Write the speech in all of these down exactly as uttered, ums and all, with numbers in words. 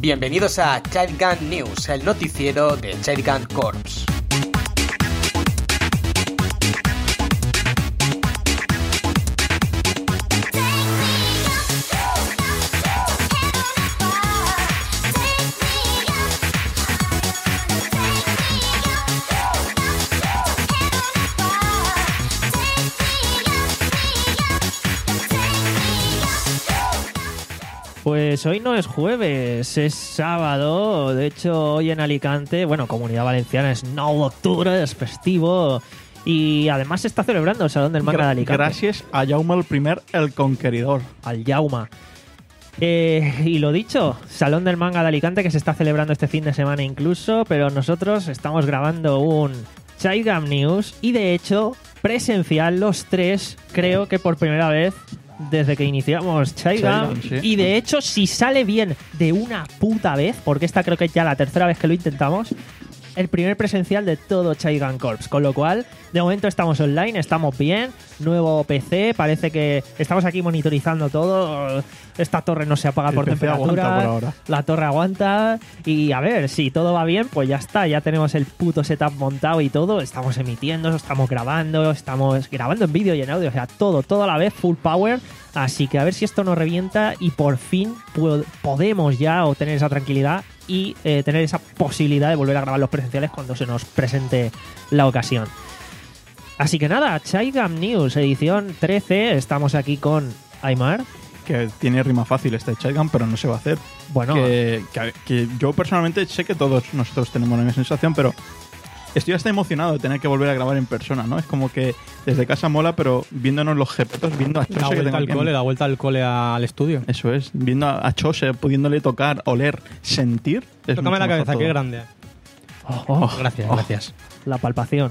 Bienvenidos a Child Gun News, el noticiero de Child Gun Corps. Pues hoy no es jueves, es sábado. De hecho, hoy en Alicante, bueno, Comunidad Valenciana, es nueve de octubre, es festivo. Y además se está celebrando el Salón del Manga de Alicante. Gracias a Jaume el Primer, el Conqueridor. Al Jauma. Eh, y lo dicho, Salón del Manga de Alicante que se está celebrando este fin de semana incluso, pero nosotros estamos grabando un Child Gun News y de hecho, presencial los tres, creo que por primera vez desde que iniciamos Child Gun. Sí. Y de hecho, si sale bien de una puta vez, porque esta creo que es ya la tercera vez que lo intentamos, el primer presencial de todo Child Gun Corps. Con lo cual, de momento estamos online, estamos bien. Nuevo P C, parece que estamos aquí monitorizando todo. Esta torre no se apaga El por P C temperatura. aguanta por ahora. La torre aguanta. Y a ver, si todo va bien, pues ya está. Ya tenemos el puto setup montado y todo. Estamos emitiendo, estamos grabando, estamos grabando en vídeo y en audio. O sea, todo, todo a la vez, full power. Así que a ver si esto nos revienta y por fin po- podemos ya obtener esa tranquilidad y eh, tener esa posibilidad de volver a grabar los presenciales cuando se nos presente la ocasión. Así que nada, Child Gun News, edición trece. Estamos aquí con Aymar. Que tiene rima fácil este Child Gun, pero no se va a hacer. Bueno, Que, que, que yo personalmente sé que todos nosotros tenemos la misma sensación, pero estoy hasta emocionado de tener que volver a grabar en persona, ¿no? Es como que desde casa mola, pero viéndonos los jepetos, viendo a La Chose que vuelta tengo al aquí en- cole, la vuelta al cole al estudio. Eso es, viendo a Chose, pudiéndole tocar, oler, sentir. Es Tócame mucho la mejor cabeza, todo. qué grande. oh, oh, Gracias, oh. gracias. la palpación.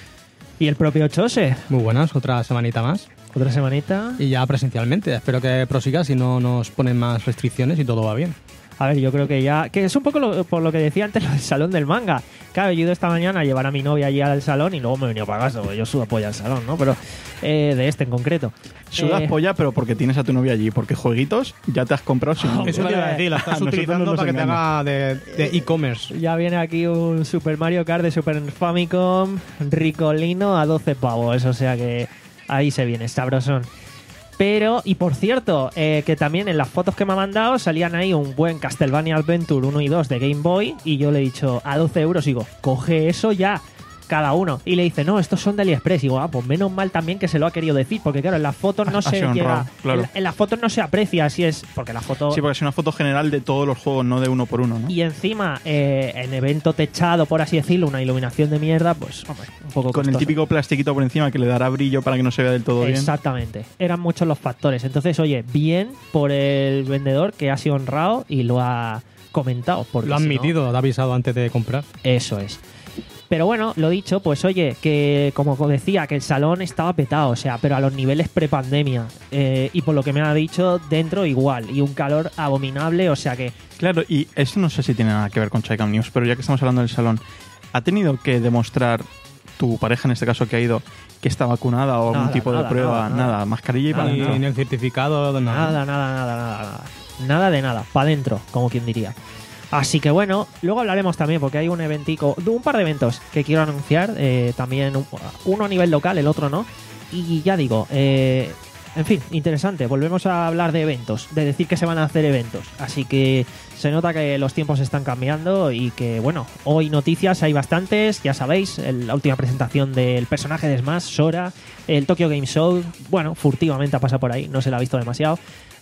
Y el propio Chose, Muy buenas, otra semanita más. otra semanita. Y ya presencialmente. Espero que prosiga si no nos ponen más restricciones y todo va bien. A ver, yo creo que ya... Que es un poco lo- por lo que decía antes, lo del Salón del Manga. Claro, yo he ido esta mañana a llevar a mi novia allí al salón y luego me he venido para casa, porque yo sudo polla al salón, ¿no? Pero eh, de este en concreto. Sudas Eh, polla, pero porque tienes a tu novia allí, porque jueguitos ya te has comprado sin novia. Eso te iba a decir, la estás A nosotros utilizando nos para que te engaña. haga de de e-commerce. Ya viene aquí un Super Mario Kart de Super Famicom Ricolino a doce pavos, o sea que ahí se viene, sabrosón. Pero, y por cierto, eh, que también en las fotos que me ha mandado salían ahí un buen Castlevania Adventure uno y dos de Game Boy y yo le he dicho a doce euros, digo, coge eso ya, cada uno. Y le dice, no, estos son de AliExpress. Y digo, ah, pues menos mal también que se lo ha querido decir, porque claro, en las fotos no Ha se sido llega, honrado, claro. en, en las fotos no se aprecia si es, porque la foto... Sí, porque es una foto general de todos los juegos, no de uno por uno, ¿no? Y encima, eh, en evento techado, por así decirlo, una iluminación de mierda, pues, hombre, un poco Con el costoso. típico plastiquito por encima que le dará brillo para que no se vea del todo bien. Exactamente. Eran muchos los factores. Entonces, oye, bien por el vendedor que ha sido honrado y lo ha comentado. Porque Lo ha si no- admitido, lo ha avisado antes de comprar. eso es. Pero bueno, lo dicho, pues oye, que como decía, que el salón estaba petado, o sea, pero a los niveles prepandemia. Eh, y por lo que me ha dicho, dentro igual. Y un calor abominable, o sea que... Claro, y eso no sé si tiene nada que ver con Child Gun News, pero ya que estamos hablando del salón, ¿ha tenido que demostrar tu pareja, en este caso, que ha ido, que está vacunada o algún Nada, tipo nada, de prueba? nada, Nada, nada. mascarilla y para Ni, adentro. ni el certificado, nada. Nada, nada, nada, nada, nada. Nada de nada, para adentro, como quien diría. Así que bueno, luego hablaremos también, porque hay un eventico, un par de eventos que quiero anunciar, eh, también un- uno a nivel local, el otro no. Y ya digo, eh, en fin, interesante, volvemos a hablar de eventos, de decir que se van a hacer eventos. Así que se nota que los tiempos están cambiando y que, bueno, hoy noticias hay bastantes, ya sabéis, el- la última presentación del personaje de Smash, Sora, el Tokyo Game Show, bueno, furtivamente ha pasado por ahí, no se la ha visto demasiado.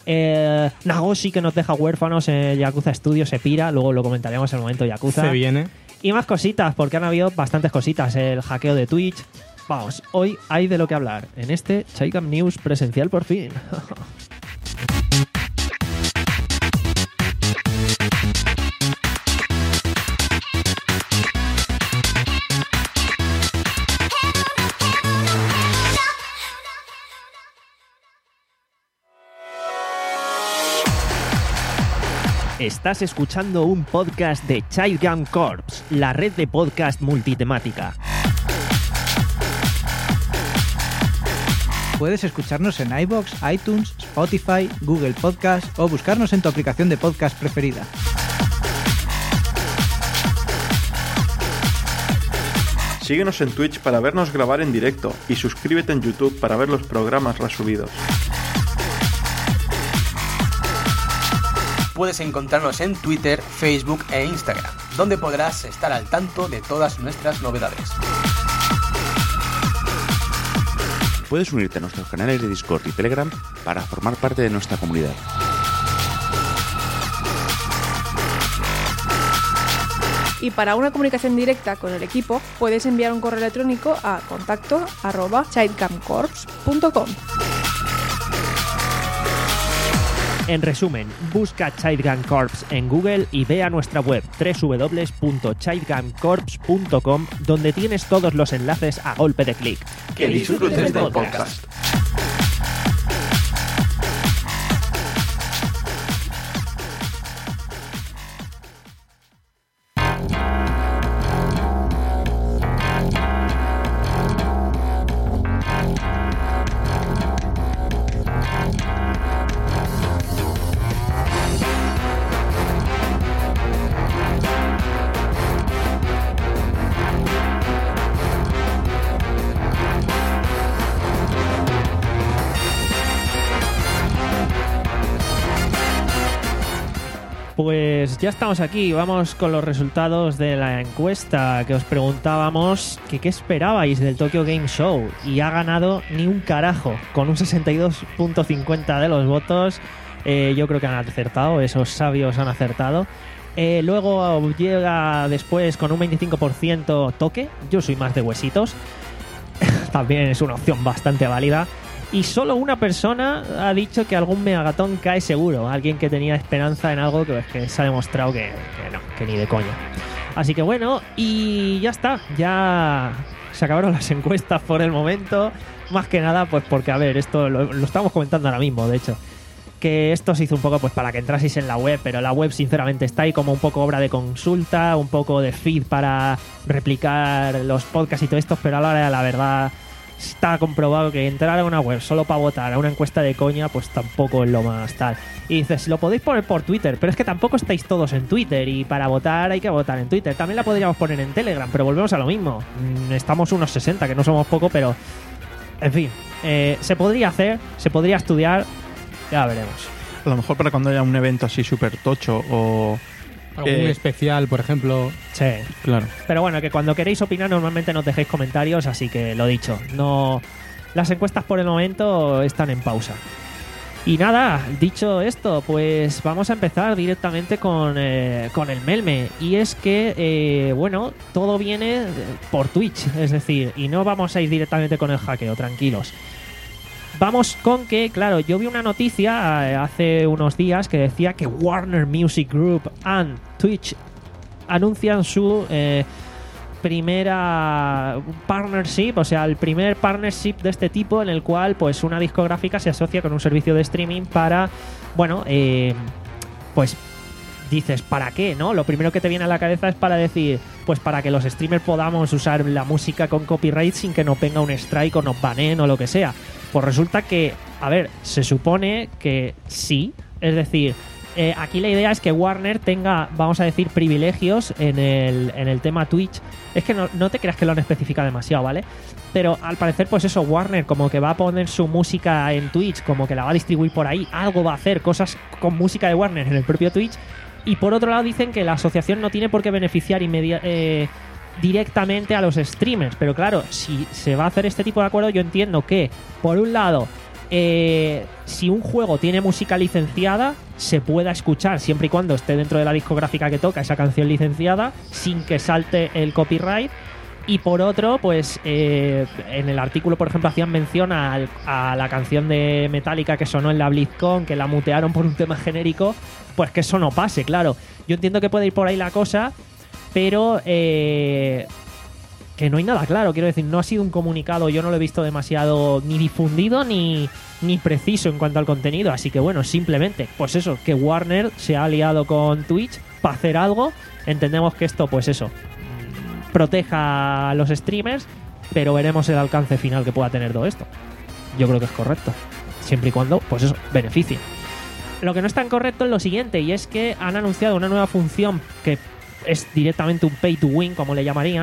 Eh, Nagoshi que nos deja huérfanos en Yakuza Studio se pira, luego lo comentaremos en el momento Yakuza. Se viene. Y más cositas, porque han habido bastantes cositas. El hackeo de Twitch. Vamos, hoy hay de lo que hablar en este Child Gun News presencial por fin. Estás escuchando un podcast de Child Gun Corps, la red de podcast multitemática. Puedes escucharnos en iVoox, iTunes, Spotify, Google Podcast o buscarnos en tu aplicación de podcast preferida. Síguenos en Twitch para vernos grabar en directo y suscríbete en YouTube para ver los programas resubidos. Puedes encontrarnos en Twitter, Facebook e Instagram, donde podrás estar al tanto de todas nuestras novedades. Puedes unirte a nuestros canales de Discord y Telegram para formar parte de nuestra comunidad. Y para una comunicación directa con el equipo, puedes enviar un correo electrónico a contacto arroba childcamcorps punto com. En resumen, busca Childgun Corps en Google y ve a nuestra web doble u doble u doble u punto childguncorps punto com, donde tienes todos los enlaces a golpe de clic. Que disfrutes del podcast. Pues ya estamos aquí, vamos con los resultados de la encuesta que os preguntábamos que qué esperabais del Tokyo Game Show, y ha ganado ni un carajo, con un sesenta y dos punto cincuenta de los votos. Eh, yo creo que han acertado, esos sabios han acertado. Eh, luego llega después con un veinticinco por ciento Toque, yo soy más de huesitos, también es una opción bastante válida. Y solo una persona ha dicho que algún Megaton cae seguro. Alguien que tenía esperanza en algo que, que se ha demostrado que, que no, que ni de coña. Así que bueno, y ya está. Ya se acabaron las encuestas por el momento. Más que nada, pues porque, a ver, esto lo, lo estamos comentando ahora mismo, de hecho. Que esto se hizo un poco pues para que entraseis en la web, pero la web sinceramente está ahí como un poco obra de consulta, un poco de feed para replicar los podcasts y todo esto, pero a la hora de la verdad está comprobado que entrar a una web solo para votar a una encuesta de coña pues tampoco es lo más tal. Y dices, lo podéis poner por Twitter, pero es que tampoco estáis todos en Twitter, y para votar hay que votar en Twitter. También la podríamos poner en Telegram, pero volvemos a lo mismo. Estamos unos sesenta, que no somos poco, pero en fin, eh, se podría hacer, se podría estudiar, ya veremos. A lo mejor para cuando haya un evento así súper tocho o algún eh, especial, por ejemplo. Sí. Claro. Pero bueno, que cuando queréis opinar normalmente nos dejéis comentarios, así que lo dicho, no, las encuestas por el momento están en pausa. Y nada, dicho esto, pues vamos a empezar directamente con, eh, con el melme. Y es que, eh, bueno, todo viene por Twitch, es decir, y no vamos a ir directamente con el hackeo, tranquilos. Vamos con que, claro, yo vi una noticia eh, hace unos días que decía que Warner Music Group and Twitch anuncian su eh, primera partnership, o sea, el primer partnership de este tipo en el cual pues una discográfica se asocia con un servicio de streaming para, bueno, eh, pues dices, ¿para qué? ¿No? Lo primero que te viene a la cabeza es para decir, pues para que los streamers podamos usar la música con copyright sin que nos venga un strike o nos baneen o lo que sea. Pues resulta que, a ver, se supone que sí, es decir, eh, aquí la idea es que Warner tenga, vamos a decir, privilegios en el, en el tema Twitch. Es que no, no te creas que lo han especificado demasiado, ¿vale? Pero al parecer, pues eso, Warner como que va a poner su música en Twitch, como que la va a distribuir por ahí, algo va a hacer, cosas con música de Warner en el propio Twitch. Y por otro lado dicen que la asociación no tiene por qué beneficiar inmediatamente... Eh, directamente a los streamers, pero claro, si se va a hacer este tipo de acuerdo, yo entiendo que, por un lado, eh, si un juego tiene música licenciada, se pueda escuchar siempre y cuando esté dentro de la discográfica que toca esa canción licenciada, sin que salte el copyright. Y por otro, pues eh, en el artículo, por ejemplo, hacían mención a, a la canción de Metallica que sonó en la BlizzCon, que la mutearon por un tema genérico, pues que eso no pase, claro. Yo entiendo que puede ir por ahí la cosa, pero eh, que no hay nada claro, quiero decir, no ha sido un comunicado, yo no lo he visto demasiado ni difundido ni, ni preciso en cuanto al contenido, así que bueno, simplemente, pues eso, que Warner se ha aliado con Twitch para hacer algo, entendemos que esto, pues eso, proteja a los streamers, pero veremos el alcance final que pueda tener todo esto. Yo creo que es correcto, siempre y cuando, pues eso, beneficie. Lo que no es tan correcto es lo siguiente, y es que han anunciado una nueva función que es directamente un pay to win, como le llamarían,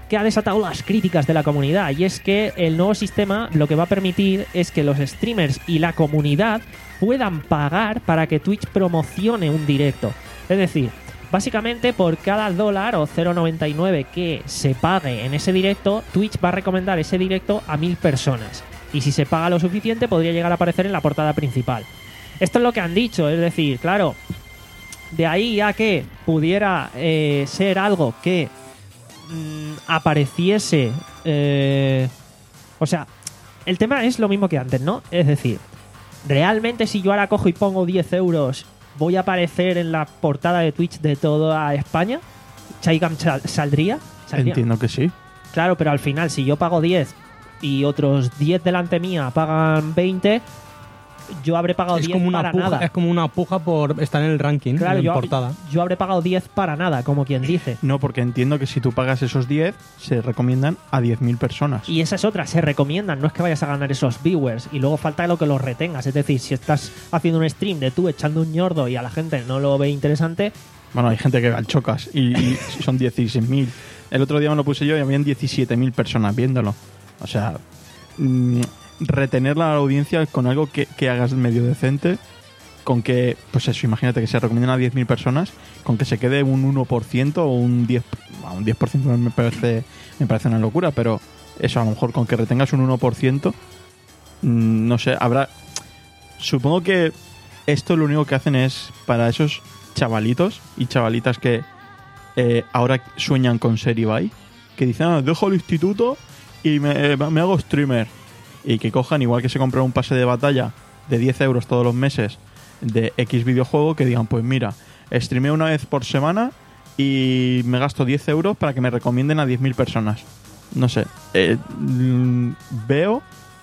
que ha desatado las críticas de la comunidad, y es que el nuevo sistema lo que va a permitir es que los streamers y la comunidad puedan pagar para que Twitch promocione un directo. Es decir, básicamente por cada dólar o cero coma noventa y nueve que se pague en ese directo, Twitch va a recomendar ese directo a mil personas. Y si se paga lo suficiente, podría llegar a aparecer en la portada principal. Esto es lo que han dicho, es decir, claro, de ahí a que pudiera eh, ser algo que mmm, apareciese... Eh, o sea, el tema es lo mismo que antes, ¿no? Es decir, realmente si yo ahora cojo y pongo diez euros, ¿voy a aparecer en la portada de Twitch de toda España? ¿Chaigam saldría? ¿Saldría? Entiendo que sí. Claro, pero al final, si yo pago diez y otros diez delante mía pagan veinte, yo habré pagado es diez como una para puja, nada. Es como una puja por estar en el ranking, Claro, en yo, portada. yo habré pagado diez para nada, como quien dice. No, porque entiendo que si tú pagas esos diez, se recomiendan a diez mil personas. Y esa es otra, se recomiendan, no es que vayas a ganar esos viewers. Y luego falta lo que los retengas. Es decir, si estás haciendo un stream de tú echando un ñordo y a la gente no lo ve interesante... Bueno, hay gente que va al chocas y, y son dieciséis mil. El otro día me lo puse yo y habían diecisiete mil personas viéndolo. O sea, mmm, retener la audiencia con algo que, que hagas medio decente, con que, pues eso, imagínate que se recomiendan a diez mil personas, con que se quede un uno por ciento o un diez por ciento, un diez por ciento me parece, me parece una locura, pero eso, a lo mejor con que retengas un uno por ciento, mmm, no sé, habrá... Supongo que esto lo único que hacen es para esos chavalitos y chavalitas que eh, ahora sueñan con ser Ibai, que dicen, ah, dejo el instituto y me, eh, me hago streamer, y que cojan, igual que se compran un pase de batalla de diez euros todos los meses de X videojuego, que digan, pues mira, streameo una vez por semana y me gasto diez euros para que me recomienden a diez mil personas. No sé, eh, mm, veo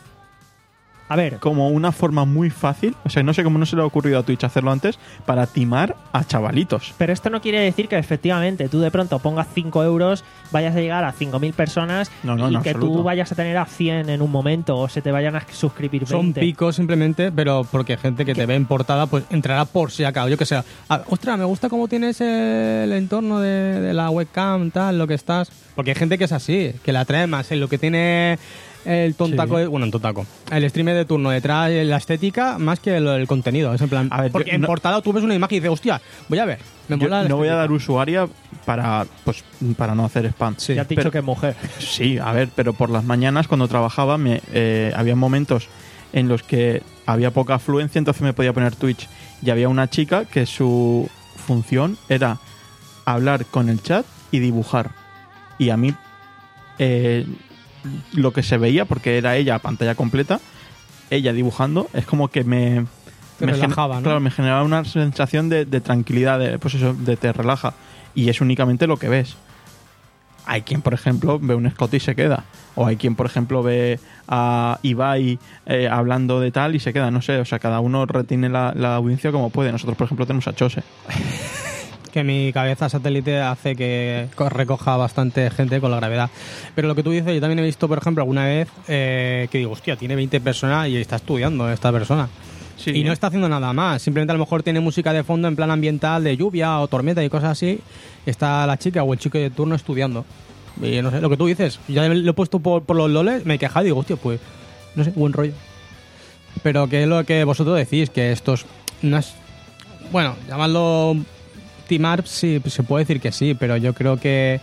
A ver, como una forma muy fácil, o sea, no sé cómo no se le ha ocurrido a Twitch hacerlo antes, para timar a chavalitos. pero esto no quiere decir que efectivamente tú de pronto pongas cinco euros, vayas a llegar a cinco mil personas No, no, y en que absoluto. tú vayas a tener a cien en un momento o se te vayan a suscribir Son veinte. picos simplemente, pero porque gente que te ve en portada pues entrará por si acaso. Yo que sé, ah, ostras, me gusta cómo tienes el entorno de, de la webcam, tal, lo que estás. Porque hay gente que es así, que la atrae más en lo que tiene el tontaco, Sí. de- bueno, el tontaco, el streamer de turno detrás, la estética, más que el, el contenido. Es en plan, A ver, porque yo en no- portada tú ves una imagen y dices, hostia, voy a ver, me Yo mola la no voy a estética. dar usuaria para, pues, para no hacer spam. Sí. Ya te he dicho pero- que es mujer. Sí, a ver, pero por las mañanas cuando trabajaba me, eh, había momentos en los que había poca afluencia, entonces me podía poner Twitch. Y había una chica que su función era hablar con el chat y dibujar. Y a mí eh, lo que se veía, porque era ella a pantalla completa, ella dibujando, es como que me... Te me gen- relajaba, ¿no? Claro, me generaba una sensación de, de tranquilidad, de, pues eso, de te relaja. Y es únicamente lo que ves. Hay quien, por ejemplo, ve un Scott y se queda. O hay quien, por ejemplo, ve a Ibai eh, hablando de tal y se queda. No sé, o sea, cada uno retiene la, la audiencia como puede. Nosotros, por ejemplo, tenemos a Chose. Que mi cabeza satélite hace que co- recoja bastante gente con la gravedad. Pero lo que tú dices, yo también he visto, por ejemplo, alguna vez eh, que digo, hostia, tiene veinte personas y está estudiando esta persona. Sí. Y no está haciendo nada más. Simplemente a lo mejor tiene música de fondo en plan ambiental de lluvia o tormenta y cosas así. Está la chica o el chico de turno estudiando. Y no sé, lo que tú dices, ya lo he puesto por, por los loles, me he quejado y digo, hostia, pues, no sé, buen rollo. Pero que es lo que vosotros decís, que estos... No es, bueno, llamadlo timar, sí, se puede decir que sí, pero yo creo que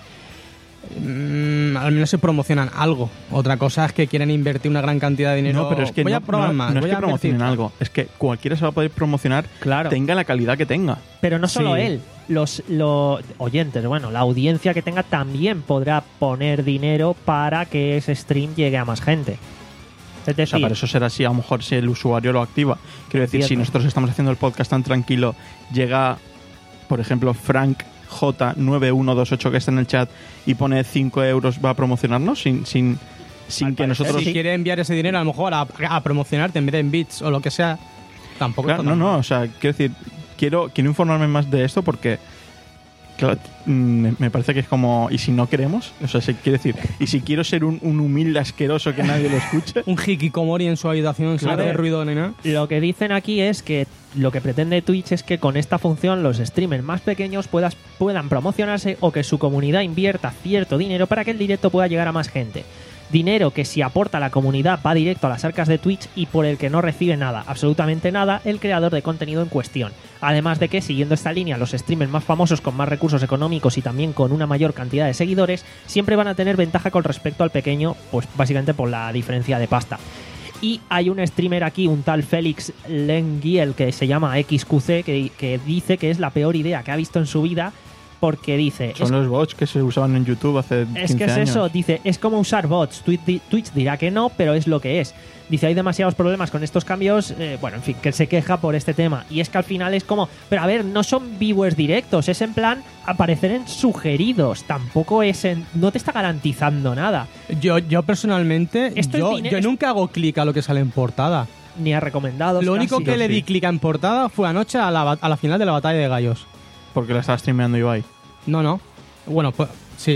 mm, al menos se promocionan algo. Otra cosa es que quieren invertir una gran cantidad de dinero. No, pero es que voy no, a probar no- más, no es voy que a promocionen invertir. algo. Es que cualquiera se va a poder promocionar, Claro. tenga la calidad que tenga. Pero no solo Sí. él, los, los oyentes, bueno, la audiencia que tenga también podrá poner dinero para que ese stream llegue a más gente. Es O sea, decir, para eso será así, a lo mejor si el usuario lo activa. Quiero decir, si Cierto. nosotros estamos haciendo el podcast tan tranquilo, llega, por ejemplo, Frank J nueve uno dos ocho que está en el chat y pone cinco euros, ¿va a promocionarnos? Sin, sin, sin Al que parecer nosotros... Si quiere enviar ese dinero a lo mejor a, a promocionarte en vez de en bits o lo que sea, tampoco Claro, está no, tan no, mal. o sea, quiero decir, quiero, quiero informarme más de esto porque, claro, me me parece que es como, ¿y si no queremos? O sea, se quiere decir, ¿y si quiero ser un, un humilde asqueroso que nadie lo escuche? Un hikikomori en su habitación sin Claro. hacer ruido ni nada. Lo que dicen aquí es que lo que pretende Twitch es que con esta función los streamers más pequeños puedas, puedan promocionarse o que su comunidad invierta cierto dinero para que el directo pueda llegar a más gente. Dinero que si aporta a la comunidad va directo a las arcas de Twitch y por el que no recibe nada, absolutamente nada, el creador de contenido en cuestión. Además de que, siguiendo esta línea, los streamers más famosos con más recursos económicos y también con una mayor cantidad de seguidores siempre van a tener ventaja con respecto al pequeño, pues básicamente por la diferencia de pasta. Y hay un streamer aquí, un tal Félix Lenguiel, que se llama X Q C, que, que dice que es la peor idea que ha visto en su vida, porque dice... Son es, los bots que se usaban en YouTube hace quince es que es años. eso, dice, es como usar bots. Twitch, Twitch dirá que no, pero es lo que es. Dice, hay demasiados problemas con estos cambios, eh, bueno, en fin, que se queja por este tema. Y es que al final es como, pero a ver, no son viewers directos, es en plan aparecer en sugeridos, tampoco es en... no te está garantizando nada, Yo, yo personalmente, Esto es yo, dinero- yo es- nunca hago clic a lo que sale en portada. ni ha recomendado. Lo único que le di clic en portada fue anoche a la, ba- a la final de la batalla de gallos. Porque la estaba streameando Ibai. No, no. Bueno, pues sí.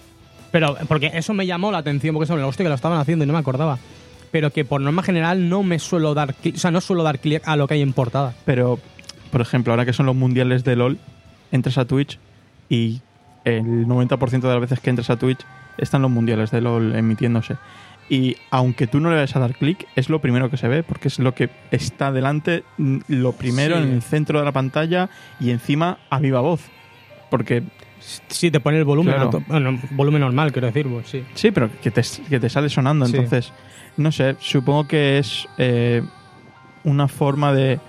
Pero porque eso me llamó la atención, porque eso me hostia que lo estaban haciendo y no me acordaba. Pero que por norma general no me suelo dar clic, o sea, no suelo dar clic a lo que hay en portada. Pero, por ejemplo, ahora que son los mundiales de LOL, entras a Twitch y el noventa por ciento de las veces que entras a Twitch están los mundiales de LOL emitiéndose. Y aunque tú no le vayas a dar clic, es lo primero que se ve, porque es lo que está delante, mm, lo primero Sí. en el centro de la pantalla y encima a viva voz. Porque, Sí, te pone el volumen, Claro. alto- bueno, volumen normal, quiero decir, pues sí. sí, pero que te, que te sale sonando. Sí. Entonces, no sé, supongo que es eh, una forma de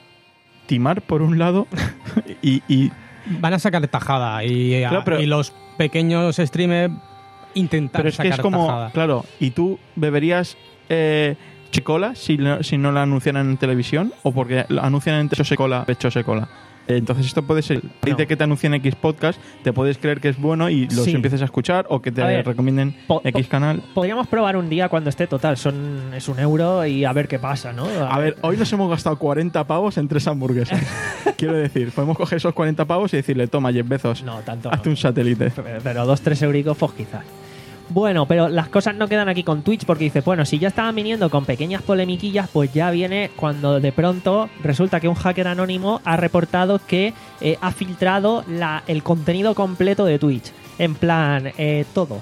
timar por un lado y, y Van a sacar tajada y, Claro, pero- y los pequeños streamers intentan Pero es que sacar es como, tajada. claro, ¿y tú beberías eh, Checola si, no- si no la anunciaran en televisión? ¿O porque la anuncian en Pecho Secola, Pecho Secola? Eh, Entonces esto puede ser, dice que te anuncien X podcast, te puedes creer que es bueno y los Sí. empieces a escuchar o que te A ver, recomienden po- po- X canal. Podríamos probar un día cuando esté total, son es un euro y a ver qué pasa, ¿no? A ver, hoy nos hemos gastado cuarenta pavos en tres hamburguesas. Quiero decir, podemos coger esos cuarenta pavos y decirle, toma, Jeff Bezos, No, tanto no. hazte un satélite. Pero, pero dos, tres euricos, pues quizás. Bueno, pero las cosas no quedan aquí con Twitch porque dice, bueno, si ya estaban viniendo con pequeñas polemiquillas, pues ya viene cuando de pronto resulta que un hacker anónimo ha reportado que eh, ha filtrado la, el contenido completo de Twitch. En plan, eh, todo.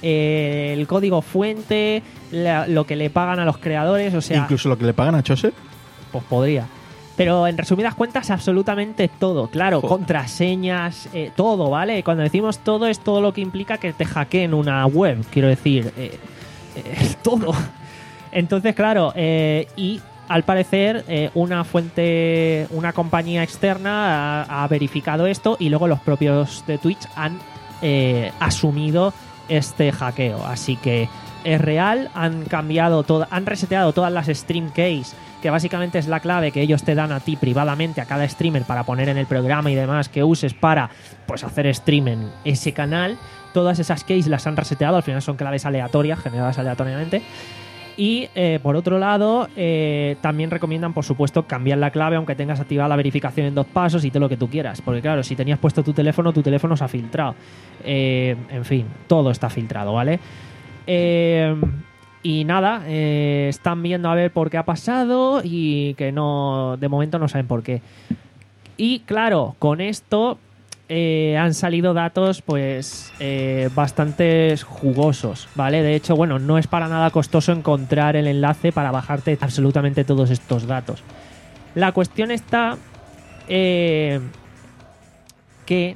Eh, el código fuente, la- lo que le pagan a los creadores, o sea... Incluso lo que le pagan a Chose. Pues podría. Pero en resumidas cuentas, absolutamente todo. Claro, Joder. contraseñas, eh, todo, ¿vale? Cuando decimos todo, es todo lo que implica que te hackeen una web. Quiero decir, eh, eh, todo. Entonces, claro, eh, y al parecer eh, una fuente, una compañía externa ha, ha verificado esto y luego los propios de Twitch han eh, asumido este hackeo. Así que es real, han cambiado todo, han reseteado todas las stream keys, que básicamente es la clave que ellos te dan a ti privadamente a cada streamer para poner en el programa y demás que uses para pues hacer stream en ese canal. Todas esas keys las han reseteado, al final son claves aleatorias, generadas aleatoriamente. Y eh, por otro lado, eh, también recomiendan, por supuesto, cambiar la clave aunque tengas activada la verificación en dos pasos y todo lo que tú quieras. Porque claro, si tenías puesto tu teléfono, tu teléfono se ha filtrado. Eh, en fin, todo está filtrado, ¿vale? Eh, y nada, eh, están viendo a ver por qué ha pasado y que no, de momento no saben por qué. Y claro, con esto eh, han salido datos pues eh, bastante jugosos, ¿vale? De hecho, bueno, no es para nada costoso encontrar el enlace para bajarte absolutamente todos estos datos. La cuestión está eh, que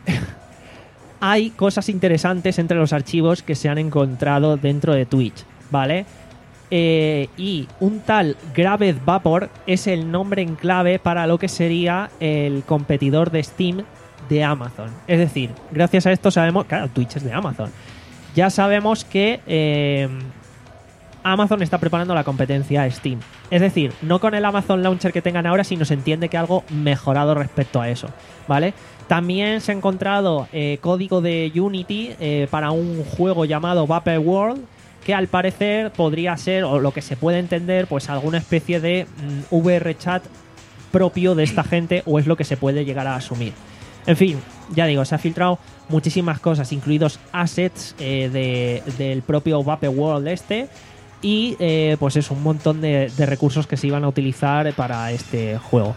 hay cosas interesantes entre los archivos que se han encontrado dentro de Twitch, ¿vale? Eh, y un tal Graved Vapor es el nombre en clave para lo que sería el competidor de Steam de Amazon. Es decir, gracias a esto sabemos... Claro, Twitch es de Amazon. Ya sabemos que eh, Amazon está preparando la competencia a Steam. Es decir, no con el Amazon Launcher que tengan ahora, sino se entiende que algo mejorado respecto a eso, ¿vale? También se ha encontrado eh, código de Unity eh, para un juego llamado Vapor World, que al parecer podría ser, o lo que se puede entender, pues alguna especie de mm, V R chat propio de esta gente, o es lo que se puede llegar a asumir. En fin, ya digo, se ha filtrado muchísimas cosas, incluidos assets eh, de, del propio Vape World este y eh, pues es un montón de, de recursos que se iban a utilizar para este juego.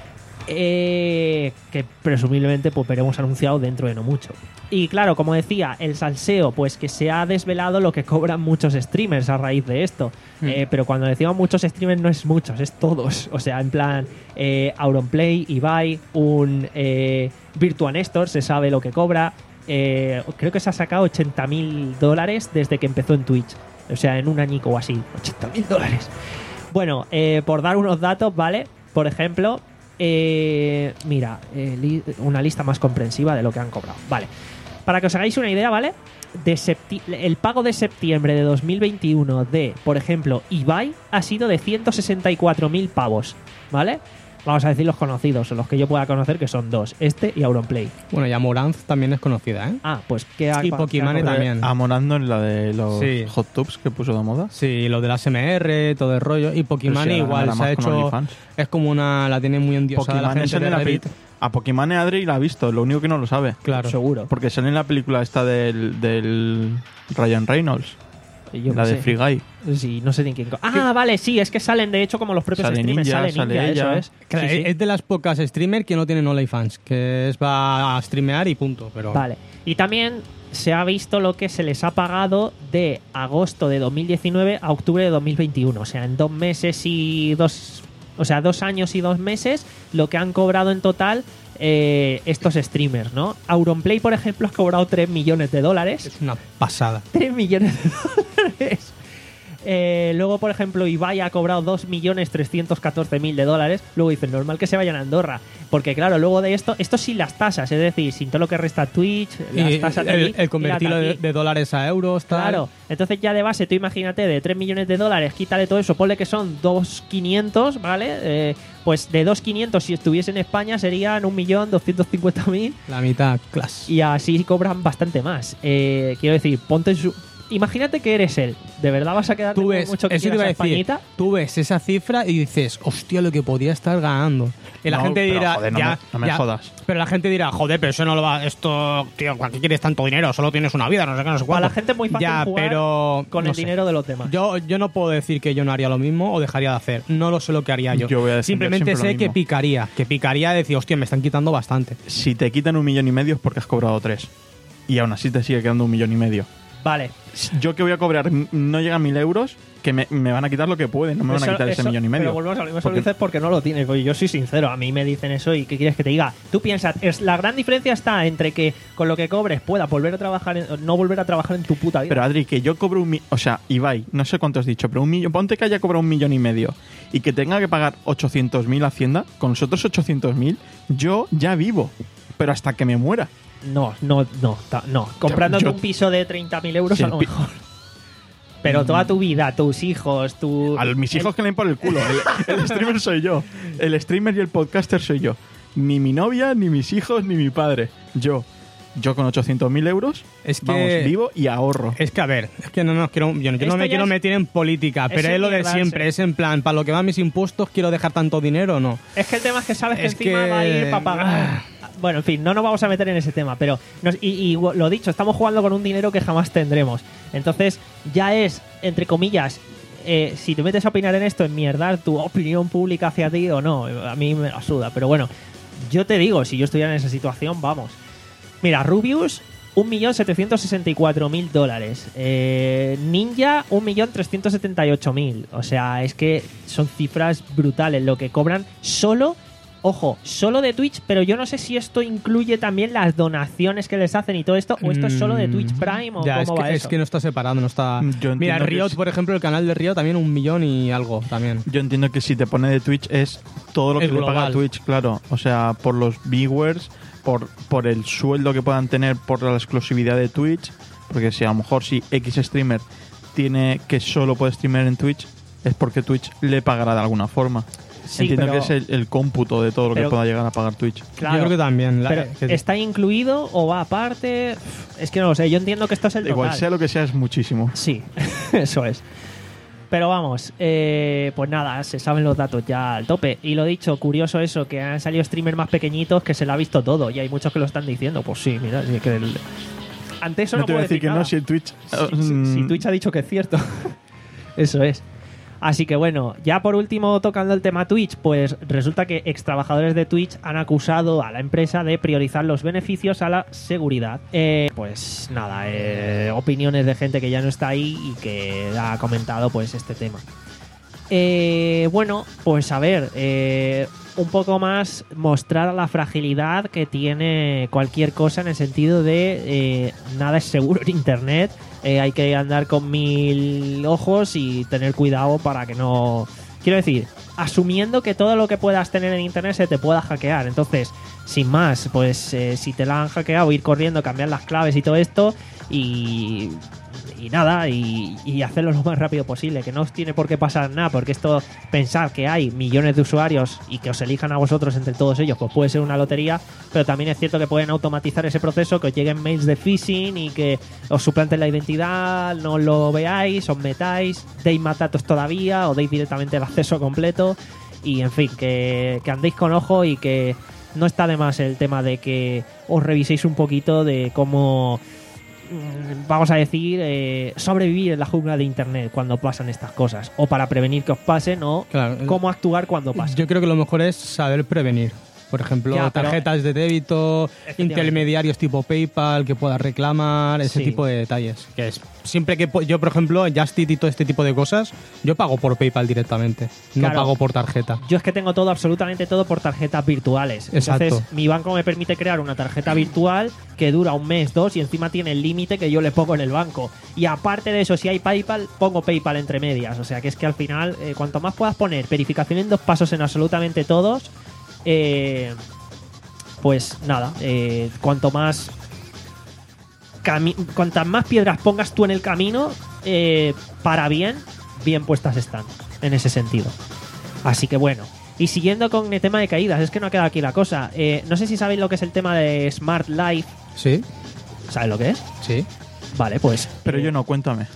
Eh, que presumiblemente pues veremos anunciado dentro de no mucho. Y claro, como decía, el salseo, pues que se ha desvelado lo que cobran muchos streamers a raíz de esto. Mm. Eh, pero cuando decimos muchos streamers no es muchos, es todos. O sea, en plan, eh, Auronplay, Ibai, un eh, Virtua Nestor, se sabe lo que cobra. Eh, creo que se ha sacado ochenta mil dólares desde que empezó en Twitch. O sea, en un añico o así. ochenta mil dólares. Bueno, eh, por dar unos datos, ¿vale? Por ejemplo... Eh, mira, eh, li una lista más comprensiva de lo que han cobrado. Vale, para que os hagáis una idea, ¿vale? De el pago de septiembre de dos mil veintiuno de, por ejemplo, Ibai ha sido de ciento sesenta y cuatro mil pavos, ¿vale? Vamos a decir los conocidos, o los que yo pueda conocer, que son dos, este y Auronplay. Bueno, y Amoranth también es conocida, ¿eh? Ah, pues que ha... Y Pokimane también. Amorando en la de los sí. hot tubs que puso de moda. Sí, lo de las M R, todo el rollo. Y Pokimane sí, igual se ha hecho... Es como una... La tiene muy endiosada la gente de Reddit. A Pokimane Adri la ha visto, lo único que no lo sabe. Claro. Seguro. Porque sale en la película esta del, del Ryan Reynolds. Yo la de sé. Free Guy. Sí, no sé ni quién. Ah, vale, sí, es que salen de hecho como los propios sale streamers. Ninja, sale Ninja, sale ella. Eso es. Claro, sí, sí. Es de las pocas streamers que no tienen OnlyFans, que es va a streamear y punto. Pero... Vale. Y también se ha visto lo que se les ha pagado de agosto de dos mil diecinueve a octubre de dos mil veintiuno. O sea, en dos meses y dos... O sea, dos años y dos meses lo que han cobrado en total eh, estos streamers, ¿no? Auronplay, por ejemplo, ha cobrado tres millones de dólares. Es una pasada. tres millones de dólares. Eh, luego, por ejemplo, Ibai ha cobrado dos millones trescientos catorce mil de dólares. Luego dicen, normal que se vayan a Andorra. Porque, claro, luego de esto, esto sin las tasas, es decir, sin todo lo que resta Twitch, las y tasas de el, aquí, el convertirlo de, de dólares a euros, tal. Claro, entonces ya de base, tú imagínate, de tres millones de dólares, quítale todo eso, ponle que son dos millones quinientos, ¿vale? Eh, pues de dos millones quinientos, si estuviese en España, serían un millón doscientos cincuenta mil. La mitad, class. Y así cobran bastante más. Eh, quiero decir, ponte en su... Imagínate que eres él. ¿De verdad vas a quedarte tú ves, con mucho que eso te iba a decir, Españita? Tú ves esa cifra y dices, hostia, lo que podía estar ganando. Y la no, gente pero, dirá, joder, no ya, me, no me ya, jodas. Pero la gente dirá, joder, pero eso no lo va, esto, tío, ¿para qué quieres tanto dinero? Solo tienes una vida, no sé qué, no sé cuánto. A la gente es muy fácil ya, jugar pero, con no el sé. dinero de los demás. Yo, yo no puedo decir que yo no haría lo mismo o dejaría de hacer. No lo sé lo que haría yo. Yo voy a defender Simplemente siempre lo sé que mismo. picaría. Que picaría de decir, hostia, me están quitando bastante. Si te quitan un millón y medio es porque has cobrado tres. Y aún así te sigue quedando un millón y medio. Vale. Yo que voy a cobrar no llega a mil euros, que me, me van a quitar lo que pueden, no me van a Eso- quitar ese eso- millón y medio. Pero volvemos a lo mismo, eso Porque- lo dices porque no lo tienes. Porque yo soy sincero, a mí me dicen eso y ¿qué quieres que te diga? Tú piensas, es, la gran diferencia está entre que con lo que cobres puedas volver a trabajar, en- no volver a trabajar en tu puta vida. Pero Adri, que yo cobro un millón, o sea, Ibai, no sé cuánto has dicho, pero un millón, ponte que haya cobrado un millón y medio y que tenga que pagar ochocientos mil a Hacienda, con los otros ochocientos mil, yo ya vivo, pero hasta que me muera. No, no, no, ta- no. Comprándote yo- un piso de treinta mil euros Sí, a lo el pi- mejor. Pero toda tu vida, tus hijos, tu... A mis hijos que le den por el culo. El, el streamer soy yo. El streamer y el podcaster soy yo. Ni mi novia, ni mis hijos, ni mi padre. Yo. Yo con ochocientos mil euros, Es que- vamos, vivo y ahorro. Es que, a ver, es que no nos quiero, yo, yo Esto no me ya quiero es- meter en política, pero es es lo de enmierdarse. siempre. Es en plan, para lo que van mis impuestos, ¿quiero dejar tanto dinero o no? Es que el tema es que sabes que Es encima que- va a ir para pagar. Bueno, en fin, no nos vamos a meter en ese tema, pero nos- y, y lo dicho, estamos jugando con un dinero que jamás tendremos. Entonces, ya es, entre comillas, eh, si te metes a opinar en esto, en mierdar tu opinión pública hacia ti o no, a mí me la suda. Pero bueno, yo te digo, si yo estuviera en esa situación, vamos. Mira, Rubius, un millón setecientos sesenta y cuatro mil dólares. Eh, Ninja, un millón trescientos setenta y ocho mil. O sea, es que son cifras brutales lo que cobran solo, ojo, solo de Twitch, pero yo no sé si esto incluye también las donaciones que les hacen y todo esto, o esto es solo de Twitch Prime o Ya, es cómo que, va es eso. que no está separado, no está... Yo entiendo Mira, que Riot, es- por ejemplo, el canal de Riot también un millón y algo también. Yo entiendo que si te pone de Twitch es todo lo Es que le paga global. Twitch, claro. O sea, por los viewers, por, por el sueldo que puedan tener por la exclusividad de Twitch. Porque si a lo mejor si X streamer tiene que solo puede streamer en Twitch, es porque Twitch le pagará de alguna forma. Sí, Entiendo pero- que es el, el cómputo de todo lo pero- que pueda llegar a pagar Twitch. Claro, Yo creo que también. la- pero que- ¿está incluido o va aparte? Uf, Es que no lo sé, yo entiendo que esto es el total. Igual sea lo que sea, es muchísimo. Sí, eso es. Pero vamos, eh, pues nada, se saben los datos ya al tope. Y lo dicho, curioso eso, que han salido streamers más pequeñitos que se lo ha visto todo. Y hay muchos que lo están diciendo. Pues sí, mira, sí que el... ante eso no, no te puedo voy a decir que nada. no, si el Twitch... Si, si- si Twitch ha dicho que es cierto. Eso es. Así que bueno, ya por último tocando el tema Twitch, pues resulta que ex trabajadores de Twitch han acusado a la empresa de priorizar los beneficios a la seguridad. Eh, pues nada, eh, opiniones de gente que ya no está ahí y que ha comentado pues este tema. Eh, bueno, pues a ver, eh, un poco más mostrar la fragilidad que tiene cualquier cosa en el sentido de eh, nada es seguro en Internet. Eh, hay que andar con mil ojos y tener cuidado para que no... Quiero decir, asumiendo que todo lo que puedas tener en Internet se te pueda hackear. Entonces, sin más, pues eh, si te la han hackeado, ir corriendo, cambiar las claves y todo esto y... Y nada, y, y hacerlo lo más rápido posible, que no os tiene por qué pasar nada, porque esto, pensar que hay millones de usuarios y que os elijan a vosotros entre todos ellos, pues puede ser una lotería, pero también es cierto que pueden automatizar ese proceso, que os lleguen mails de phishing y que os suplanten la identidad, no lo veáis, os metáis, deis más datos todavía o deis directamente el acceso completo y en fin, que, que andéis con ojo y que no está de más el tema de que os reviséis un poquito de cómo... vamos a decir, eh, sobrevivir en la jungla de Internet cuando pasan estas cosas, o para prevenir que os pasen, o Claro. cómo actuar cuando pasen. Yo creo que lo mejor es saber prevenir. Por ejemplo, Ya, pero- tarjetas de débito, Efectivamente. intermediarios tipo PayPal que puedas reclamar, ese Sí. tipo de detalles. Que es siempre que po- yo, por ejemplo, en Justit y todo este tipo de cosas, yo pago por PayPal directamente, no Claro. pago por tarjeta. Yo es que tengo todo, absolutamente todo por tarjetas virtuales. Exacto. Entonces, mi banco me permite crear una tarjeta virtual que dura un mes, dos, y encima tiene el límite que yo le pongo en el banco. Y aparte de eso, si hay PayPal, pongo PayPal entre medias. O sea, que es que al final, eh, cuanto más puedas poner verificación en dos pasos en absolutamente todos, eh, pues nada, eh, cuanto más... cami- cuantas más piedras pongas tú en el camino, eh, para bien, bien puestas están, en ese sentido. Así que bueno. Y siguiendo con el tema de caídas, es que no ha quedado aquí la cosa. Eh, no sé si sabéis lo que es el tema de Smart Life. Sí, ¿Sabes lo que es? sí. Vale, pues... Pero eh, yo no, cuéntame.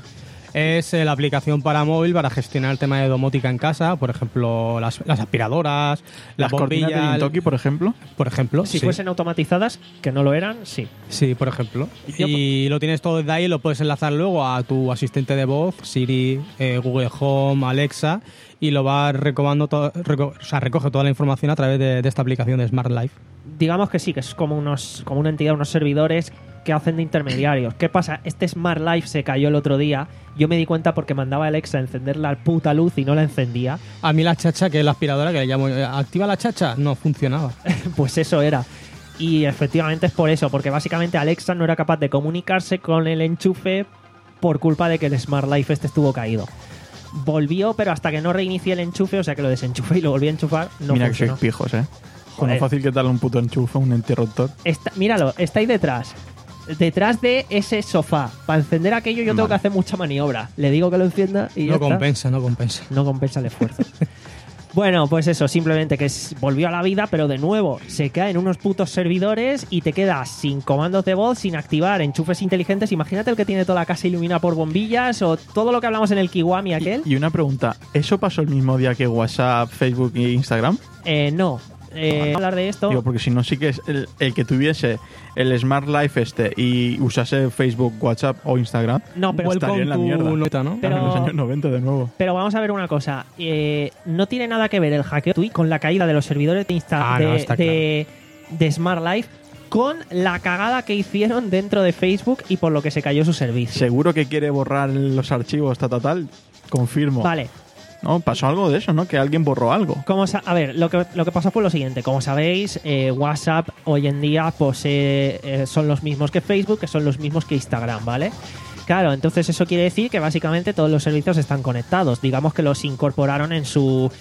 Es eh, la aplicación para móvil para gestionar el tema de domótica en casa, por ejemplo, las, las aspiradoras, Las la cortinas de bombilla, Dintoki, por ejemplo. por ejemplo. Si sí. fuesen automatizadas, que no lo eran, sí. Sí, por ejemplo. Yo- Y lo tienes todo desde ahí y lo puedes enlazar luego a tu asistente de voz, Siri, eh, Google Home, Alexa, y lo va recobando todo, reco- o sea, recoge toda la información a través de, de esta aplicación de Smart Life. Digamos que sí, que es como unos como una entidad, unos servidores que hacen de intermediarios. ¿Qué pasa? Este Smart Life se cayó el otro día. Yo me di cuenta porque mandaba a Alexa a encender la puta luz y no la encendía. A mí la chacha, que es la aspiradora, que le llamo, eh, activa la chacha, no funcionaba. Pues eso era. Y efectivamente es por eso, porque básicamente Alexa no era capaz de comunicarse con el enchufe por culpa de que el Smart Life este estuvo caído. Volvió, pero hasta que no reinicié el enchufe, o sea que lo desenchufé y lo volví a enchufar, no Mira funcionó. que sois pijos, ¿eh? Con Joder. lo fácil que darle un puto enchufe a un interruptor. Está- míralo, está ahí detrás. Detrás de ese sofá. Para encender aquello yo tengo Vale. que hacer mucha maniobra. Le digo que lo encienda y ya No está. compensa, no compensa. No compensa el esfuerzo. Bueno, pues eso, simplemente que s- volvió a la vida, pero de nuevo se caen unos putos servidores y te quedas sin comandos de voz, sin activar enchufes inteligentes. Imagínate el que tiene toda la casa iluminada por bombillas o todo lo que hablamos en el Kiwami aquel. Y una pregunta, ¿eso pasó el mismo día que WhatsApp, Facebook e Instagram? Eh, no. Eh, hablar de esto. Digo, porque si no, sí que es el, el que tuviese el Smart Life este y usase Facebook, WhatsApp o Instagram. No, pero estaría en la tu mierda. nota, ¿no? Pero- En los años noventa de nuevo. Pero vamos a ver una cosa. Eh, no tiene nada que ver el hackeo Twitch con la caída de los servidores de, Insta Ah, no, de, está de- de Smart Life con la cagada que hicieron dentro de Facebook y por lo que se cayó su servicio. Seguro que quiere borrar los archivos, tal, tal, tal. Confirmo. Vale. No, pasó algo de eso, ¿no? Que alguien borró algo. Como sa- a ver, lo que, lo que pasó fue lo siguiente. Como sabéis, eh, WhatsApp hoy en día posee, eh, son los mismos que Facebook, que son los mismos que Instagram, ¿vale? Claro, entonces eso quiere decir que básicamente todos los servicios están conectados. Digamos que los incorporaron en su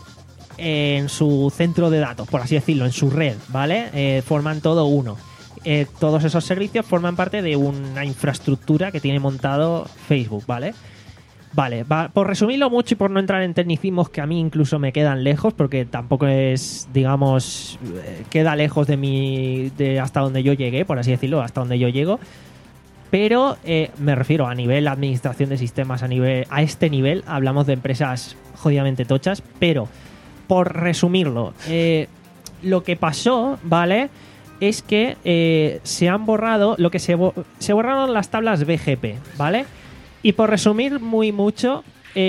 en su centro de datos, por así decirlo, en su red, ¿vale? Eh, forman todo uno. Eh, todos esos servicios forman parte de una infraestructura que tiene montado Facebook, ¿vale? Vale, va- por resumirlo mucho y por no entrar en tecnicismos que a mí incluso me quedan lejos, porque tampoco es, digamos, eh, queda lejos de mi, de hasta donde yo llegué, por así decirlo, hasta donde yo llego. Pero eh, me refiero a nivel administración de sistemas, a nivel a este nivel, hablamos de empresas jodidamente tochas, pero por resumirlo, eh, lo que pasó, ¿vale? Es que eh, se han borrado, lo que se, bo- se borraron las tablas B G P, ¿vale? Y por resumir muy mucho,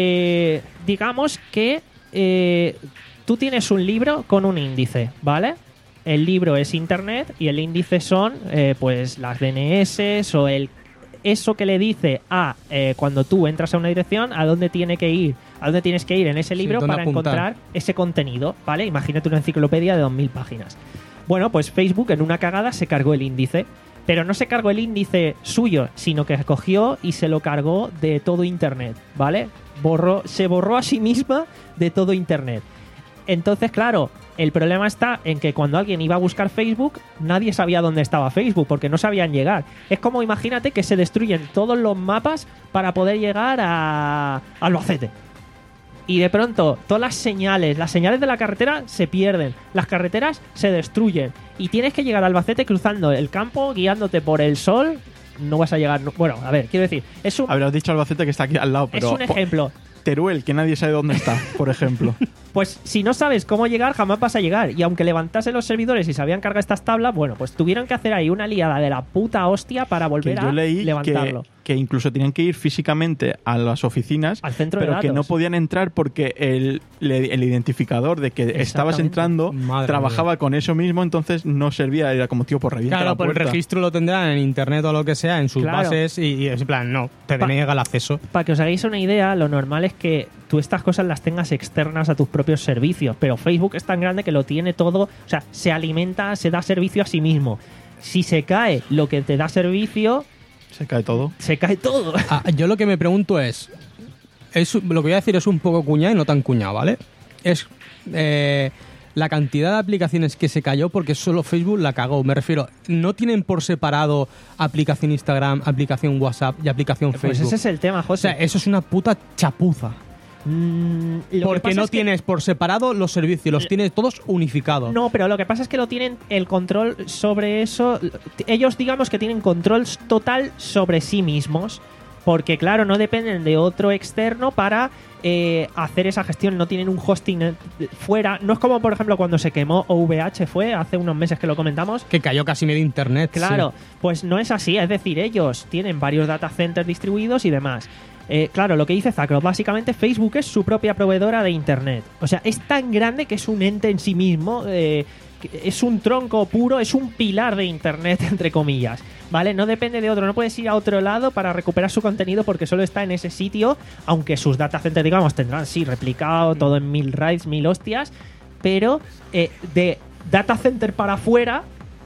eh, digamos que eh, tú tienes un libro con un índice, ¿vale? El libro es internet y el índice son eh, pues las D N S o el eso que le dice a eh, cuando tú entras a una dirección a dónde tiene que ir, a dónde tienes que ir en ese Sí, libro dónde para apuntar. encontrar ese contenido, ¿vale? Imagínate una enciclopedia de dos mil páginas. Bueno, pues Facebook en una cagada se cargó el índice, pero no se cargó el índice suyo, sino que cogió y se lo cargó de todo internet, ¿vale? Borró, se borró a sí misma de todo internet. Entonces, claro, el problema está en que cuando alguien iba a buscar Facebook, nadie sabía dónde estaba Facebook, porque no sabían llegar. Es como, imagínate que se destruyen todos los mapas para poder llegar a Albacete. Y de pronto, todas las señales, las señales de la carretera se pierden, las carreteras se destruyen. Y tienes que llegar a Albacete cruzando el campo, guiándote por el sol. No vas a llegar... no- bueno, a ver, quiero decir, es un, Habrás dicho Albacete que está aquí al lado, es pero un ejemplo. Teruel, que nadie sabe dónde está, por ejemplo. Pues si no sabes cómo llegar, jamás vas a llegar. Y aunque levantase los servidores y sabían cargar estas tablas, bueno, pues tuvieron que hacer ahí una liada de la puta hostia para Que volver yo a leí que, levantarlo. que incluso tenían que ir físicamente a las oficinas, Al centro de pero que datos. no podían entrar porque el, le- el identificador de que estabas Exactamente. entrando Madre trabajaba mía. con eso mismo, entonces no servía, era como tío, por revienta Claro, la por el puerta. registro lo tendrán en internet o lo que sea, en sus Claro. bases, y, y es en plan, no, te Pa- denega el acceso. Para que os hagáis una idea, lo normal es que tú estas cosas las tengas externas a tus propios servicios, pero Facebook es tan grande que lo tiene todo, o sea, se alimenta, se da servicio a sí mismo. Si se cae lo que te da servicio, Se cae todo. se cae todo. Ah, yo lo que me pregunto es, es, lo que voy a decir es un poco cuñado y no tan cuñado, ¿vale? Es eh, la cantidad de aplicaciones que se cayó porque solo Facebook la cagó. Me refiero, no tienen por separado aplicación Instagram, aplicación WhatsApp y aplicación Pues Facebook. ese es el tema, O José. sea, eso es una puta chapuza. Mm, lo que Porque pasa no es que- tienes por separado los servicios, los tienes todos unificados. No, pero lo que pasa es que lo tienen el control sobre eso. Ellos, digamos que tienen control total sobre sí mismos. Porque, claro, no dependen de otro externo para eh, hacer esa gestión. No tienen un hosting eh, fuera. No es como, por ejemplo, cuando se quemó O V H, fue hace unos meses que lo comentamos. Que cayó casi medio internet. Claro, sí. pues no es así. Es decir, ellos tienen varios data centers distribuidos y demás. Eh, claro, lo que dice Zacro, básicamente Facebook es su propia proveedora de Internet. O sea, es tan grande que es un ente en sí mismo, eh, que es un tronco puro, es un pilar de Internet, entre comillas. ¿Vale? No depende de otro, no puedes ir a otro lado para recuperar su contenido porque solo está en ese sitio, aunque sus data centers, digamos, tendrán, sí, replicado todo en mil RAIDs, mil hostias, pero eh, de data center para afuera,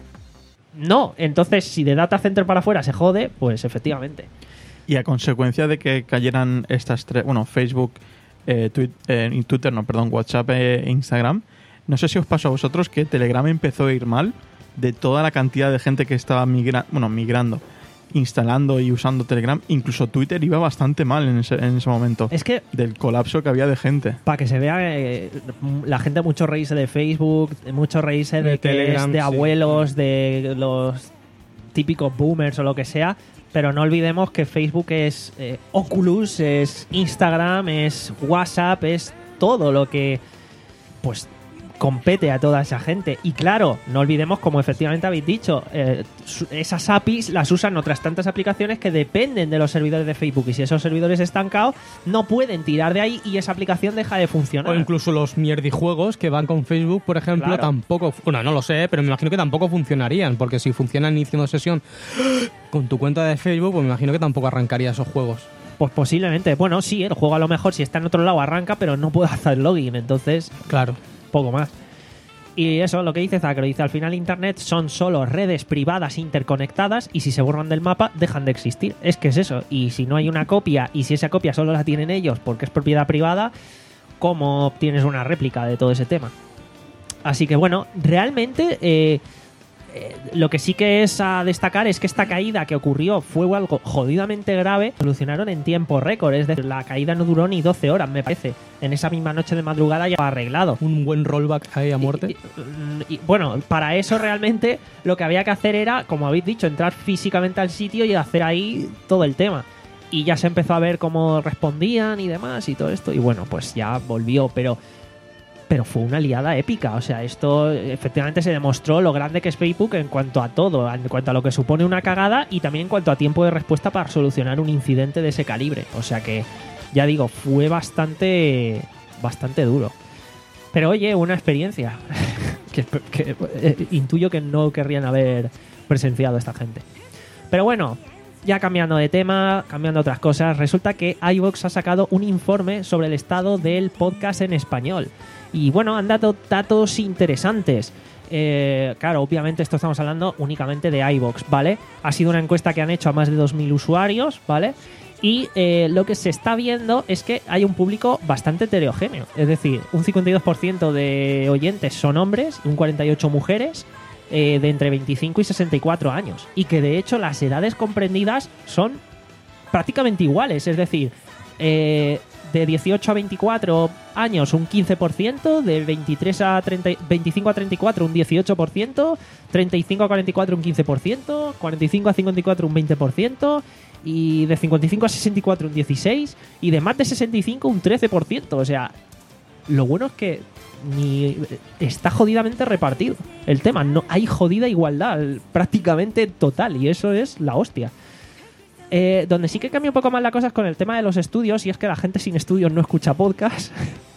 no. Entonces, si de data center para afuera se jode, pues efectivamente. Y a consecuencia de que cayeran estas tres, bueno, Facebook, eh, Twi- eh, Twitter, no, perdón, WhatsApp e Instagram, no sé si os pasó a vosotros que Telegram empezó a ir mal de toda la cantidad de gente que estaba migra bueno, migrando, instalando y usando Telegram. Incluso Twitter iba bastante mal en ese, en ese momento, Es que del colapso que había de gente. para que se vea eh, la gente mucho reírse de Facebook, mucho reírse de, De que Telegram, es de sí. abuelos, de los típicos boomers o lo que sea, pero no olvidemos que Facebook es eh, Oculus, es Instagram, es WhatsApp, es todo lo que pues compete a toda esa gente. Y claro, no olvidemos, como efectivamente habéis dicho, eh, su- esas A P Is las usan otras tantas aplicaciones que dependen de los servidores de Facebook, y si esos servidores estancados no pueden tirar de ahí y esa aplicación deja de funcionar. O incluso los mierdijuegos que van con Facebook, por ejemplo, Claro. tampoco... Bueno, no lo sé, pero me imagino que tampoco funcionarían, porque si funcionan iniciando sesión con tu cuenta de Facebook, pues me imagino que tampoco arrancaría esos juegos. Pues posiblemente. Bueno, sí, el juego a lo mejor si está en otro lado arranca, pero no puede hacer login, entonces Claro. poco más. Y eso, lo que dice Zacro, dice, al final Internet son solo redes privadas interconectadas y si se borran del mapa dejan de existir. Es que es eso. Y si no hay una copia y si esa copia solo la tienen ellos porque es propiedad privada, ¿cómo obtienes una réplica de todo ese tema? Así que bueno, realmente eh, eh, lo que sí que es a destacar es que esta caída que ocurrió fue algo jodidamente grave, solucionaron en tiempo récord, es decir, la caída no duró ni doce horas, me parece. En esa misma noche de madrugada ya estaba arreglado. Un buen rollback ahí a muerte. Y, y, y, bueno, para eso realmente lo que había que hacer era, como habéis dicho, entrar físicamente al sitio y hacer ahí todo el tema. Y ya se empezó a ver cómo respondían y demás y todo esto. Y bueno, pues ya volvió, pero pero fue una liada épica. O sea, esto efectivamente se demostró lo grande que es Facebook en cuanto a todo, en cuanto a lo que supone una cagada y también en cuanto a tiempo de respuesta para solucionar un incidente de ese calibre. O sea que, ya digo, fue bastante, bastante duro. Pero oye, una experiencia que, que eh, intuyo que no querrían haber presenciado esta gente. Pero bueno, ya cambiando de tema, cambiando otras cosas, resulta que iVoox ha sacado un informe sobre el estado del podcast en español. Y bueno, han dado datos interesantes. Eh, claro, obviamente esto estamos hablando únicamente de iVoox, ¿vale? Ha sido una encuesta que han hecho a más de dos mil usuarios, ¿vale? Y eh, lo que se está viendo es que hay un público bastante heterogéneo. Es decir, un cincuenta y dos por ciento de oyentes son hombres y un cuarenta y ocho por ciento mujeres. Eh, de entre veinticinco y sesenta y cuatro años, y que de hecho las edades comprendidas son prácticamente iguales, es decir, eh, de dieciocho a veinticuatro años un quince por ciento, de veintitrés a treinta, veinticinco a treinta y cuatro un dieciocho por ciento, treinta y cinco a cuarenta y cuatro un quince por ciento, cuarenta y cinco a cincuenta y cuatro un veinte por ciento y de cincuenta y cinco a sesenta y cuatro un dieciséis por ciento y de más de sesenta y cinco un trece por ciento. O sea, lo bueno es que ni está jodidamente repartido el tema, no hay jodida igualdad prácticamente total, y eso es la hostia. Eh, donde sí que cambia un poco más la cosa es con el tema de los estudios, y es que la gente sin estudios no escucha podcast.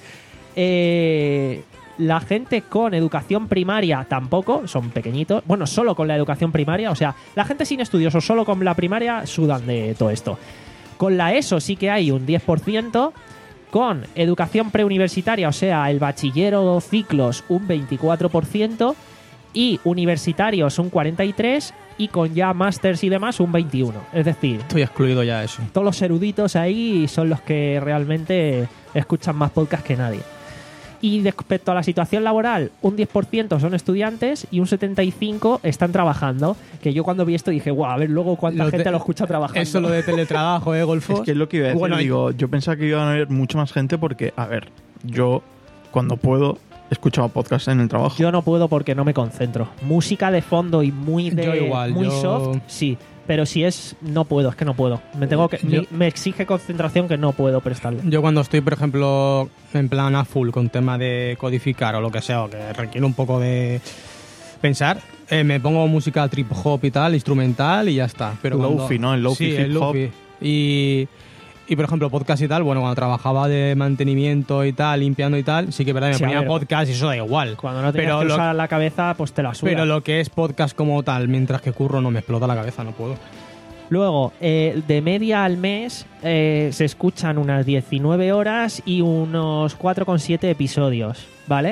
eh, la gente con educación primaria tampoco, son pequeñitos, bueno, solo con la educación primaria, o sea, la gente sin estudios o solo con la primaria sudan de todo esto. Con la ESO sí que hay un diez por ciento, con educación preuniversitaria, o sea, el bachiller o ciclos, un veinticuatro por ciento, y universitarios un cuarenta y tres por ciento, y con ya másters y demás un veintiuno por ciento. Es decir, estoy excluido ya eso. Todos los eruditos ahí son los que realmente escuchan más podcast que nadie. Y respecto a la situación laboral, un diez por ciento son estudiantes y un setenta y cinco por ciento están trabajando. Que yo cuando vi esto dije, guau, a ver luego cuánta lo gente te, lo escucha trabajando. Eso lo de teletrabajo, ¿eh, Golfo? Es que es lo que iba a decir. Bueno, digo, yo pensaba que iban a haber mucho más gente porque, a ver, yo cuando puedo escuchaba podcast en el trabajo. Yo no puedo porque no me concentro. Música de fondo y muy de yo igual, muy yo... soft, sí. Pero si es, no puedo, es que no puedo. Me tengo que, yo, me, me exige concentración que no puedo prestarle. Yo cuando estoy, por ejemplo, en plan a full con tema de codificar o lo que sea, o que requiere un poco de pensar, eh, me pongo música trip hop y tal, instrumental y ya está. Pero Lo-fi, ¿no? El lo-fi, sí, hip el hop. lo-fi. Y, y, por ejemplo, podcast y tal, bueno, cuando trabajaba de mantenimiento y tal, limpiando y tal, sí que verdad, me Sí, ponía ver, podcast y eso da igual. Cuando no tenías pero que lo, usar la cabeza, pues te la suda. Pero lo que es podcast como tal, mientras que curro, no me explota la cabeza, no puedo. Luego, eh, de media al mes eh, se escuchan unas diecinueve horas y unos cuatro coma siete episodios, ¿vale?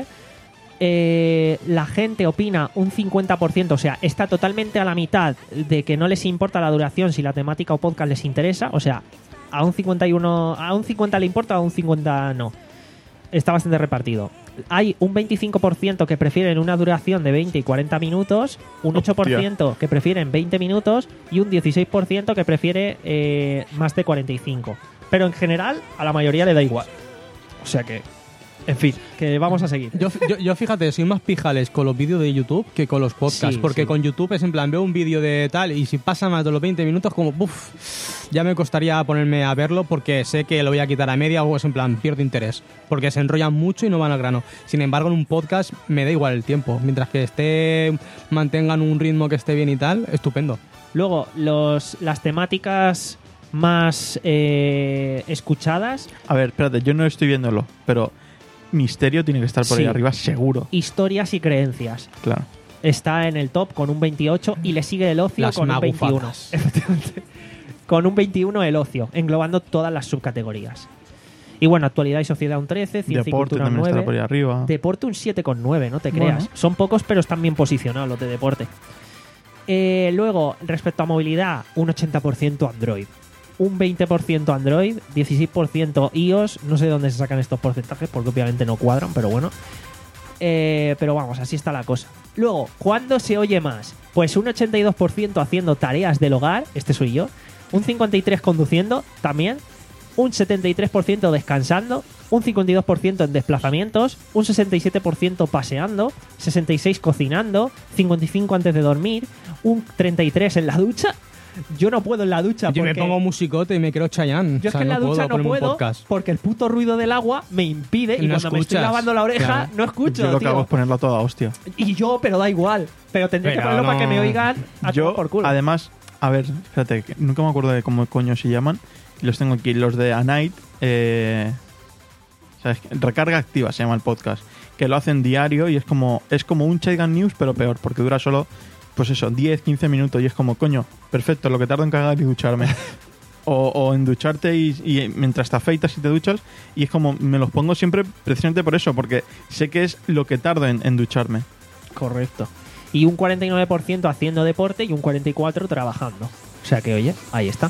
Eh, la gente opina un cincuenta por ciento, o sea, está totalmente a la mitad de que no les importa la duración si la temática o podcast les interesa, o sea, a un cincuenta y uno, a un cincuenta le importa, a un cincuenta no. Está bastante repartido. Hay un veinticinco por ciento que prefieren una duración de veinte y cuarenta minutos, un ocho por ciento Hostia. que prefieren veinte minutos y un dieciséis por ciento que prefiere eh, más de cuarenta y cinco. Pero en general a la mayoría le da igual. O sea que, en fin, que vamos a seguir. Yo, yo, yo fíjate, soy más pijales con los vídeos de YouTube que con los podcasts, Sí, porque sí. con YouTube es en plan, veo un vídeo de tal y si pasa más de los veinte minutos como, uff, ya me costaría ponerme a verlo porque sé que lo voy a quitar a media o es en plan, pierdo interés, porque se enrollan mucho y no van al grano. Sin embargo, en un podcast me da igual el tiempo, mientras que esté mantengan un ritmo que esté bien y tal, estupendo. Luego, los, las temáticas más eh, escuchadas, A ver, espérate, yo no estoy viéndolo, pero Misterio tiene que estar por Sí. ahí arriba, seguro. historias y creencias. Claro. Está en el top con un veintiocho y le sigue el ocio Las con un veintiuno. magufadas. Efectivamente. Con un veintiuno el ocio, englobando todas las subcategorías. Y bueno, actualidad y sociedad un trece, ciencia y Deporte cultura un también estará nueve. por ahí arriba. Deporte un siete coma nueve, no te Bueno. creas. Son pocos, pero están bien posicionados los de deporte. Eh, luego, respecto a movilidad, un ochenta por ciento Android. Un veinte por ciento Android, dieciséis por ciento iOS. No sé de dónde se sacan estos porcentajes, porque obviamente no cuadran, pero bueno. Eh, pero vamos, así está la cosa. Luego, ¿cuándo se oye más? Pues un ochenta y dos por ciento haciendo tareas del hogar, este soy yo. Un cincuenta y tres por ciento conduciendo, también. Un setenta y tres por ciento descansando. Un cincuenta y dos por ciento en desplazamientos. Un sesenta y siete por ciento paseando. sesenta y seis por ciento cocinando. cincuenta y cinco por ciento antes de dormir. Un treinta y tres por ciento en la ducha. Yo no puedo en la ducha Yo porque... me pongo musicote y me quiero Chayanne. Yo O sea, es que en la no ducha no ponerme un puedo podcast. porque el puto ruido del agua me impide y No cuando me estoy escuchas, lavando la oreja claro. no escucho, Yo lo que tío. hago es ponerlo a toda hostia. Y yo, pero da igual. Pero tendré que Pero ponerlo para no. que me oigan a Yo, tomar por culo. además, a ver, espérate, que nunca me acuerdo de cómo coño se llaman. Los tengo aquí, los de A Night. Eh, ¿sabes? Recarga activa se llama el podcast. Que lo hacen diario y es como es como un Shotgun News, pero peor, porque dura solo, pues eso, diez, quince minutos. Y es como, coño, perfecto, lo que tardo en cagar y ducharme. o, o en ducharte y, y mientras te afeitas y te duchas. Y es como, me los pongo siempre precisamente por eso, porque sé que es lo que tardo en, en ducharme. Correcto. Y un cuarenta y nueve por ciento haciendo deporte y un cuarenta y cuatro por ciento trabajando. O sea que, oye, ahí está.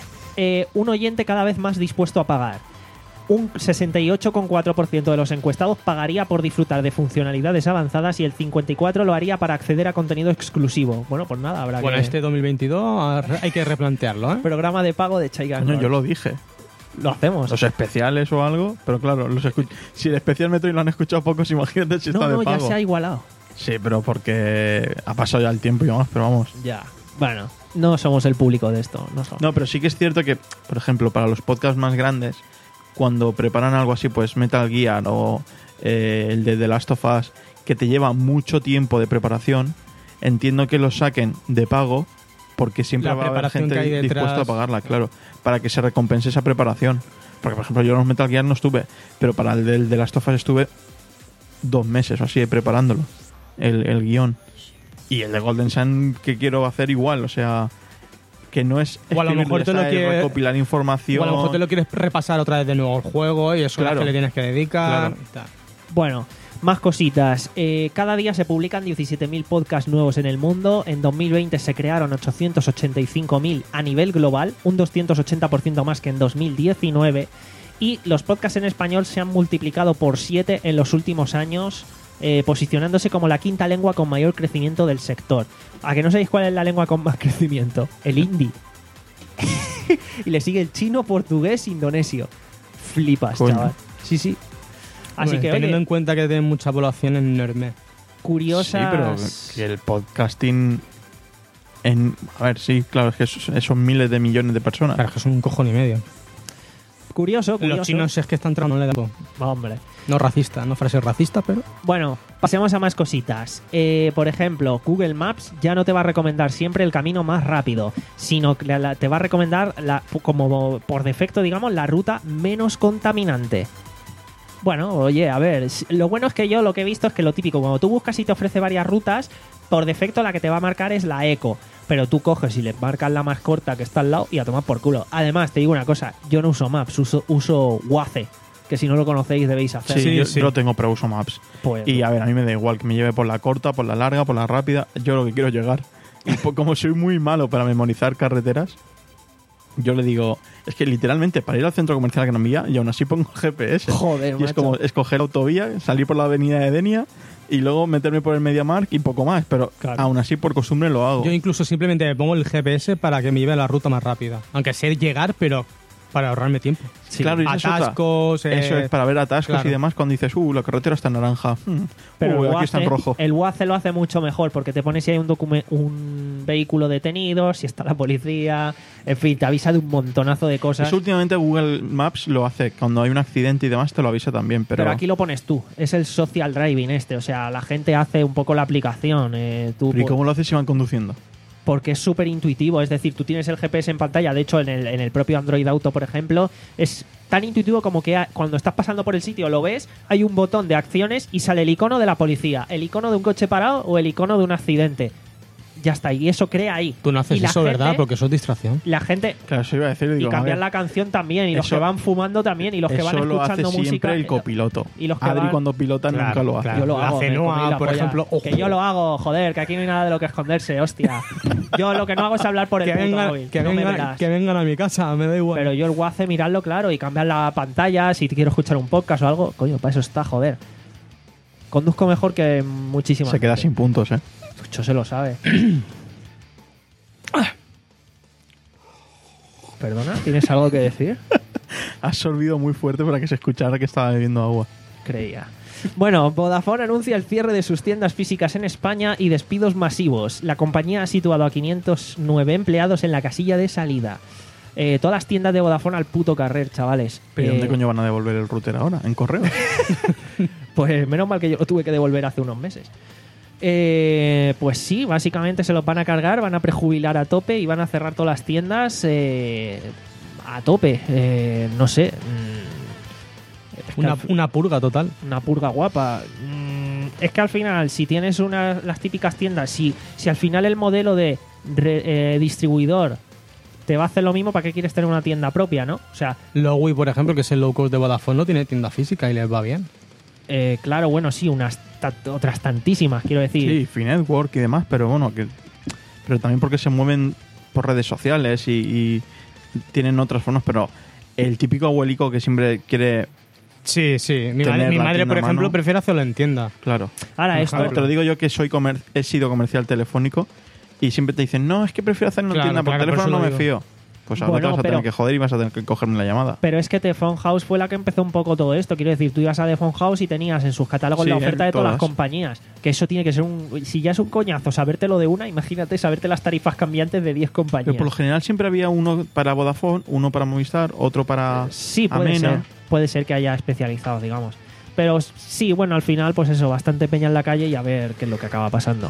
Eh, un oyente cada vez más dispuesto a pagar. Un sesenta y ocho coma cuatro por ciento de los encuestados pagaría por disfrutar de funcionalidades avanzadas y el cincuenta y cuatro por ciento lo haría para acceder a contenido exclusivo. Bueno, pues nada, habrá Bueno, que... este dos mil veintidós hay que replantearlo, ¿eh? Programa de pago de Chaigan. Coño, yo lo dije. Lo hacemos. Los especiales o algo, pero claro, los escuch- si el especial Metroid lo han escuchado pocos, imagínate si no, está no, de pago. ya se ha igualado. Sí, pero porque ha pasado ya el tiempo y demás, pero vamos. Ya. Bueno, no somos el público de esto. No somos. No, pero sí que es cierto que, por ejemplo, para los podcasts más grandes, cuando preparan algo así, pues Metal Gear o eh, el de The Last of Us, que te lleva mucho tiempo de preparación, entiendo que lo saquen de pago porque siempre La va a haber preparación gente que hay detrás. dispuesta a pagarla, claro, para que se recompense esa preparación. Porque, por ejemplo, yo en los Metal Gear no estuve, pero para el del The Last of Us estuve dos meses o así preparándolo, el, el guión. Y el de Golden Sun que quiero hacer igual, o sea, que no es O a lo mejor te lo escribirle, quieres- recopilar información. O a lo mejor te lo quieres repasar otra vez de nuevo el juego y eso Claro. es que le tienes que dedicar. Claro. y tal. Bueno, más cositas. Eh, cada día se publican diecisiete mil podcasts nuevos en el mundo. En dos mil veinte se crearon ochocientos ochenta y cinco mil a nivel global, un doscientos ochenta por ciento más que en dos mil diecinueve. Y los podcasts en español se han multiplicado por siete en los últimos años, eh, posicionándose como la quinta lengua con mayor crecimiento del sector. ¿A que no sabéis cuál es la lengua con más crecimiento? El hindi. Y le sigue el chino, portugués, indonesio. Flipas, Coño. chaval. Sí, sí. Así Bueno, que, teniendo oye, en cuenta que tienen mucha población enorme. curiosas... Sí, pero que el podcasting en, a ver, sí, claro, es que esos- son miles de millones de personas. Claro, es que son un cojón y medio. Curioso, curioso. Los chinos es que están entrando en el dato. Hombre. No racista, no frase racista, pero. Bueno, pasemos a más cositas. Eh, por ejemplo, Google Maps ya no te va a recomendar siempre el camino más rápido, sino que la- la- te va a recomendar, la, como por defecto, digamos, la ruta menos contaminante. Bueno, oye, a ver, s- lo bueno es que yo lo que he visto es que lo típico, cuando tú buscas y te ofrece varias rutas, por defecto la que te va a marcar es la eco. Pero tú coges y le marcas la más corta que está al lado y a tomar por culo. Además, te digo una cosa, yo no uso Maps, uso, uso Waze, que si no lo conocéis debéis hacer. Sí, Sí, yo, sí. yo lo tengo, pero uso Maps. Pues, Y a ver, a mí me da igual que me lleve por la corta, por la larga, por la rápida. Yo lo que quiero es llegar. Y po- como soy muy malo para memorizar carreteras, yo le digo, es que literalmente para ir al centro comercial a Gran Vía, y aún así pongo G P S. Joder, Y es macho. como escoger autovía, salir por la avenida de Denia y luego meterme por el MediaMarkt y poco más. Pero Claro. aún así, por costumbre, lo hago. Yo incluso simplemente me pongo el G P S para que me lleve a la ruta más rápida. Aunque sé llegar, pero para ahorrarme tiempo. Sí. Claro, y esa es otra. Atascos. eh, Eso es para ver atascos claro. y demás cuando dices, uh, la carretera está en naranja. Hmm. Pero uh, el aquí Waze, está en rojo. el Waze lo hace mucho mejor porque te pones si hay un, docume- un vehículo detenido, si está la policía, en fin, te avisa de un montonazo de cosas. Eso últimamente Google Maps lo hace. Cuando hay un accidente y demás te lo avisa también. Pero, Pero aquí lo pones tú, es el social driving este, o sea, la gente hace un poco la aplicación. eh, tú, ¿Pero ¿y cómo lo haces si van conduciendo? porque es súper intuitivo, es decir, tú tienes el G P S en pantalla, de hecho en el, en el propio Android Auto, por ejemplo, es tan intuitivo como que a- cuando estás pasando por el sitio lo ves, hay un botón de acciones y sale el icono de la policía, el icono de un coche parado o el icono de un accidente. Ya está, y eso crea ahí. Tú no haces Y la eso, gente- ¿verdad? Porque eso es distracción. La gente... Claro, eso iba a decir. Y Digo, a cambiar ver, la canción también, y los eso- que van fumando también, y los que eso van lo hace escuchando siempre música. el copiloto. y los que Adri van- cuando pilota Claro, nunca lo hace. claro. Yo lo La hago, me Cenoa, comí la por polla. ejemplo, ojo. Que yo lo hago, joder, que aquí no hay nada de lo que esconderse, hostia. Yo lo que no hago es hablar por el Que puto vengan, móvil, que, no me vengan, verás. que vengan a mi casa, me da igual. Pero yo el Waze, miradlo claro y cambiar la pantalla si quiero escuchar un podcast o algo. Coño, para eso está, joder. conduzco mejor que muchísimas. Se queda gente. sin puntos, ¿eh? Mucho se lo sabe. Perdona, ¿tienes algo que decir? Has sorbido muy fuerte para que se escuchara que estaba bebiendo agua. Creía. Bueno, Vodafone anuncia el cierre de sus tiendas físicas en España y despidos masivos. La compañía ha situado a quinientos nueve empleados en la casilla de salida. Eh, todas las tiendas de Vodafone al puto carrer, chavales. ¿Pero Eh, dónde coño van a devolver el router ahora? ¿En correo? Pues menos mal que yo lo tuve que devolver hace unos meses. Eh, pues sí, básicamente se los van a cargar, van a prejubilar a tope y van a cerrar todas las tiendas eh, a tope. Eh, no sé. mm, es que Una, al fi- una purga total. una purga guapa. Mm, es que al final, si tienes una, las típicas tiendas, si, si al final el modelo de re- eh, distribuidor te va a hacer lo mismo, ¿para qué quieres tener una tienda propia, no? O sea, Lowey, por ejemplo, que es el low cost de Vodafone, no tiene tienda física y les va bien. eh, claro, bueno, sí, unas ta- otras tantísimas, quiero decir. Sí, Free Network y demás, pero bueno, que pero también porque se mueven por redes sociales y, y tienen otras formas, pero el típico abuelico que siempre quiere, Sí, sí. Mi Tener madre, mi la madre tienda por a ejemplo, mano. prefiere hacerlo en tienda. claro. Ahora esto, A ver, te lo digo yo que soy comer- he sido comercial telefónico y siempre te dicen, no, es que prefiero hacerlo en Claro, tienda, por claro, por teléfono eso no lo me digo. fío. Pues ahora Bueno, te vas a pero- tener que joder y vas a tener que cogerme la llamada. pero es que The Phone House fue la que empezó un poco todo esto. Quiero decir, tú ibas a The Phone House y tenías en sus catálogos Sí, la oferta de todas las todas. compañías. Que eso tiene que ser un... Si ya es un coñazo sabértelo de una, imagínate saberte las tarifas cambiantes de diez compañías. Pero por lo general siempre había uno para Vodafone, uno para Movistar, otro para Sí, puede Amena. ser. Puede ser que haya especializados, digamos. Pero sí, bueno, al final, pues eso, bastante peña en la calle y a ver qué es lo que acaba pasando.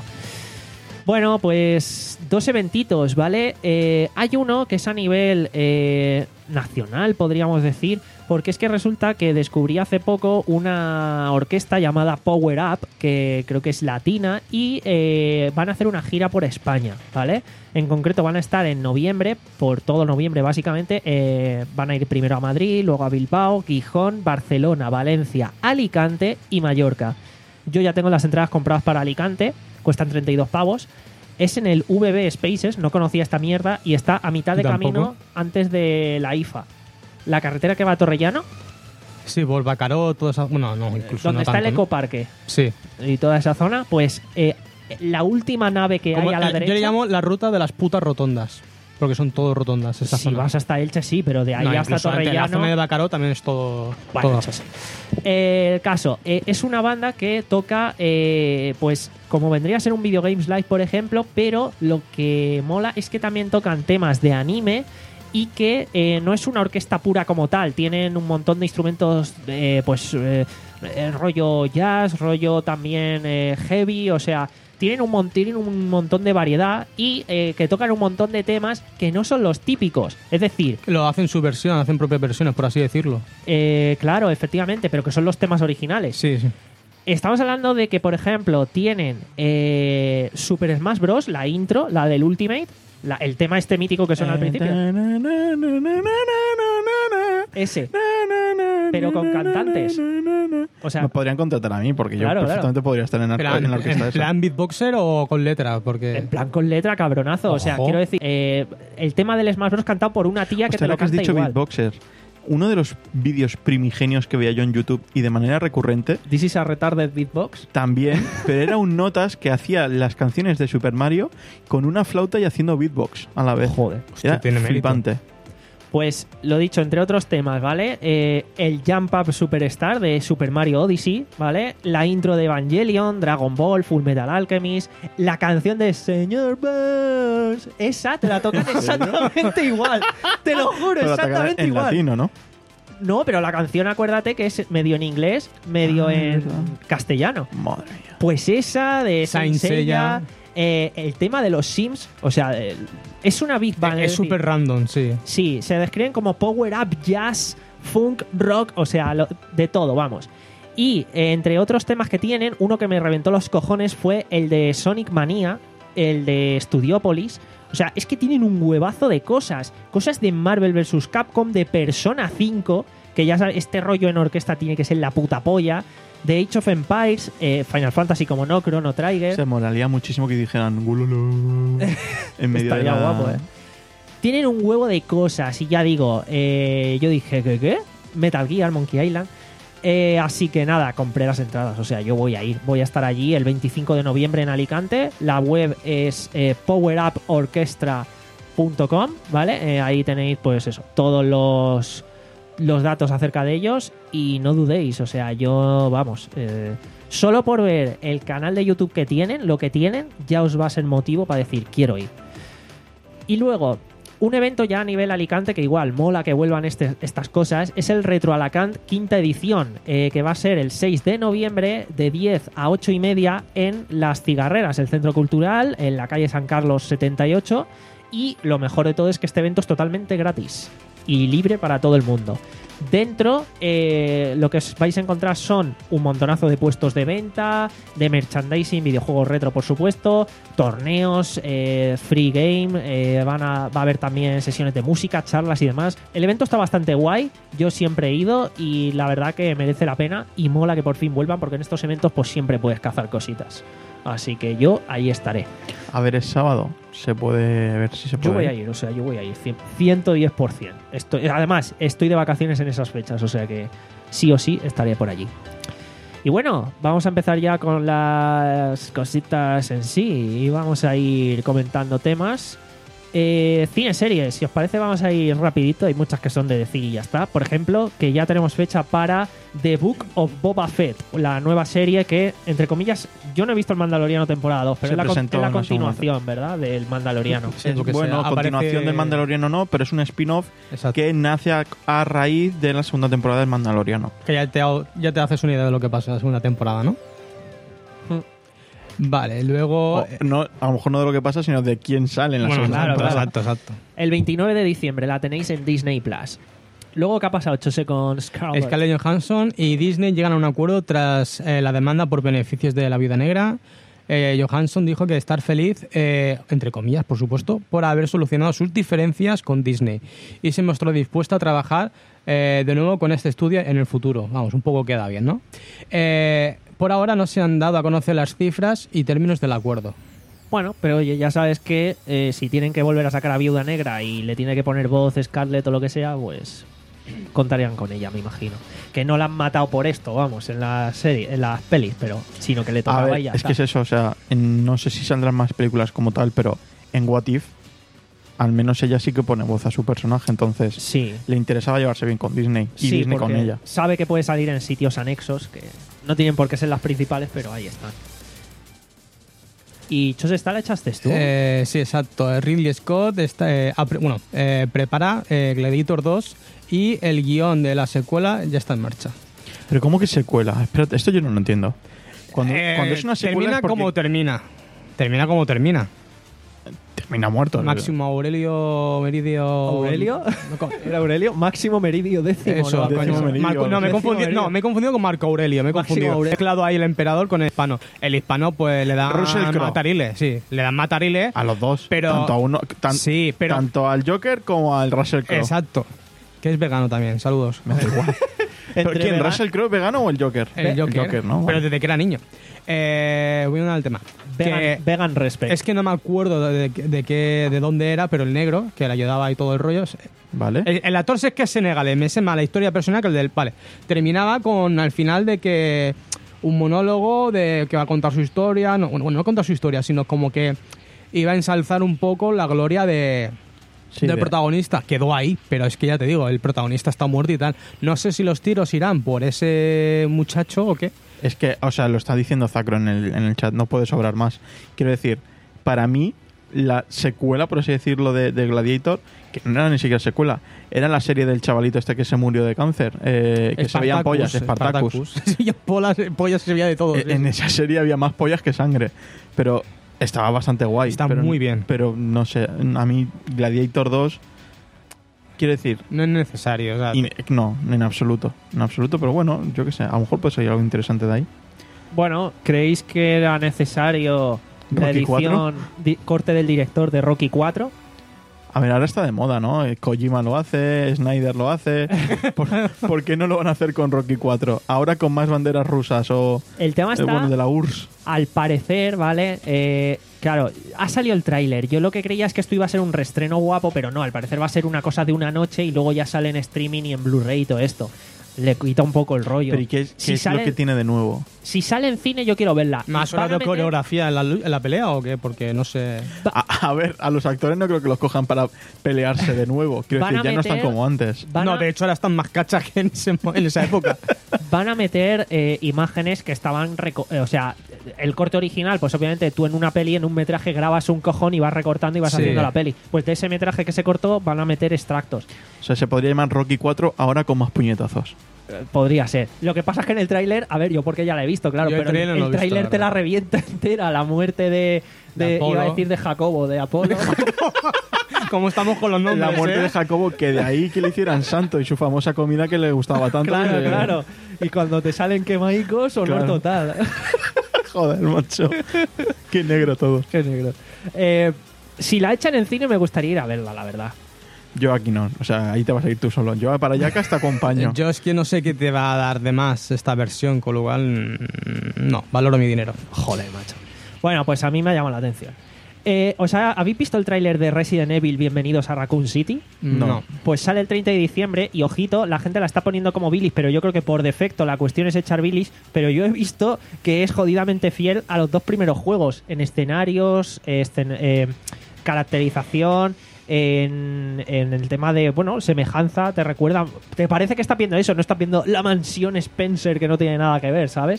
Bueno, pues dos eventitos, ¿vale? Eh, hay uno que es a nivel eh, nacional, podríamos decir, porque es que resulta que descubrí hace poco una orquesta llamada Power Up, que creo que es latina, y eh, van a hacer una gira por España, ¿vale? En concreto van a estar en noviembre, por todo noviembre básicamente, eh, van a ir primero a Madrid, luego a Bilbao, Gijón, Barcelona, Valencia, Alicante y Mallorca. Yo ya tengo las entradas compradas para Alicante, cuestan treinta y dos pavos. Es en el V B Spaces, no conocía esta mierda, y está a mitad de Tampoco. camino antes de la I F A. La carretera que va a Torrellano, Sí, por Bacaró, toda esa... Bueno, no, incluso donde no está tanto, el ¿no? ecoparque Sí. y toda esa zona, pues eh, la última nave que Como- hay a la eh, derecha... Yo le llamo la ruta de las putas rotondas. Porque son todos rotondas esa si zona. vas hasta Elche, sí, pero de ahí No, hasta incluso ante la Torrellano... zona de Bacaró también es todo... Bueno, todo. eso sí. Eh, el caso, eh, es una banda que toca, eh, pues, como vendría a ser un Video Games Live, por ejemplo, pero lo que mola es que también tocan temas de anime y que eh, no es una orquesta pura como tal. Tienen un montón de instrumentos, eh, pues, eh, eh, rollo jazz, rollo también eh, heavy, o sea... Tienen un, mon- tienen un montón de variedad y eh, que tocan un montón de temas que no son los típicos. Es decir, Lo hacen su versión, hacen propias versiones, por así decirlo. eh, claro, efectivamente, pero que son los temas originales. Sí, sí. Estamos hablando de que, por ejemplo, tienen eh, Super Smash Bros., la intro, la del Ultimate, la- el tema este mítico que suena al principio. Ese. Pero con cantantes. O sea, Me podrían contratar a mí porque Claro, yo perfectamente podría estar en, la- Plan, en la orquesta ¿En esa. plan beatboxer o con letra? Porque... en plan con letra cabronazo. O sea, Ojo. quiero decir, eh, el tema del Smash Bros. Cantado por una tía que Hostia, te lo ahora que has canta dicho igual. beatboxer, uno de los vídeos primigenios que veía yo en YouTube y de manera recurrente This is a retarded beatbox. también, pero era un notas que hacía las canciones de Super Mario con una flauta y haciendo beatbox a la vez. Joder. Hostia, Era tiene mérito. flipante. Pues lo dicho, entre otros temas, ¿vale? Eh, el Jump Up Superstar de Super Mario Odyssey, ¿vale? La intro de Evangelion, Dragon Ball, Full Metal Alchemist, la canción de Señor Burns. Esa te la tocan exactamente igual. Te lo juro, Pero la tocan exactamente en igual. latino, ¿no? No, pero la canción, acuérdate que es medio en inglés, medio Ah, en verdad. castellano. Madre mía. Pues esa de Saint Saint Seiya, Seiya. eh, el tema de los Sims, o sea, el- es una big band. es decir, súper random, sí. Sí, se describen como power up, jazz, funk, rock, o sea, lo- de todo, vamos. Y eh, entre otros temas que tienen, uno que me reventó los cojones fue el de Sonic Mania, el de Studiopolis. O sea, es que tienen un huevazo de cosas. Cosas de Marvel versus. Capcom, de Persona cinco, que ya sabes, este rollo en orquesta tiene que ser la puta polla. De Age of Empires, eh, Final Fantasy como no, Chrono Trigger. Se molaría muchísimo que dijeran "Gululu" en medio de Estaría la... guapo, eh. Tienen un huevo de cosas y ya digo, eh, yo dije, ¿qué qué? Metal Gear, Monkey Island. Eh, así que nada, compré las entradas, o sea, yo voy a ir, voy a estar allí el veinticinco de noviembre en Alicante. La web es eh, power up orchestra punto com, ¿vale? Eh, ahí tenéis, pues eso, todos los, los datos acerca de ellos y no dudéis, o sea, yo, vamos, eh, solo por ver el canal de YouTube que tienen, lo que tienen, ya os va a ser motivo para decir, quiero ir. Y luego, un evento ya a nivel Alicante que igual mola que vuelvan este, estas cosas, es el Retro Alacant quinta edición, eh, que va a ser el seis de noviembre de diez a ocho y media en Las Cigarreras, el centro cultural, en la calle San Carlos setenta y ocho. Y lo mejor de todo es que este evento es totalmente gratis y libre para todo el mundo. Dentro, eh, lo que os vais a encontrar son un montonazo de puestos de venta, de merchandising, videojuegos retro, por supuesto, torneos, eh, free game, eh, van a, va a haber también sesiones de música, charlas y demás. El evento está bastante guay, yo siempre he ido y la verdad que merece la pena y mola que por fin vuelvan porque en estos eventos pues siempre puedes cazar cositas. Así que yo ahí estaré. A ver, es sábado. Se puede ver si se puede. Yo voy a ir, o sea, yo voy a ir ciento diez por ciento. Estoy, además, estoy de vacaciones en esas fechas, o sea que sí o sí estaré por allí. Y bueno, vamos a empezar ya con las cositas en sí y vamos a ir comentando temas. Eh, cine series, si os parece vamos a ir rapidito, hay muchas que son de decir y ya está. Por ejemplo, que ya tenemos fecha para The Book of Boba Fett, la nueva serie que, entre comillas, yo no he visto el Mandaloriano temporada dos, pero Se es la, con- presentó es la en la continuación, ¿verdad? Del Mandaloriano. Sí, Es, porque bueno, se- continuación aparece- del Mandaloriano no, pero es un spin-off Exacto. que nace a, a raíz de la segunda temporada del Mandaloriano. Que ya te, ya te haces una idea de lo que pasa en la segunda temporada, ¿no? Vale, luego... O, no, a lo mejor no de lo que pasa, sino de quién sale en la bueno, segunda claro, temporada. exacto, exacto. El veintinueve de diciembre la tenéis en Disney Plus. Luego, ¿qué ha pasado, Chose, con Scarlett? Scarlett Johansson y Disney llegan a un acuerdo tras eh, la demanda por beneficios de la Viuda Negra. Eh, Johansson dijo que estar feliz, eh, entre comillas, por supuesto, por haber solucionado sus diferencias con Disney y se mostró dispuesta a trabajar eh, de nuevo con este estudio en el futuro. Vamos, un poco queda bien, ¿no? Eh, por ahora no se han dado a conocer las cifras y términos del acuerdo. Bueno, pero oye, ya sabes que eh, si tienen que volver a sacar a Viuda Negra y le tiene que poner voz Scarlett o lo que sea, pues contarían con ella, me imagino. Que no la han matado por esto, vamos, en la serie, en las pelis, pero sino que le A tocaba ver, y ya es está. que es eso, o sea, en- no sé si saldrán más películas como tal, pero en What If, al menos ella sí que pone voz a su personaje, entonces Sí, le interesaba llevarse bien con Disney y sí, Disney con porque ella. sabe que puede salir en sitios anexos que no tienen por qué ser las principales, pero ahí están. ¿Y Chose, esta la echaste tú? Eh, sí, exacto. Ridley Scott está, eh, ha pre- bueno, eh, prepara eh, Gladiator dos y el guión de la secuela ya está en marcha. Pero ¿cómo que secuela? Espérate, esto yo no lo entiendo. Cuando, Eh, cuando es una secuela termina es porque como termina. Termina como termina. termina muerto. Máximo Aurelio Meridio. ¿Aurelio? No, co- Era Aurelio, Máximo Meridio décimo. Eso, ¿no? Décimo coño. Meridio. Marco- no, me he Décimo confundido, Meridio. no, me he confundido con Marco Aurelio. Me he Máximo confundido. Aurelio. He mezclado ahí el emperador con el hispano. El hispano, pues le dan Russell Crowe. matarile, sí. Le dan matarile. A los dos. Pero- tanto, a uno, tan- Sí, pero- tanto al Joker como al Russell Crowe. Exacto. Que es vegano también. Saludos. Me da igual. ¿Pero Entre quién? vega- ¿Russell Crowe vegano o el Joker? El Joker, ¿no? Pero Vale. desde que era niño. Eh, voy a dar al tema. Vegan, Que- vegan respect. es que no me acuerdo de, de, de qué, de dónde era, pero el negro, que le ayudaba y todo el rollo. es- Vale. El, el actor es que es senegalés, me sé más la historia personal que el del. Vale. Terminaba con al final de que un monólogo de que va a contar su historia. No, bueno, no contar su historia, sino como que iba a ensalzar un poco la gloria de. Sí, del de- protagonista. Quedó ahí, pero es que ya te digo, el protagonista está muerto y tal. No sé si los tiros irán por ese muchacho o qué. Es que, o sea, lo está diciendo Zacro en el, en el chat, no puede sobrar más. Quiero decir, para mí, la secuela, por así decirlo, de, de Gladiator, que no era ni siquiera secuela, era la serie del chavalito este que se murió de cáncer, eh, que se veían pollas, Spartacus. Sí, pollas, pollas se veía de todo. Eh, sí, en sí. esa serie había más pollas que sangre, pero estaba bastante guay. Está pero- muy bien. Pero no sé, a mí Gladiator dos, quiero decir, No es necesario. O sea, in- no, en absoluto, en absoluto, pero bueno, yo qué sé, a lo mejor puede salir algo interesante de ahí. Bueno, ¿creéis que era necesario la Rocky edición di- corte del director de Rocky cuatro? A ver, ahora está de moda, ¿no? Eh, Kojima lo hace, Snyder lo hace. ¿Por, por qué no lo van a hacer con Rocky cuatro? Ahora con más banderas rusas o El tema eh, está, bueno, de la U R S S. al parecer, ¿vale? Eh, claro, ha salido el tráiler. Yo lo que creía es que esto iba a ser un reestreno guapo, pero no, al parecer va a ser una cosa de una noche y luego ya sale en streaming y en Blu-ray y todo esto. le quita un poco el rollo. Pero ¿y qué, es- qué si es sale, lo que tiene de nuevo? Si sale en cine, yo quiero verla. ¿Más Van horas a de meter- coreografía en la, lu- en la pelea o qué? Porque no sé. A, a ver, a los actores no creo que los cojan para pelearse de nuevo. Quiero Van decir, a ya no están meter- como antes. Van no, a- de hecho ahora están más cachas que en, ese mo- en esa época. Van a meter eh, imágenes que estaban... reco- eh, o sea, el corte original, pues obviamente tú en una peli, en un metraje, grabas un cojón y vas recortando y vas Sí. haciendo la peli. Pues de ese metraje que se cortó van a meter extractos. O sea, se podría llamar Rocky cuatro ahora con más puñetazos. Eh, Podría ser. Lo que pasa es que en el tráiler, a ver, yo porque ya la he visto, claro, Yo el pero tráiler el, no lo he visto, tráiler la te la verdad. revienta entera, la muerte de... De de Apolo. iba a decir de Jacobo, de Apolo. ¿Cómo estamos con los nombres? La muerte eh? de Jacobo, que de ahí que le hicieran santo y su famosa comida que le gustaba tanto. Claro, que- claro. Y cuando te salen quemaicos, honor Claro. total. Joder, macho. Qué negro todo. Qué negro. Eh, si la echan en cine, me gustaría ir a verla, la verdad. Yo aquí no. O sea, ahí te vas a ir tú solo. Yo para allá que hasta acompaño. Yo es que no sé qué te va a dar de más esta versión, con lo cual mm, no, valoro mi dinero. Joder, macho. Bueno, pues a mí me ha llamado la atención. Eh, o sea, ¿habéis visto el tráiler de Resident Evil Bienvenidos a Raccoon City? No. Pues sale el treinta de diciembre y, ojito, la gente la está poniendo como bilis, pero yo creo que por defecto la cuestión es echar bilis, pero yo he visto que es jodidamente fiel a los dos primeros juegos, en escenarios, escen- eh, caracterización, en, en el tema de, bueno, semejanza, te recuerda, te parece que estás viendo eso, no estás viendo la mansión Spencer que no tiene nada que ver, ¿sabes?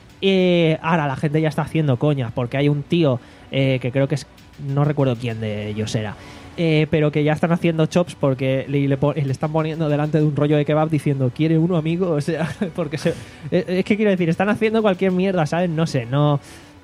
Eh, ahora la gente ya está haciendo coñas porque hay un tío eh, que creo que es, no recuerdo quién de ellos era, eh, pero que ya están haciendo chops porque le, le, pon- le están poniendo delante de un rollo de kebab diciendo ¿quiere uno, amigo? O sea, porque se, eh, es que quiero decir, están haciendo cualquier mierda, ¿sabes? No sé, no...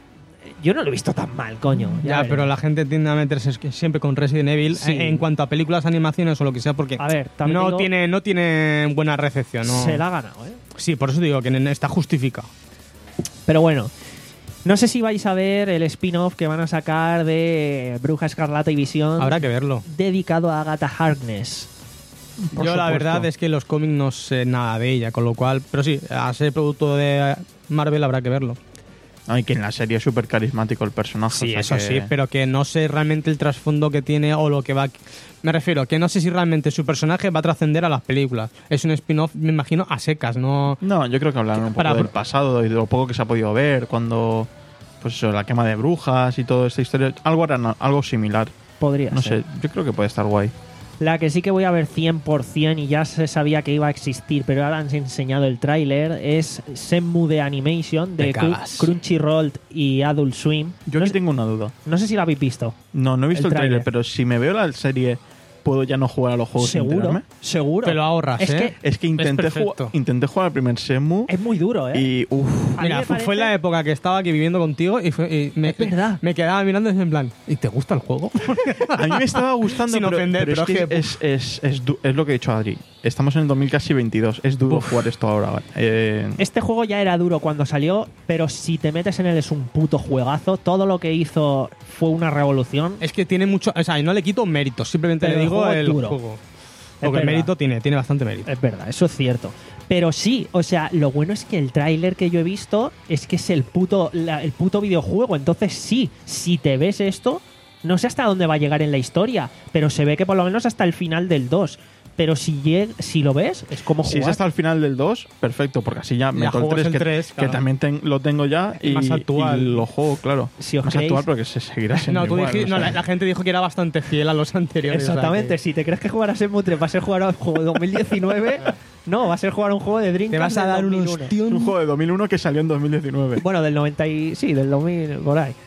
Yo no lo he visto tan mal, coño. Ya, veremos. pero la gente tiende a meterse es que siempre con Resident Evil Sí. en, en cuanto a películas, animaciones o lo que sea, porque A ver, también no digo- tiene no tiene buena recepción. No. Se la ha ganado, ¿eh? Sí, por eso digo que en- está justificado. Pero bueno, no sé si vais a ver el spin-off que van a sacar de Bruja Escarlata y Visión Habrá que verlo. dedicado a Agatha Harkness. Por Yo la supuesto. verdad es que los cómics no sé nada de ella, con lo cual, pero sí, a ser producto de Marvel habrá que verlo. Ay, que en la serie es súper carismático el personaje. Sí, o sea eso que- sí, pero que no sé realmente el trasfondo que tiene o lo que va... Me refiero, que no sé si realmente su personaje va a trascender a las películas. Es un spin-off, me imagino, a secas, no... No, yo creo que hablaron un poco Para- del pasado y de lo poco que se ha podido ver cuando... Pues eso, la quema de brujas y toda esta historia. Algo, era, algo similar. Podría No ser. sé, yo creo que puede estar guay. La que sí que voy a ver cien por ciento y ya se sabía que iba a existir, pero ahora han enseñado el tráiler, es Shenmue de Animation de Te Cru- cagas. Crunchyroll y Adult Swim. Yo no, aquí sé, tengo una duda. no sé si la habéis visto. No, no he visto El el, tráiler, tráiler. pero si me veo la serie, ¿puedo ya no jugar a los juegos sin Seguro, enterarme? seguro. Te lo ahorras, es ¿eh? que Es que intenté, perfecto. jugar, intenté jugar al primer Shenmue es muy duro, ¿eh? y... Uff, A mí Mira, me fu- fue parece- la época que estaba aquí viviendo contigo y, fue- y me, Es verdad. me quedaba mirando y en plan, ¿y te gusta el juego? a mí me estaba gustando, Sin pero, ofender, pero pero es, que es que- es, es, es, du- es lo que he dicho a Adri. Estamos en el dos mil casi veintidós. Es duro Uf. jugar esto ahora. Eh, Este juego ya era duro cuando salió, pero si te metes en él es un puto juegazo. Todo lo que hizo fue una revolución. Es que tiene mucho... O sea, no le quito mérito, simplemente Pero le el digo juego es el duro. juego. Es Porque el verdad. mérito tiene, tiene bastante mérito. Es verdad, eso es cierto. Pero sí, o sea, lo bueno es que el tráiler que yo he visto es que es el puto, la- el puto videojuego. Entonces sí, si te ves esto, no sé hasta dónde va a llegar en la historia, pero se ve que por lo menos hasta el final del dos. Pero si, lleg- si lo ves, es como si jugar. es hasta el final del dos, perfecto, porque así ya meto el juegas tres, el que, tres, que claro. también ten- lo tengo ya Es y, más actual. y lo juego, claro. Si os más creéis- actual porque se seguirá siendo No, tú igual, dijiste- o no, sea. la, la gente dijo que era bastante fiel a los anteriores. o sea Exactamente, que si te crees que jugar a Shenmue tres va a ser jugar a un juego de dos mil diecinueve, no, va a ser jugar a un juego de Dreamcast. Te vas a del dar dos mil unos uno. Es un juego de dos mil uno que salió en dos mil diecinueve. Bueno, del noventa y... Sí, del dos mil, por ahí.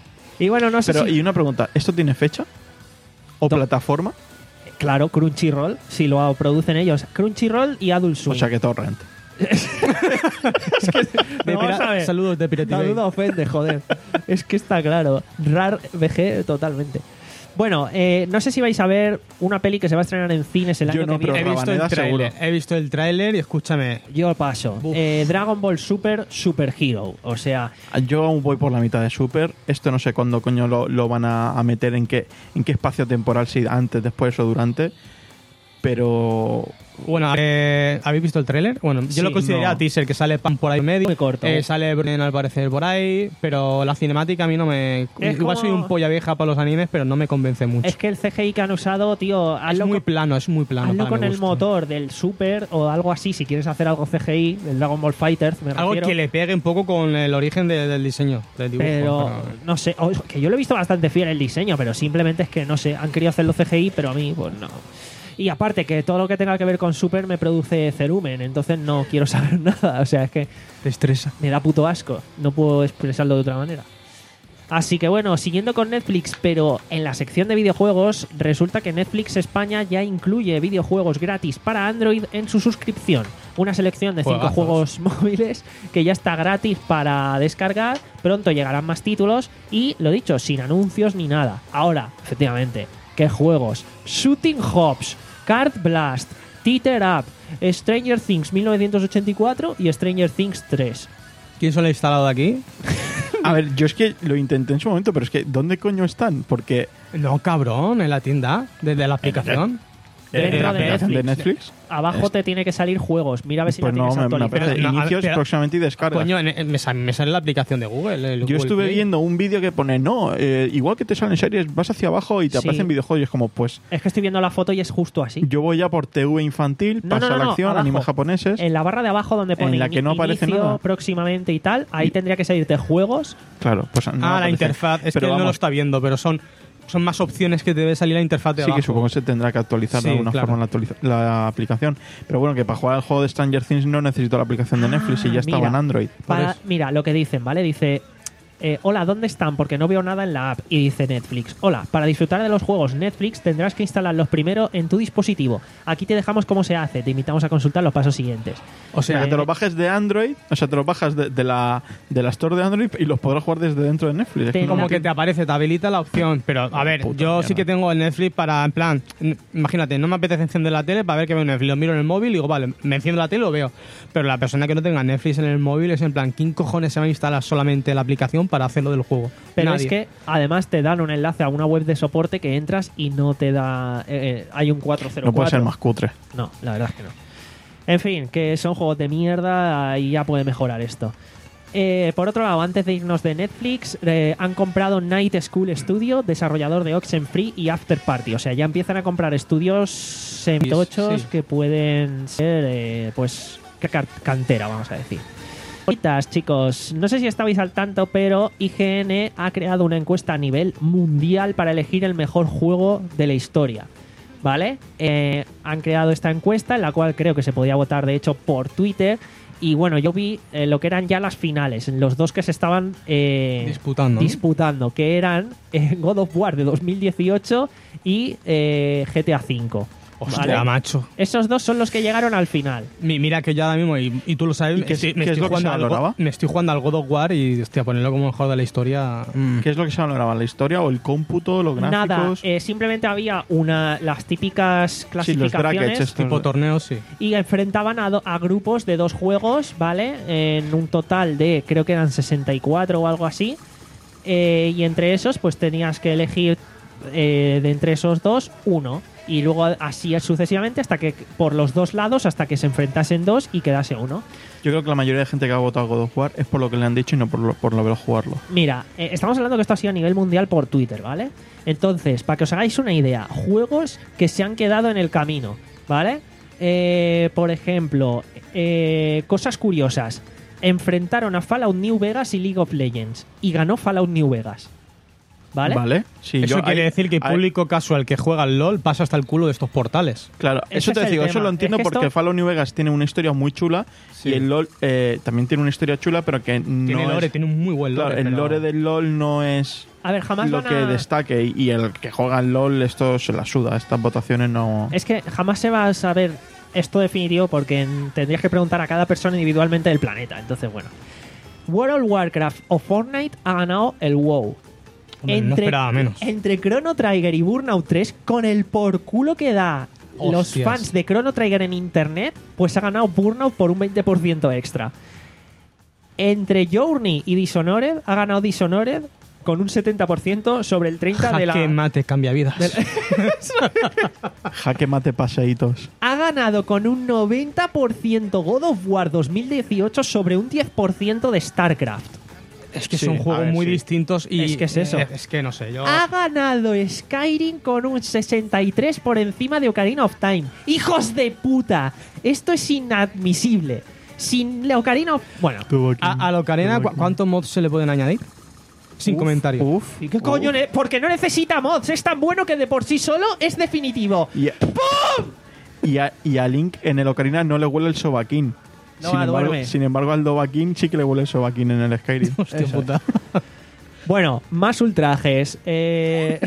Y bueno, no sé Pero, si... y una pregunta, ¿esto tiene fecha? ¿O plataforma? Claro, Crunchyroll, si lo producen ellos. Crunchyroll y Adult Swim. O sea que torrent. De Vamos pira- a ver. Saludos de Pirate La Bay. duda ofende, joder. Es que está claro. Rar V G totalmente. Bueno, eh, no sé si vais a ver una peli que se va a estrenar en cines el Yo año no, que pero viene. He visto el Rabaneda tráiler. seguro. He visto el tráiler y escúchame. Yo paso. Uf. Eh, Dragon Ball Super Super Hero. O sea, Yo aún voy por la mitad de Super. Esto no sé cuándo coño lo, lo van a, a meter, en qué, en qué espacio temporal, si antes, después o durante. pero... Bueno, eh, ¿habéis visto el tráiler? Bueno, yo Sí, lo consideraba no. teaser, que sale Pan por ahí en medio. Muy corto. Eh, sale Bren al parecer por ahí, pero la cinemática a mí no me... Es Igual como- soy un polla vieja para los animes, pero no me convence mucho. Es que el C G I que han usado, tío, Es hazlo muy con, plano, es muy plano. hazlo para con mi el gusto. motor del Super o algo así, si quieres hacer algo C G I, del Dragon Ball Fighter, me Algo refiero. que le pegue un poco con el origen de- del diseño, del dibujo. Pero, pero- no sé, o- que yo lo he visto bastante fiel el diseño, pero simplemente es que, no sé, han querido hacerlo C G I, pero a mí, pues no. Y aparte, que todo lo que tenga que ver con Super me produce cerumen, entonces no quiero saber nada. O sea, es que Te estresa. me da puto asco. No puedo expresarlo de otra manera. Así que bueno, siguiendo con Netflix, pero en la sección de videojuegos, resulta que Netflix España ya incluye videojuegos gratis para Android en su suscripción. Una selección de cinco Juegazos. juegos móviles que ya está gratis para descargar. Pronto llegarán más títulos y, lo dicho, sin anuncios ni nada. Ahora, efectivamente, ¿qué juegos? Shooting Hops, Card Blast, Teeter Up, Stranger Things mil novecientos ochenta y cuatro y Stranger Things tres. ¿Quién se lo ha instalado de aquí? A ver, yo es que lo intenté en su momento, pero es que ¿dónde coño están? Porque... No, cabrón, en la tienda, desde la aplicación. Dentro ¿En la de aplicación de Netflix. Netflix? Abajo te tiene que salir juegos. Mira a ver si Pues la no, tienes me, me actualizada. aparece Pero, no, a ver, inicios pero- próximamente y descarga. Coño, en- en- me, sale, me sale la aplicación de Google. el Yo Google estuve Play. viendo un vídeo que pone, no, eh, igual que te salen series, vas hacia abajo y te Sí. aparecen videojuegos. Y es como, pues, Es que estoy viendo la foto y es justo así. yo voy ya por T V infantil, No, paso no, no, a la no, acción, abajo. animes japoneses. En la barra de abajo donde pone En la que no ini- aparece inicio nada. próximamente y tal, ahí tendría que salirte juegos. Claro, pues no Ah, la aparece. interfaz. Es Pero que él no lo vamos, está viendo, pero son, son más opciones que te debe salir la interfaz de sí abajo. que supongo que se tendrá que actualizar Sí, de alguna claro. forma la, actualiza- la aplicación. Pero bueno, que para jugar al juego de Stranger Things no necesito la aplicación de Netflix y ya estaba mira. en Android. Para- eso. mira lo que dicen, ¿vale? Dice, eh, hola, ¿dónde están? Porque no veo nada en la app. Y dice Netflix, hola, para disfrutar de los juegos Netflix tendrás que instalarlos primero en tu dispositivo. Aquí te dejamos cómo se hace. Te invitamos a consultar los pasos siguientes. O sea, que Eh, te los bajes de Android, o sea, te los bajas de, de la, de la Store de Android y los podrás jugar desde dentro de Netflix. Es Te- que Como no- que te aparece, te habilita la opción. Pero, a ver, Puta yo mierda. sí que tengo el Netflix para, en plan, n- imagínate, no me apetece encender la tele para ver que veo Netflix. Lo miro en el móvil y digo, vale, me enciendo la tele y lo veo. Pero la persona que no tenga Netflix en el móvil es en plan, ¿quién cojones se va a instalar solamente la aplicación para hacerlo del juego? Pero Nadie. es que además te dan un enlace a una web de soporte que entras y no te da... eh, eh, hay un cuatro cero cuatro. no puede ser más cutre. No, la verdad es que no. En fin, que son juegos de mierda y ya puede mejorar esto. Eh, por otro lado, antes de irnos de Netflix, eh, han comprado Night School Studio, desarrollador de Oxenfree y After Party. O sea, ya empiezan a comprar estudios semitochos Sí. que pueden ser, eh, pues, que car- cantera, vamos a decir. Cositas, chicos, no sé si estabais al tanto, pero I G N ha creado una encuesta a nivel mundial para elegir el mejor juego de la historia. ¿Vale? Eh, han creado esta encuesta en la cual creo que se podía votar, de hecho, por Twitter. Y bueno, yo vi eh, lo que eran ya las finales, los dos que se estaban eh, Disputando, ¿no? disputando, que eran eh, God of War de dos mil dieciocho y eh, G T A cinco. Hostia, ¿vale? macho. Esos dos son los que llegaron al final. Mi- Mira que yo ahora mismo, y, y tú lo sabes, ¿Y qué es- estoy- me, qué es estoy lo que jugando se al, Go- valoraba? me estoy jugando al God of War y, hostia, ponerlo como mejor de la historia. mm. ¿Qué es lo que se valoraba? ¿La historia o el cómputo, los gráficos? Nada, eh, simplemente había una las típicas Sí, los clasificaciones brackets estos. Tipo torneos, sí. y enfrentaban a, do- a grupos de dos juegos, ¿vale? En un total de, creo que eran sesenta y cuatro o algo así. Eh, y entre esos, pues tenías que elegir eh, de entre esos dos, uno. Y luego así sucesivamente hasta que, por los dos lados, hasta que se enfrentasen dos y quedase uno. Yo creo que la mayoría de gente que ha votado God of War es por lo que le han dicho y no por lo, por lo ver jugarlo. Mira, eh, estamos hablando que esto ha sido a nivel mundial por Twitter, ¿vale? Entonces, para que os hagáis una idea, juegos que se han quedado en el camino, ¿vale? Eh, por ejemplo, eh, cosas curiosas. Enfrentaron a Fallout New Vegas y League of Legends y ganó Fallout New Vegas. ¿Vale? Sí, Eso yo- quiere hay- decir que el hay- público casual que juega al LoL pasa hasta el culo de estos portales. Claro, Ese eso te es el digo, eso tema. lo entiendo Es que porque esto- Fallout New Vegas tiene una historia muy chula Sí. y el LoL eh, también tiene una historia chula, pero que no Tiene lore, es- tiene un muy buen lore. claro, el pero- lore del LoL no es A ver, jamás lo van que a... destaque y, y el que juega al LoL esto se la suda, estas votaciones no... Es que jamás se va a saber esto definitivo porque en- tendrías que preguntar a cada persona individualmente del planeta. Entonces, bueno. World of Warcraft o Fortnite ha ganado el WoW. Hombre, no esperaba menos. entre Chrono Trigger y Burnout tres, con el por culo que da los Hostias. fans de Chrono Trigger en internet, pues ha ganado Burnout por un veinte por ciento extra. Entre Journey y Dishonored, ha ganado Dishonored con un setenta por ciento sobre el treinta por ciento de la... Jaque mate cambia vidas. Jaque mate paseitos. Ha ganado con un noventa por ciento God of War dos mil dieciocho sobre un diez por ciento de StarCraft. Es que Sí, son a juegos ver, muy sí. distintos y... Es que es eso. eh, es que no sé, yo... Ha ganado Skyrim con un sesenta y tres por encima de Ocarina of Time. ¡Hijos de puta! Esto es inadmisible. Sin la Ocarina of... Bueno, A, a la Ocarina, ¿cu- ¿cuántos mods se le pueden añadir? Sin Uf, comentario. Uf. ¿y qué coño? ne- Porque no necesita mods. Es tan bueno que de por sí solo es definitivo. Y a, y, a, y a Link en el Ocarina no le huele el sobaquín. No, sin, a embargo, duerme. sin embargo, al Dovahkiin sí que le huele el sobaquín en el Skyrim. Hostia Eso puta. Bueno, más ultrajes. Eh...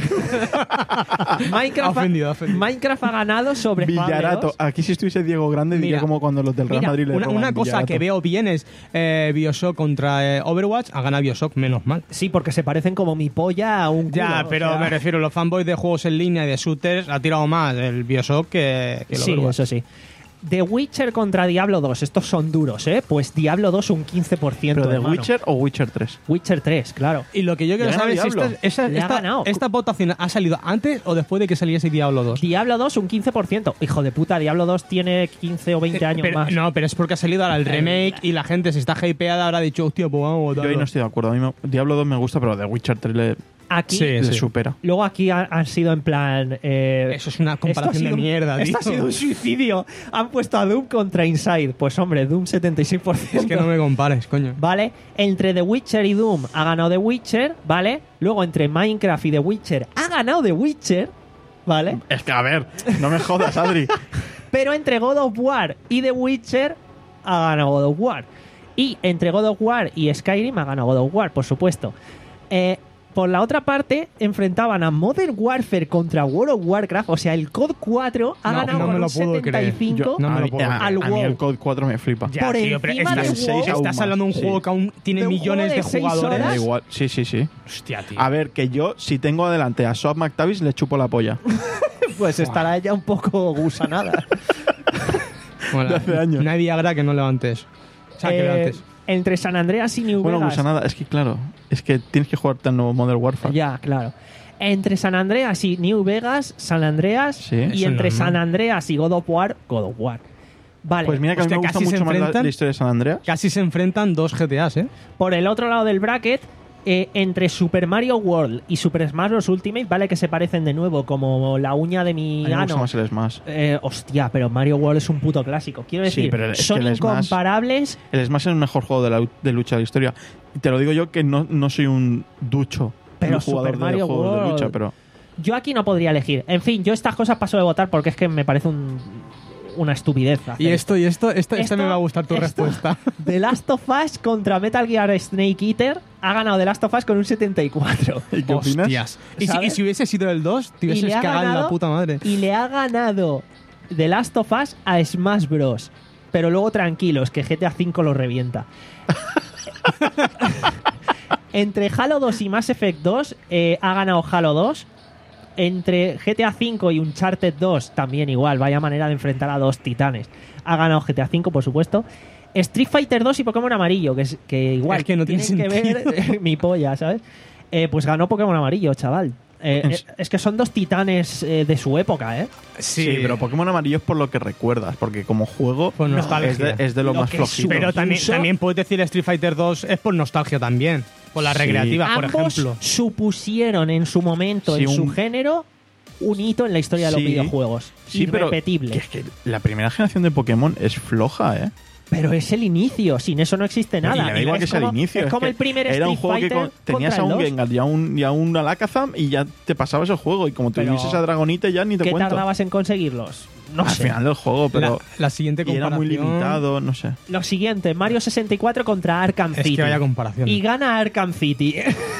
Minecraft, Ha ofendido, ha ofendido. Minecraft ha ganado sobre Villarato. Fable dos. Aquí si estuviese Diego Grande diría Mira, como cuando los del Real Mira, Madrid le una, roban una cosa Villarato. que veo bien es eh, Bioshock contra eh, Overwatch. Ha ganado Bioshock, menos mal. Sí, porque se parecen como mi polla a un culo. Ya, o pero sea. me refiero, los fanboys de juegos en línea y de shooters ha tirado más el Bioshock que, que el Sí, Overwatch. eso sí. The Witcher contra Diablo dos. Estos son duros, ¿eh? Pues Diablo dos un quince por ciento. ¿Pero de hermano. Witcher o Witcher tres? Witcher tres, claro. Y lo que yo quiero Le ha saber es si ganado esta, esa- Le ha esta- ganado. esta votación ha salido antes o después de que saliese Diablo dos. Diablo dos un quince por ciento. Hijo de puta, Diablo dos tiene quince o veinte años Pero- más. No, pero es porque ha salido ahora el remake y la gente se está hypeada, habrá dicho, hostia, pues vamos a Yo votarlo. ahí no estoy de acuerdo. A mí me- Diablo dos me gusta, pero de Witcher tres le, Aquí, Sí, le sí. supera. luego aquí ha- han sido en plan... eh, Eso es una esto ha comparación sido de un- mierda, Esto ha tío. sido un suicidio. Han puesto a Doom contra Inside. Pues hombre, Doom setenta y seis por ciento. Es que no me compares, coño. ¿Vale? Entre The Witcher y Doom ha ganado The Witcher, ¿vale? Luego entre Minecraft y The Witcher ha ganado The Witcher, ¿vale? Es que, a ver, no me jodas, Adri. Pero entre God of War y The Witcher ha ganado God of War. Y entre God of War y Skyrim ha ganado God of War, por supuesto. Eh, por la otra parte, enfrentaban a Modern Warfare contra World of Warcraft. O sea, el C O D cuatro ha No, ganado no me con lo un puedo setenta y cinco creer. Yo- no me a lo mí, puedo a- creer. Al a mí el WoW. COD cuatro me flipa. Ya, por tío, pero encima estás, del seis WoW. aún estás más, hablando de un sí. juego que aún tiene De un millones juego de, de seis jugadores. Da horas. igual. Sí, sí, sí. Hostia, tío. A ver, que yo, si tengo adelante a Soap McTavish, le chupo la polla. Pues estará ella un poco gusanada. Bueno, de hace años. No hay Viagra que no levantes. O sea, que Eh, levantes. entre San Andreas y New Bueno, Vegas. gusanada, es que claro, es que tienes que jugarte al nuevo Modern Warfare. Ya, claro. Entre San Andreas y New Vegas, San Andreas. Sí. Y Eso entre no, no. San Andreas y God of War, God of War. Vale. Pues mira que a mí Hostia, me gusta casi se mucho más la, enfrentan. la historia de San Andreas. Casi se enfrentan dos G T As, ¿eh? Por el otro lado del bracket, eh, entre Super Mario World y Super Smash Bros. Ultimate, vale que se parecen de nuevo como la uña de mi A mí me gusta ano. más el Smash. Eh, hostia, pero Mario World es un puto clásico. Quiero Sí, decir, pero es que son el Smash- incomparables. El Smash es el mejor juego de, la, de lucha de la historia. Y te lo digo yo que no, no soy un ducho. Pero un jugador Super Mario de juegos de World- lucha, pero Yo aquí no podría elegir. En fin, yo estas cosas paso de votar porque es que me parece un- una estupidez. hacer Y esto, y esto, esto, esta Esto- me va a gustar tu esto- respuesta. The Last of Us contra Metal Gear Snake Eater ha ganado The Last of Us con un setenta y cuatro. ¿y qué opinas? Hostias. Y si, ¿Sabes? y si hubiese sido el dos, te Y hubieses le ha cagado en la ganado- puta madre. Y le ha ganado The Last of Us a Smash Bros. Pero luego tranquilos, que G T A cinco lo revienta. Entre Halo dos y Mass Effect dos eh, ha ganado Halo dos. Entre G T A cinco y Uncharted dos también igual, vaya manera de enfrentar a dos titanes. Ha ganado G T A cinco, por supuesto. Street Fighter dos y Pokémon Amarillo, que, es, que igual Es que no tiene tienen que ver eh, mi polla, ¿sabes? Eh, pues ganó Pokémon Amarillo, chaval. Eh, eh, es que son dos titanes eh, de su época, ¿eh? Sí, pero Pokémon Amarillo es por lo que recuerdas, porque como juego Por no, nostalgia. es, de, es de lo, Lo más que flojito. Pero también, Incluso- también puedes decir Street Fighter dos es por nostalgia también. Por la Sí. recreativa, por Ambos ejemplo. supusieron en su momento, Sí, en su un- género, un hito en la historia de los Sí. videojuegos. Sí, pero Irrepetible. que es que la primera generación de Pokémon es floja, ¿eh? Pero es el inicio, sin eso no existe nada. Y me da igual Es que sea el como- inicio. Es es como que el primer era un Street juego que Fighter con- tenías a contra un el dos. Gengar y a un, y a un Alakazam y ya te pasabas el juego. Y como Pero- tuvieses a Dragonite ya ni te ¿Qué cuento. tardabas en conseguirlos? No Al sé. final del juego, pero... la, la siguiente y era comparación. muy limitado, no sé. Lo siguiente, Mario sesenta y cuatro contra Arkham Es City. que vaya comparación. Y gana Arkham City.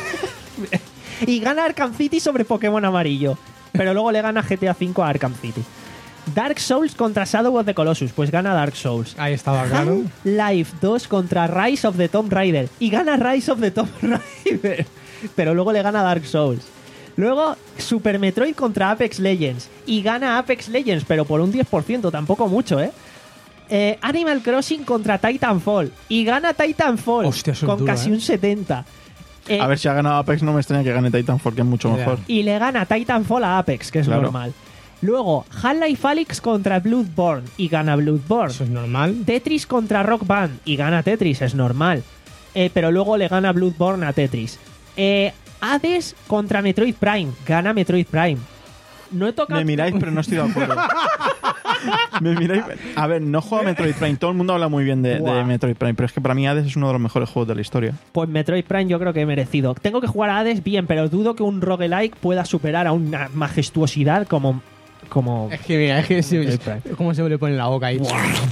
y gana Arkham City sobre Pokémon Amarillo. Pero luego le gana G T A cinco a Arkham City. Dark Souls contra Shadow of the Colossus. Pues gana Dark Souls. Ahí estaba claro. Half-Life dos contra Rise of the Tomb Raider. Y gana Rise of the Tomb Raider. Pero luego le gana Dark Souls. Luego Super Metroid contra Apex Legends. Y gana Apex Legends, pero por un diez por ciento, tampoco mucho, ¿eh? Eh, Animal Crossing contra Titanfall. Y gana Titanfall Hostia, eso es con duro, casi ¿eh? un setenta. Eh, A ver, si ha ganado Apex, no me extraña que gane Titanfall, que es mucho Ya. mejor. Y le gana Titanfall a Apex, que es Claro. normal. Luego, Half-Life Alyx contra Bloodborne y gana Bloodborne. Eso es normal. Tetris contra Rock Band y gana Tetris, es normal. Eh, pero luego le gana Bloodborne a Tetris. Eh, Hades contra Metroid Prime, gana Metroid Prime. No he tocado. Me miráis, pero no estoy de acuerdo. Me miráis. A ver, no juego a Metroid Prime. Todo el mundo habla muy bien de, de Guau. Metroid Prime, pero es que para mí Hades es uno de los mejores juegos de la historia. Pues Metroid Prime yo creo que he merecido. Tengo que jugar a Hades bien, pero dudo que un roguelike pueda superar a una majestuosidad como. como Es que mira, es que se, Metroid Prime. cómo se me le pone en la boca ahí.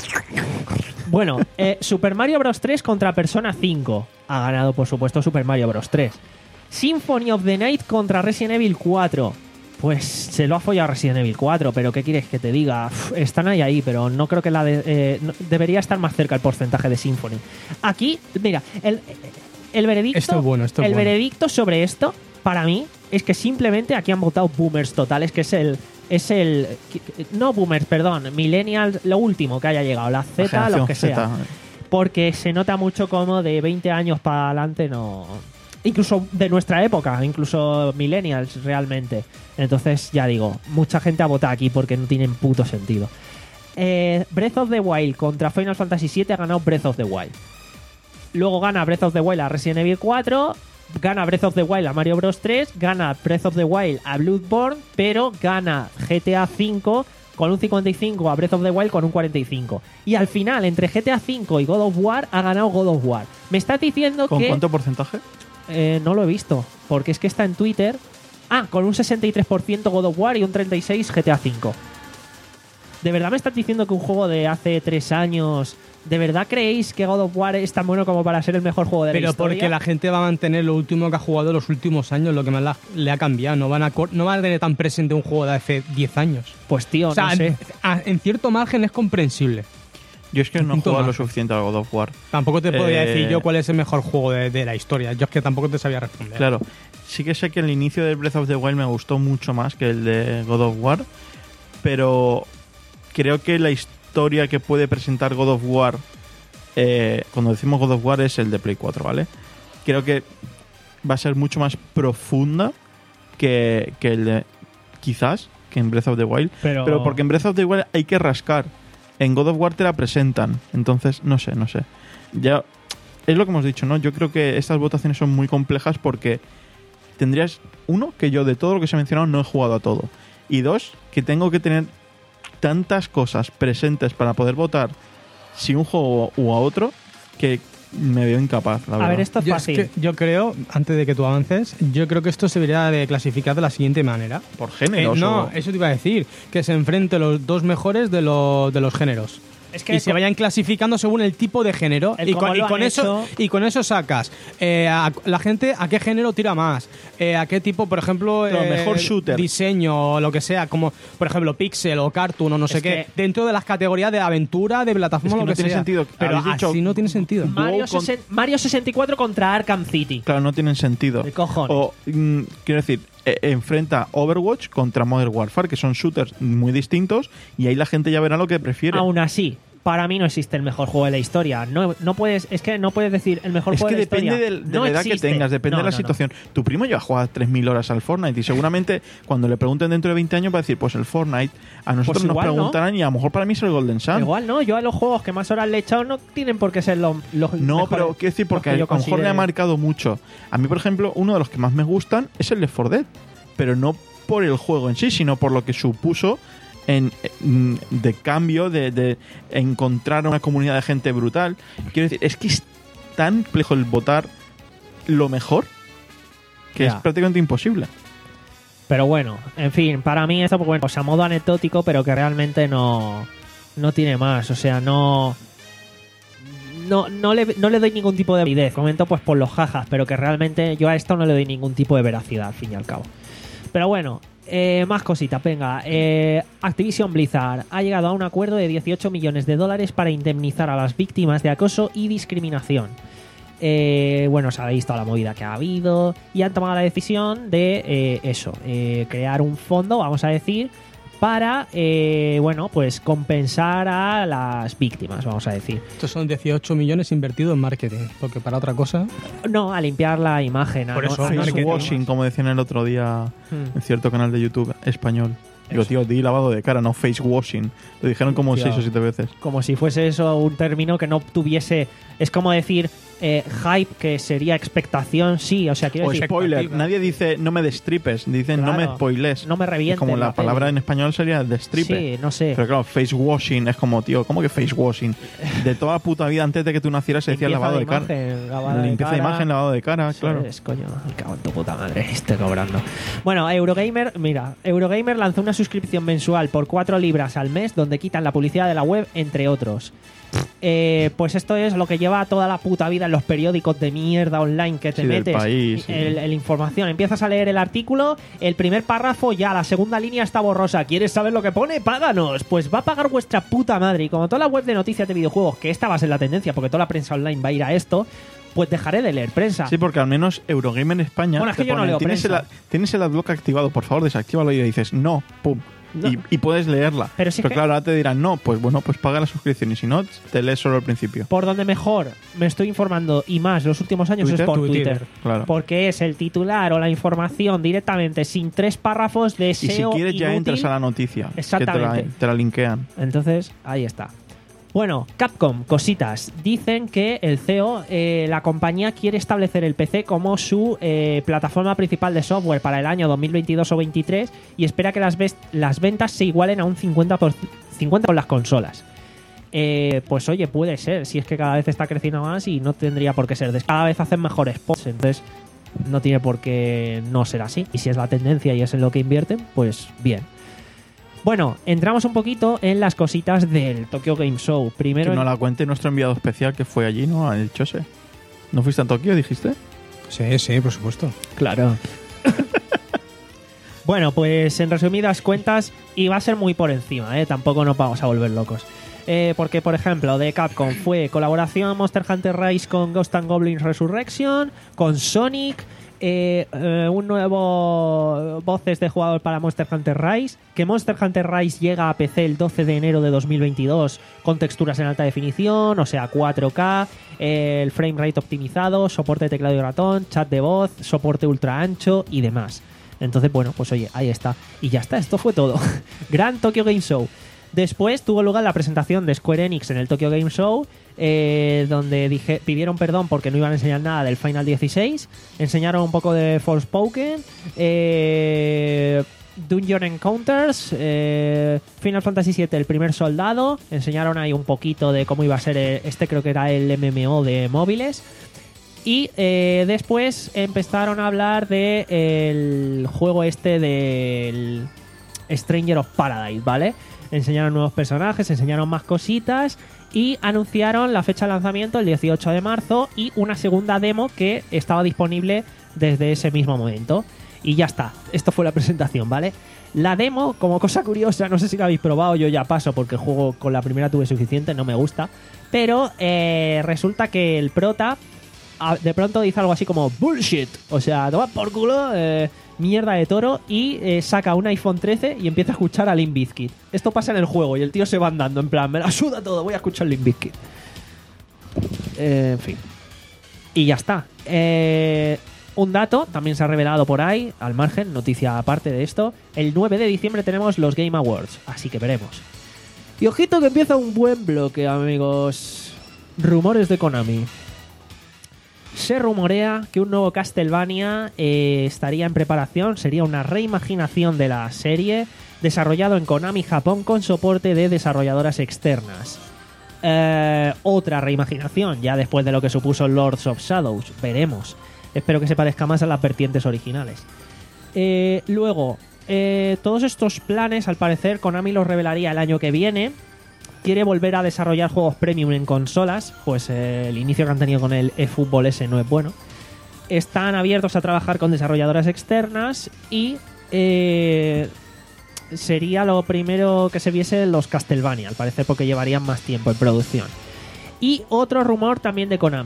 Bueno, eh, Super Mario Bros. tres contra Persona cinco. Ha ganado, por supuesto, Super Mario Bros. tres. Symphony of the Night contra Resident Evil cuatro. Pues se lo ha follado Resident Evil cuatro, pero ¿qué quieres que te diga? Uf, están ahí, ahí, pero no creo que la de, eh, no- debería estar más cerca el porcentaje de Symphony. Aquí, mira, el, el veredicto, Esto es bueno, esto es el bueno. veredicto sobre esto, para mí, es que simplemente aquí han votado boomers totales, que es el es el no boomers, perdón, millennials, lo último que haya llegado, la La Z, generación lo que sea. Z. Porque se nota mucho como de veinte años para adelante no. Incluso de nuestra época, incluso millennials realmente. Entonces, ya digo, mucha gente ha votado aquí porque no tienen puto sentido. Eh, Breath of the Wild contra Final Fantasy siete ha ganado Breath of the Wild. Luego gana Breath of the Wild a Resident Evil cuatro. Gana Breath of the Wild a Mario Bros. tres. Gana Breath of the Wild a Bloodborne. Pero gana G T A cinco con un cincuenta y cinco a Breath of the Wild con un cuarenta y cinco. Y al final, entre G T A cinco y God of War, ha ganado God of War. Me estás diciendo ¿Con que... cuánto porcentaje? Eh, no lo he visto, porque es que está en Twitter. Ah, con un sesenta y tres por ciento God of War y un treinta y seis por ciento G T A cinco. ¿De verdad me estás diciendo que un juego de hace tres años... ¿De verdad creéis que God of War es tan bueno como para ser el mejor juego de la Pero historia? porque la gente va a mantener lo último que ha jugado los últimos años, lo que más la- le ha cambiado. No van, a, cor- no van a tener tan presente un juego de hace diez años. Pues tío, O sea, no sé. en, a- en cierto margen es comprensible. Yo es que no he Punto jugado lo más. suficiente a God of War. Tampoco te podría Eh, decir yo cuál es el mejor juego de, de la historia. Yo es que tampoco te sabía responder. Claro, sí que sé que el inicio de Breath of the Wild me gustó mucho más que el de God of War, pero creo que la historia que puede presentar God of War, eh, cuando decimos God of War es el de Play cuatro, ¿vale? Creo que va a ser mucho más profunda que, que el de, quizás, que en Breath of the Wild, Pero, pero porque en Breath of the Wild hay que rascar. En God of War te la presentan. Entonces, no sé, no sé. Ya es lo que hemos dicho, ¿no? Yo creo que estas votaciones son muy complejas porque tendrías, uno, que yo de todo lo que se ha mencionado no he jugado a todo. Y dos, que tengo que tener tantas cosas presentes para poder votar si un juego u a otro que me veo incapaz, la a verdad. ver, esto es Yo, es fácil. que yo creo, antes de que tú avances, yo creo que esto se debería de clasificar de la siguiente manera. Por Eh, géneros. no, o- eso te iba a decir. Que se enfrenten los dos mejores de, los de los géneros. Es que y se co- vayan clasificando según el tipo de género. El Y cómo con, y lo con han eso, hecho. y con eso sacas eh, a la gente a qué género tira más. Eh, a qué tipo, por ejemplo, Lo eh, mejor shooter. diseño o lo que sea. Como, por ejemplo, pixel o cartoon o no sé Es qué. que- Dentro de las categorías de aventura, de plataforma, Es que lo no que tiene sea. sentido. Pero Habéis dicho- así no tiene sentido. Mario, Wow, con- sesen- Mario sesenta y cuatro contra Arkham City. Claro, no tienen sentido. De cojones. O, mm, quiero decir, eh, enfrenta Overwatch contra Modern Warfare, que son shooters muy distintos, y ahí la gente ya verá lo que prefiere. Aún así, para mí no existe el mejor juego de la historia. No, no puedes, es que no puedes decir el mejor Es juego que de la depende historia. del- de No la edad existe. que tengas, depende No, de la no, no. situación. Tu primo lleva a jugar tres mil horas al Fortnite y seguramente cuando le pregunten dentro de veinte años va a decir, pues el Fortnite, a nosotros nos igual, ¿no? preguntarán y a lo mejor para mí es el Golden Sun. Igual no, yo a los juegos que más horas le he echado no tienen por qué ser los, los No, mejores, pero quiero decir, los porque que a yo lo mejor le ha considere. marcado mucho. A mí, por ejemplo, uno de los que más me gustan es el Left four Dead, pero no por el juego en sí, sino por lo que supuso en, en- de cambio, de, de encontrar una comunidad de gente brutal. Quiero decir, es que es tan complejo el votar lo mejor que Ya. es prácticamente imposible. Pero bueno, en fin, para mí esto, pues bueno, o sea, modo anecdótico, pero que realmente no, no tiene más. O sea, no. No, no, le, no le doy ningún tipo de validez. Comento pues por los jajas, pero que realmente yo a esto no le doy ningún tipo de veracidad, al fin y al cabo. Pero bueno, eh, más cositas, venga. Eh, Activision Blizzard ha llegado a un acuerdo de dieciocho millones de dólares para indemnizar a las víctimas de acoso y discriminación. Eh, bueno, sabéis toda la movida que ha habido y han tomado la decisión de eh, eso, eh, crear un fondo, vamos a decir, para, eh, bueno, pues compensar a las víctimas, vamos a decir. Estos son dieciocho millones invertidos en marketing, porque para otra cosa... No, a limpiar la imagen. Por a eso, no, a no marketing. Washing, como decían el otro día Hmm. en cierto canal de YouTube español. Digo, tío, di lavado de cara, no face washing. Lo dijeron como Tío. seis o siete veces. Como si fuese eso un término que no tuviese... Es como decir eh, hype, que sería expectación, sí, o sea, quiero O decir... spoiler. expectativa. Nadie dice no me destripes, dicen no me Claro. spoiles. No me revientes Como la la palabra peli. en español sería destripe. Sí, no sé. Pero claro, face washing es como, tío, ¿cómo que face washing? De toda la puta vida antes de que tú nacieras se decía Limpieza lavado de, de cara. imagen, lavado de Limpieza de cara. imagen, lavado de cara, Eso claro. es, coño, me cago en tu puta madre, estoy cobrando. Bueno, Eurogamer, mira, Eurogamer lanzó una suscripción mensual por cuatro libras al mes donde quitan la publicidad de la web, entre otros. Eh, pues esto es lo que lleva toda la puta vida en los periódicos de mierda online que te Sí, del metes. país, sí. el, el información. Empiezas a leer el artículo, el primer párrafo ya, la segunda línea está borrosa. ¿Quieres saber lo que pone? ¡Páganos! Pues va a pagar vuestra puta madre. Y como toda la web de noticias de videojuegos, que esta va a ser la tendencia, porque toda la prensa online va a ir a esto, pues dejaré de leer prensa. Sí, porque al menos Eurogamer España Bueno, es que te yo no pone, leo ¿tienes, el, prensa. tienes el adblock activado, por favor, desactívalo y dices no, pum. No. Y, y puedes leerla. Pero si es que- claro, ahora te dirán no, pues bueno, pues paga la suscripción y si no, te lees solo al principio. Por donde mejor me estoy informando y más los últimos años Twitter, es por Twitter, Twitter. claro. Porque es el titular o la información directamente sin tres párrafos de Y si S E O quieres ya inútil. entras a la noticia, que te la, Exactamente. te la linkean. Entonces, ahí está. Bueno, Capcom, cositas. Dicen que el C E O, eh, la compañía quiere establecer el P C como su eh, plataforma principal de software para el año dos mil veintidós o veintitrés y espera que las, ves- las ventas se igualen a un cincuenta, por cincuenta con las consolas. Eh, pues oye, puede ser, si es que cada vez está creciendo más y no tendría por qué ser. Des- Cada vez hacen mejores spots, entonces no tiene por qué no ser así. Y si es la tendencia y es en lo que invierten, pues bien. Bueno, entramos un poquito en las cositas del Tokyo Game Show. Primero, Que no en- la cuente nuestro enviado especial que fue allí, ¿no? Al Chose. ¿No fuiste a Tokio, dijiste? Sí, sí, por supuesto. Claro. Bueno, pues en resumidas cuentas, y va a ser muy por encima, ¿eh? Tampoco nos vamos a volver locos. Eh, porque, por ejemplo, de Capcom fue colaboración Monster Hunter Rise con Ghost and Goblins Resurrection, con Sonic, eh, eh, un nuevo voces de jugador para Monster Hunter Rise, que Monster Hunter Rise llega a P C el doce de enero de dos mil veintidós con texturas en alta definición, o sea, cuatro K, eh, el frame rate optimizado, soporte de teclado y ratón, chat de voz, soporte ultra ancho y demás. Entonces, bueno, pues oye, ahí está. Y ya está, esto fue todo. Gran Tokyo Game Show. Después tuvo lugar la presentación de Square Enix en el Tokyo Game Show, eh, donde dije, pidieron perdón porque no iban a enseñar nada del Final dieciséis. Enseñaron un poco de Forspoken, eh, Dungeon Encounters, eh, Final Fantasy siete, el primer soldado. Enseñaron ahí un poquito de cómo iba a ser el- este, creo que era el M M O de móviles. Y eh, después empezaron a hablar de el juego este del Stranger of Paradise, ¿vale? Enseñaron nuevos personajes, enseñaron más cositas y anunciaron la fecha de lanzamiento el dieciocho de marzo y una segunda demo que estaba disponible desde ese mismo momento. Y ya está, esto fue la presentación, ¿vale? La demo, como cosa curiosa, no sé si la habéis probado, yo ya paso porque el juego con la primera tuve suficiente, no me gusta, pero eh, resulta que el prota a- de pronto dice algo así como bullshit, o sea, toma por culo, eh, mierda de toro, y eh, saca un iPhone trece y empieza a escuchar a Limp Bizkit. Esto pasa en el juego y el tío se va andando en plan, me la suda todo, voy a escuchar Limp Bizkit. Eh, en fin. Y ya está. Eh, un dato también se ha revelado por ahí, al margen, noticia aparte de esto. El nueve de diciembre tenemos los Game Awards, así que veremos. Y ojito que empieza un buen bloque, amigos. Rumores de Konami. Se rumorea que un nuevo Castlevania eh, estaría en preparación, sería una reimaginación de la serie, desarrollado en Konami Japón con soporte de desarrolladoras externas. Eh, otra reimaginación, ya después de lo que supuso Lords of Shadows, veremos. Espero que se parezca más a las vertientes originales. Eh, luego, eh, todos estos planes, al parecer, Konami los revelaría el año que viene. Quiere volver a desarrollar juegos premium en consolas, pues eh, el inicio que han tenido con el eFootball ese no es bueno. Están abiertos a trabajar con desarrolladoras externas y eh, sería lo primero que se viese los Castlevania, al parecer, porque llevarían más tiempo en producción. Y otro rumor también de Konami,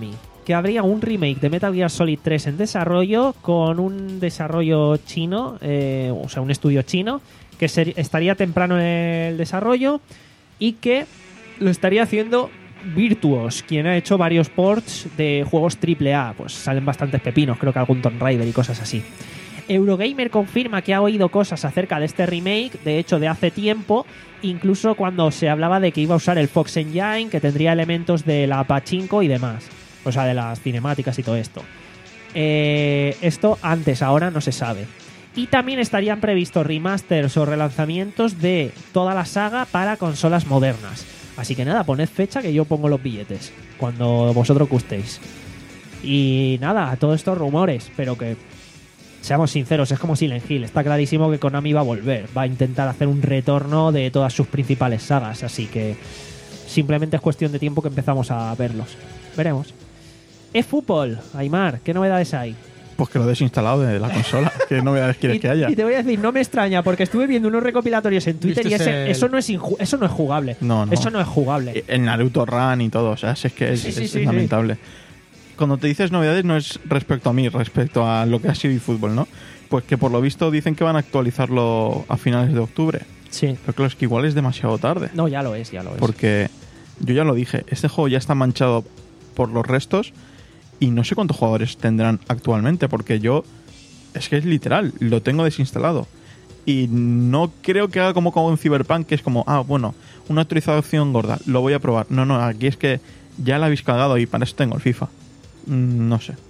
que habría un remake de Metal Gear Solid tres en desarrollo con un desarrollo chino, eh, o sea, un estudio chino, que ser, estaría temprano en el desarrollo y que lo estaría haciendo Virtuos, quien ha hecho varios ports de juegos triple A. Pues salen bastantes pepinos, creo que algún Tomb Raider y cosas así. Eurogamer confirma que ha oído cosas acerca de este remake, de hecho de hace tiempo, incluso cuando se hablaba de que iba a usar el Fox Engine, que tendría elementos de la Pachinko y demás, o sea, de las cinemáticas y todo esto. Eh, esto antes, ahora no se sabe. Y también estarían previstos remasters o relanzamientos de toda la saga para consolas modernas. Así que nada, poned fecha que yo pongo los billetes cuando vosotros gustéis. Y nada, todos estos rumores, pero que seamos sinceros, es como Silent Hill. Está clarísimo que Konami va a volver, va a intentar hacer un retorno de todas sus principales sagas, así que simplemente es cuestión de tiempo que empezamos a verlos. Veremos. eFootball, Aymar, ¿qué novedades hay? Pues que lo he desinstalado de la consola. ¿Qué novedades quieres y, que haya? Y te voy a decir, no me extraña, porque estuve viendo unos recopilatorios en Twitter y ese, el... eso, no es inju- eso no es jugable. No, no. Eso no es jugable. El Naruto Run y todo, o sea, es que es, Sí, sí, es sí, lamentable. Cuando te dices novedades no es respecto a mí, respecto a lo que ha sido eFootball, ¿no? Pues que por lo visto dicen que van a actualizarlo a finales de octubre. Sí. Pero claro, es que igual es demasiado tarde. No, ya lo es, ya lo es. Porque yo ya lo dije, este juego ya está manchado por los restos y no sé cuántos jugadores tendrán actualmente, porque yo, es que es literal, lo tengo desinstalado. Y no creo que haga como con Cyberpunk, que es como, ah, bueno, una actualización gorda, lo voy a probar. No, no, aquí es que ya la habéis cagado y para eso tengo el FIFA. Mm, no sé.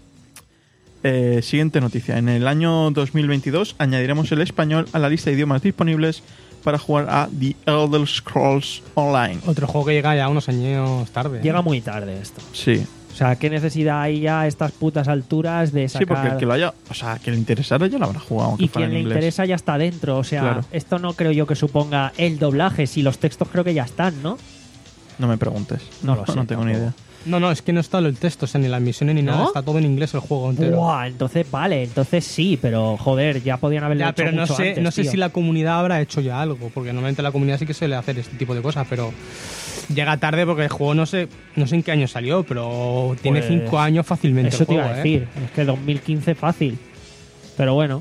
Eh, siguiente noticia. En el año dos mil veintidós añadiremos el español a la lista de idiomas disponibles para jugar a The Elder Scrolls Online. Otro juego que llega ya unos años tarde. Llega muy tarde esto. Sí. O sea, ¿qué necesidad hay ya a estas putas alturas de sacar...? Sí, porque el que lo haya... O sea, que le interesara ya lo habrá jugado, aunque Y fuera quien en le inglés. interesa ya está dentro. O sea, Claro. esto no creo yo que suponga el doblaje. Si los textos creo que ya están, ¿no? No me preguntes. No lo sé, No tengo ni tampoco. idea. No, no, es que no está el texto, o sea, ni las misiones ni ¿No? nada. Está todo en inglés el juego entero. Buah, entonces vale, entonces sí, pero joder, ya podían haberlo Ya, hecho pero no mucho sé, antes, no sé tío. si la comunidad habrá hecho ya algo, porque normalmente la comunidad sí que suele hacer este tipo de cosas, pero llega tarde porque el juego no sé, no sé en qué año salió, pero tiene Pues, cinco años fácilmente. Eso el te juego, iba a ¿eh? decir, es que dos mil quince fácil. Pero bueno.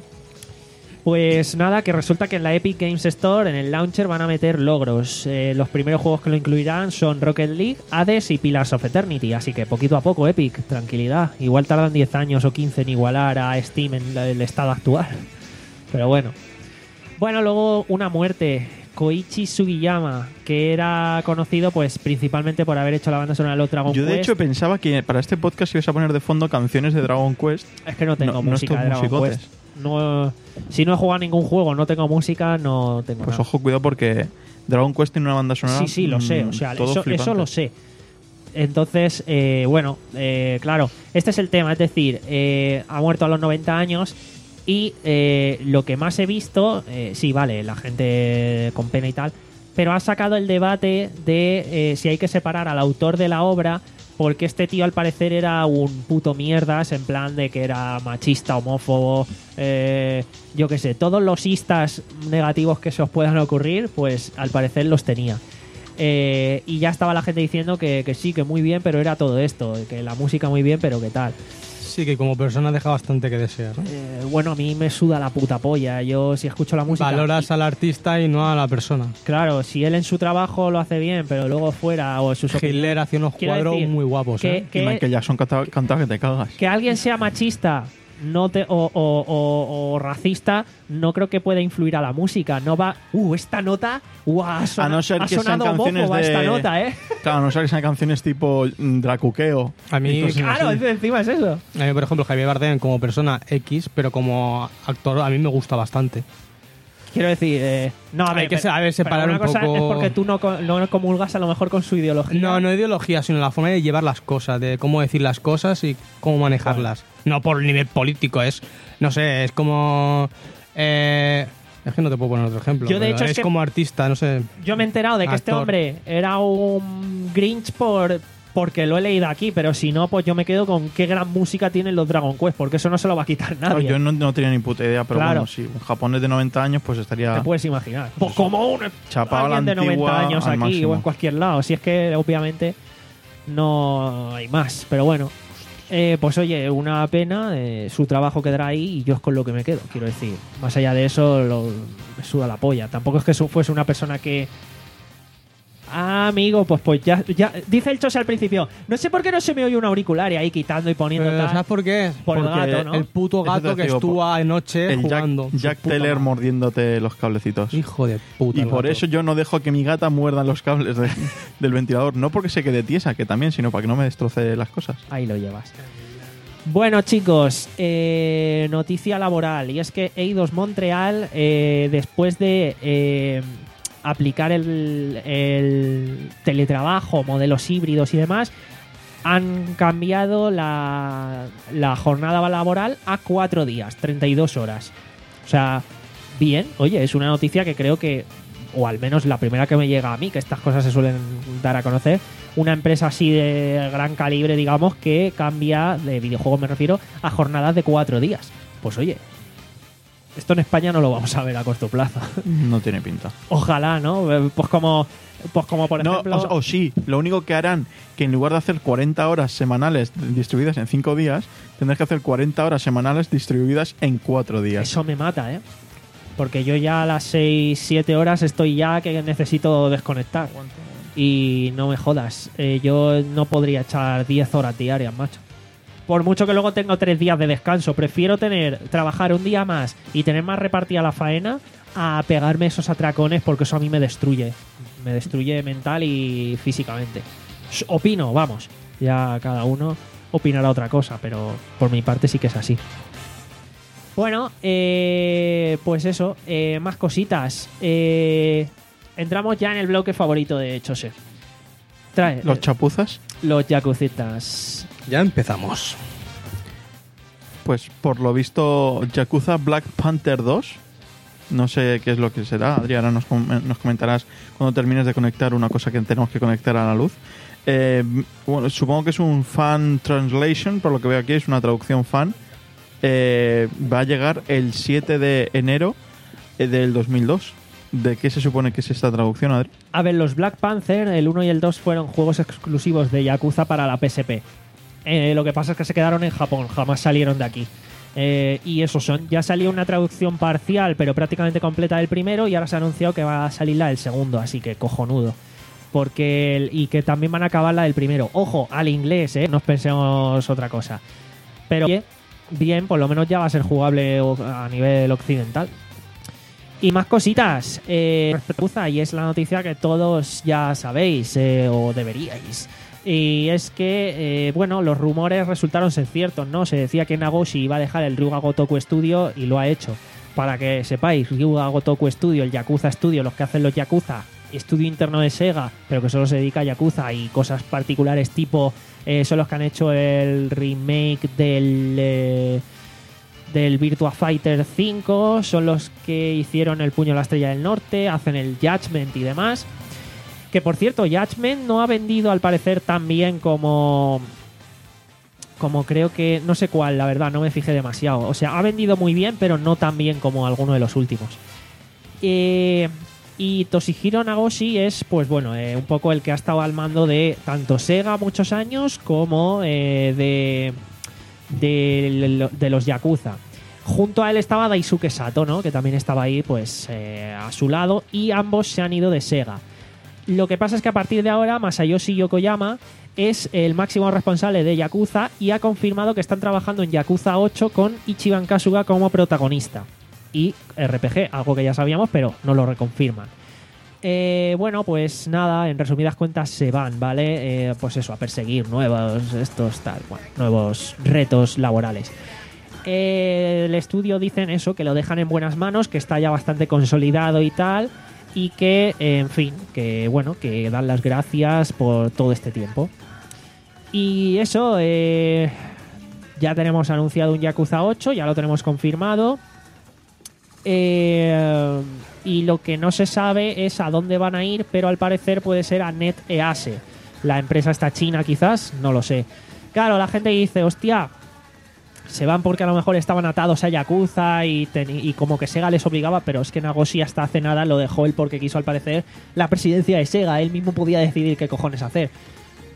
Pues nada, que resulta que en la Epic Games Store, en el launcher, van a meter logros. Eh, los primeros juegos que lo incluirán son Rocket League, Hades y Pillars of Eternity. Así que poquito a poco, Epic, tranquilidad. Igual tardan diez años o quince en igualar a Steam en el estado actual. Pero bueno. Bueno, luego una muerte. Koichi Sugiyama, que era conocido pues principalmente por haber hecho la banda sonora de los Dragon Yo de Quest. hecho pensaba que para este podcast ibas a poner de fondo canciones de Dragon Quest. Es que no tengo No- no música estos de Dragon musicotes. Quest. No, si no he jugado a ningún juego, no tengo música, no tengo Pues nada. ojo, cuidado porque Dragon Quest tiene una banda sonora. Sí, sí, lo sé. mm, O sea, todo eso, flipante. eso lo sé. Entonces, eh, bueno, eh, claro, este es el tema. Es decir, eh, ha muerto a los noventa años y eh, lo que más he visto, eh, sí, vale, la gente con pena y tal, pero ha sacado el debate de eh, si hay que separar al autor de la obra, porque este tío al parecer era un puto mierdas, en plan de que era machista, homófobo, eh, yo qué sé, todos los istas negativos que se os puedan ocurrir, pues al parecer los tenía. Eh, y ya estaba la gente diciendo que, que sí, que muy bien, pero era todo esto, que la música muy bien, pero que tal. Sí, que como persona deja bastante que desear, ¿no? Eh, bueno, a mí me suda la puta polla. Yo si escucho la música... Valoras al artista y no a la persona. Claro, si él en su trabajo lo hace bien, pero luego fuera o en sus opiniones- Hitler hacía unos Quiero cuadros decir muy guapos, que- ¿eh? Y Michael Jackson cantaba, cantaba que te cagas. que alguien sea machista no te, o, o- o- o racista no creo que pueda influir a la música. No va... Uh, esta nota... Uh, ha, sona- A no ser ha que sean sonado canciones homófoba de... esta nota, ¿eh? Claro, a no ser que sean canciones tipo mm, Dracuqueo. A mí, y cosas Claro, así. encima es eso. a mí, por ejemplo, Javier Bardem como persona X, pero como actor a mí me gusta bastante. Quiero decir... eh, no, a ver, Hay que pero- saber pero separar una un cosa poco- es porque tú no, co- no comulgas a lo mejor con su ideología. No, no ideología, sino la forma de llevar las cosas, de cómo decir las cosas y cómo manejarlas. No por el nivel político, es, no sé, es como... eh, es que no te puedo poner otro ejemplo. Yo, de pero hecho, es es que- como artista, no sé. Yo me he enterado de que este Actor. hombre era un Grinch por porque lo he leído aquí, pero si no, pues yo me quedo con qué gran música tienen los Dragon Quest, porque eso no se lo va a quitar Claro, nadie. yo no, no tenía ni puta idea, pero Claro. bueno, si un japonés de noventa años, pues estaría Te puedes imaginar. Pues como un chapado a la alguien de antigua noventa años al aquí máximo. o en cualquier lado. Si es que obviamente no hay más. Pero bueno, Eh, pues oye, una pena, eh, su trabajo quedará ahí y yo es con lo que me quedo, quiero decir. Más allá de eso, lo, me suda la polla. Tampoco es que su- fuese una persona que... Ah, amigo, pues pues ya, ya... Dice el Chose al principio, no sé por qué no se me oye un auricular y ahí quitando y poniendo Pero, tal. ¿sabes por qué? Por el Porque gato, ¿no? El puto Eso te gato que digo, estuvo anoche El Jack, jugando. Su Jack puta Teller madre. mordiéndote los cablecitos. Hijo de puta. Y el por gato. eso yo no dejo que mi gata muerda los cables de- del ventilador. No porque se quede tiesa, que también, sino para que no me destroce las cosas. Ahí lo llevas. Bueno, chicos, eh, noticia laboral. Y es que Eidos Montreal, eh, después de eh, aplicar el, el teletrabajo, modelos híbridos y demás, han cambiado la, la jornada laboral a cuatro días, treinta y dos horas. O sea, bien, oye, es una noticia que creo que, o al menos la primera que me llega a mí, que estas cosas se suelen dar a conocer, una empresa así de gran calibre, digamos, que cambia, de videojuegos me refiero, a jornadas de cuatro días. Pues oye, esto en España no lo vamos a ver a corto plazo. No tiene pinta. Ojalá, ¿no? Eh, Pues como, pues como por No, ejemplo... o, o sí, lo único que harán que en lugar de hacer cuarenta horas semanales distribuidas en cinco días, tendrás que hacer cuarenta horas semanales distribuidas en cuatro días. Eso me mata, ¿eh? Porque yo ya a las seis siete horas estoy ya que necesito desconectar. Y no me jodas, eh, yo no podría echar diez horas diarias, macho. Por mucho que luego tengo tres días de descanso, prefiero tener trabajar un día más y tener más repartida la faena a pegarme esos atracones porque eso a mí me destruye. Me destruye mental y físicamente. S- Opino, vamos. Ya cada uno opinará otra cosa, pero por mi parte sí que es así. Bueno, eh, pues eso, eh, más cositas. Eh, entramos ya en el bloque favorito de Chose. Trae Los eh, chapuzas, los yakuzitas. Ya empezamos. pues por lo visto Yakuza Black Panther dos. No sé qué es lo que será. Adriana, nos, com- nos comentarás cuando termines de conectar una cosa que tenemos que conectar a la luz. Eh, bueno, supongo que es un fan translation, por lo que veo aquí, es una traducción fan. Eh, va a llegar el siete de enero eh, del dos mil dos. ¿De qué se supone que es esta traducción, Adri? A ver, los Black Panther, el uno y el dos fueron juegos exclusivos de Yakuza para la P S P. Eh, lo que pasa es que se quedaron en Japón, jamás salieron de aquí. Eh, y eso son. Ya salió una traducción parcial, pero prácticamente completa del primero, y ahora se ha anunciado que va a salir la del segundo, así que cojonudo. Porque el- y que también van a acabar la del primero. Ojo, al inglés, ¿eh? No os pensemos otra cosa. Pero oye, bien, por lo menos ya va a ser jugable o- a nivel occidental. Y más cositas eh, respecto a Yakuza, y es la noticia que todos ya sabéis eh, o deberíais. Y es que, eh, bueno, los rumores resultaron ser ciertos, ¿no? Se decía que Nagoshi iba a dejar el Ryuga Gotoku Studio y lo ha hecho. Para que sepáis, Ryuga Gotoku Studio, el Yakuza Studio, los que hacen los Yakuza, estudio interno de Sega, pero que solo se dedica a Yakuza y cosas particulares tipo, eh, son los que han hecho el remake del... Eh, del Virtua Fighter cinco, son los que hicieron el Puño a la Estrella del Norte, hacen el Judgment y demás. Que por cierto, Judgment no ha vendido al parecer tan bien como... Como creo que... No sé cuál, la verdad, no me fijé demasiado. O sea, ha vendido muy bien, pero no tan bien como alguno de los últimos. Eh, y Toshihiro Nagoshi es, pues bueno, eh, un poco el que ha estado al mando de tanto Sega muchos años como eh, de... De, de los Yakuza. Junto a él estaba Daisuke Sato, ¿no? Que también estaba ahí, pues, eh, a su lado. Y ambos se han ido de Sega. Lo que pasa es que a partir de ahora Masayoshi Yokoyama es el máximo responsable de Yakuza y ha confirmado que están trabajando en Yakuza ocho con Ichiban Kasuga como protagonista. Y R P G, algo que ya sabíamos, pero no lo reconfirman. Eh, bueno, pues nada, en resumidas cuentas se van, ¿vale? Eh, pues eso, a perseguir nuevos, estos tal, bueno, nuevos retos laborales. Eh, el estudio dicen eso, que lo dejan en buenas manos, que está ya bastante consolidado y tal, y que, eh, en fin, que bueno, que dan las gracias por todo este tiempo. Y eso, eh, ya tenemos anunciado un Yakuza ocho, ya lo tenemos confirmado. Eh, y lo que no se sabe es a dónde van a ir, pero al parecer puede ser a NetEase. La empresa está china quizás, no lo sé. Claro, la gente dice, hostia, se van porque a lo mejor estaban atados a Yakuza y, ten- y como que Sega les obligaba, pero es que Nagoshi hasta hace nada lo dejó él porque quiso al parecer la presidencia de Sega, él mismo podía decidir qué cojones hacer.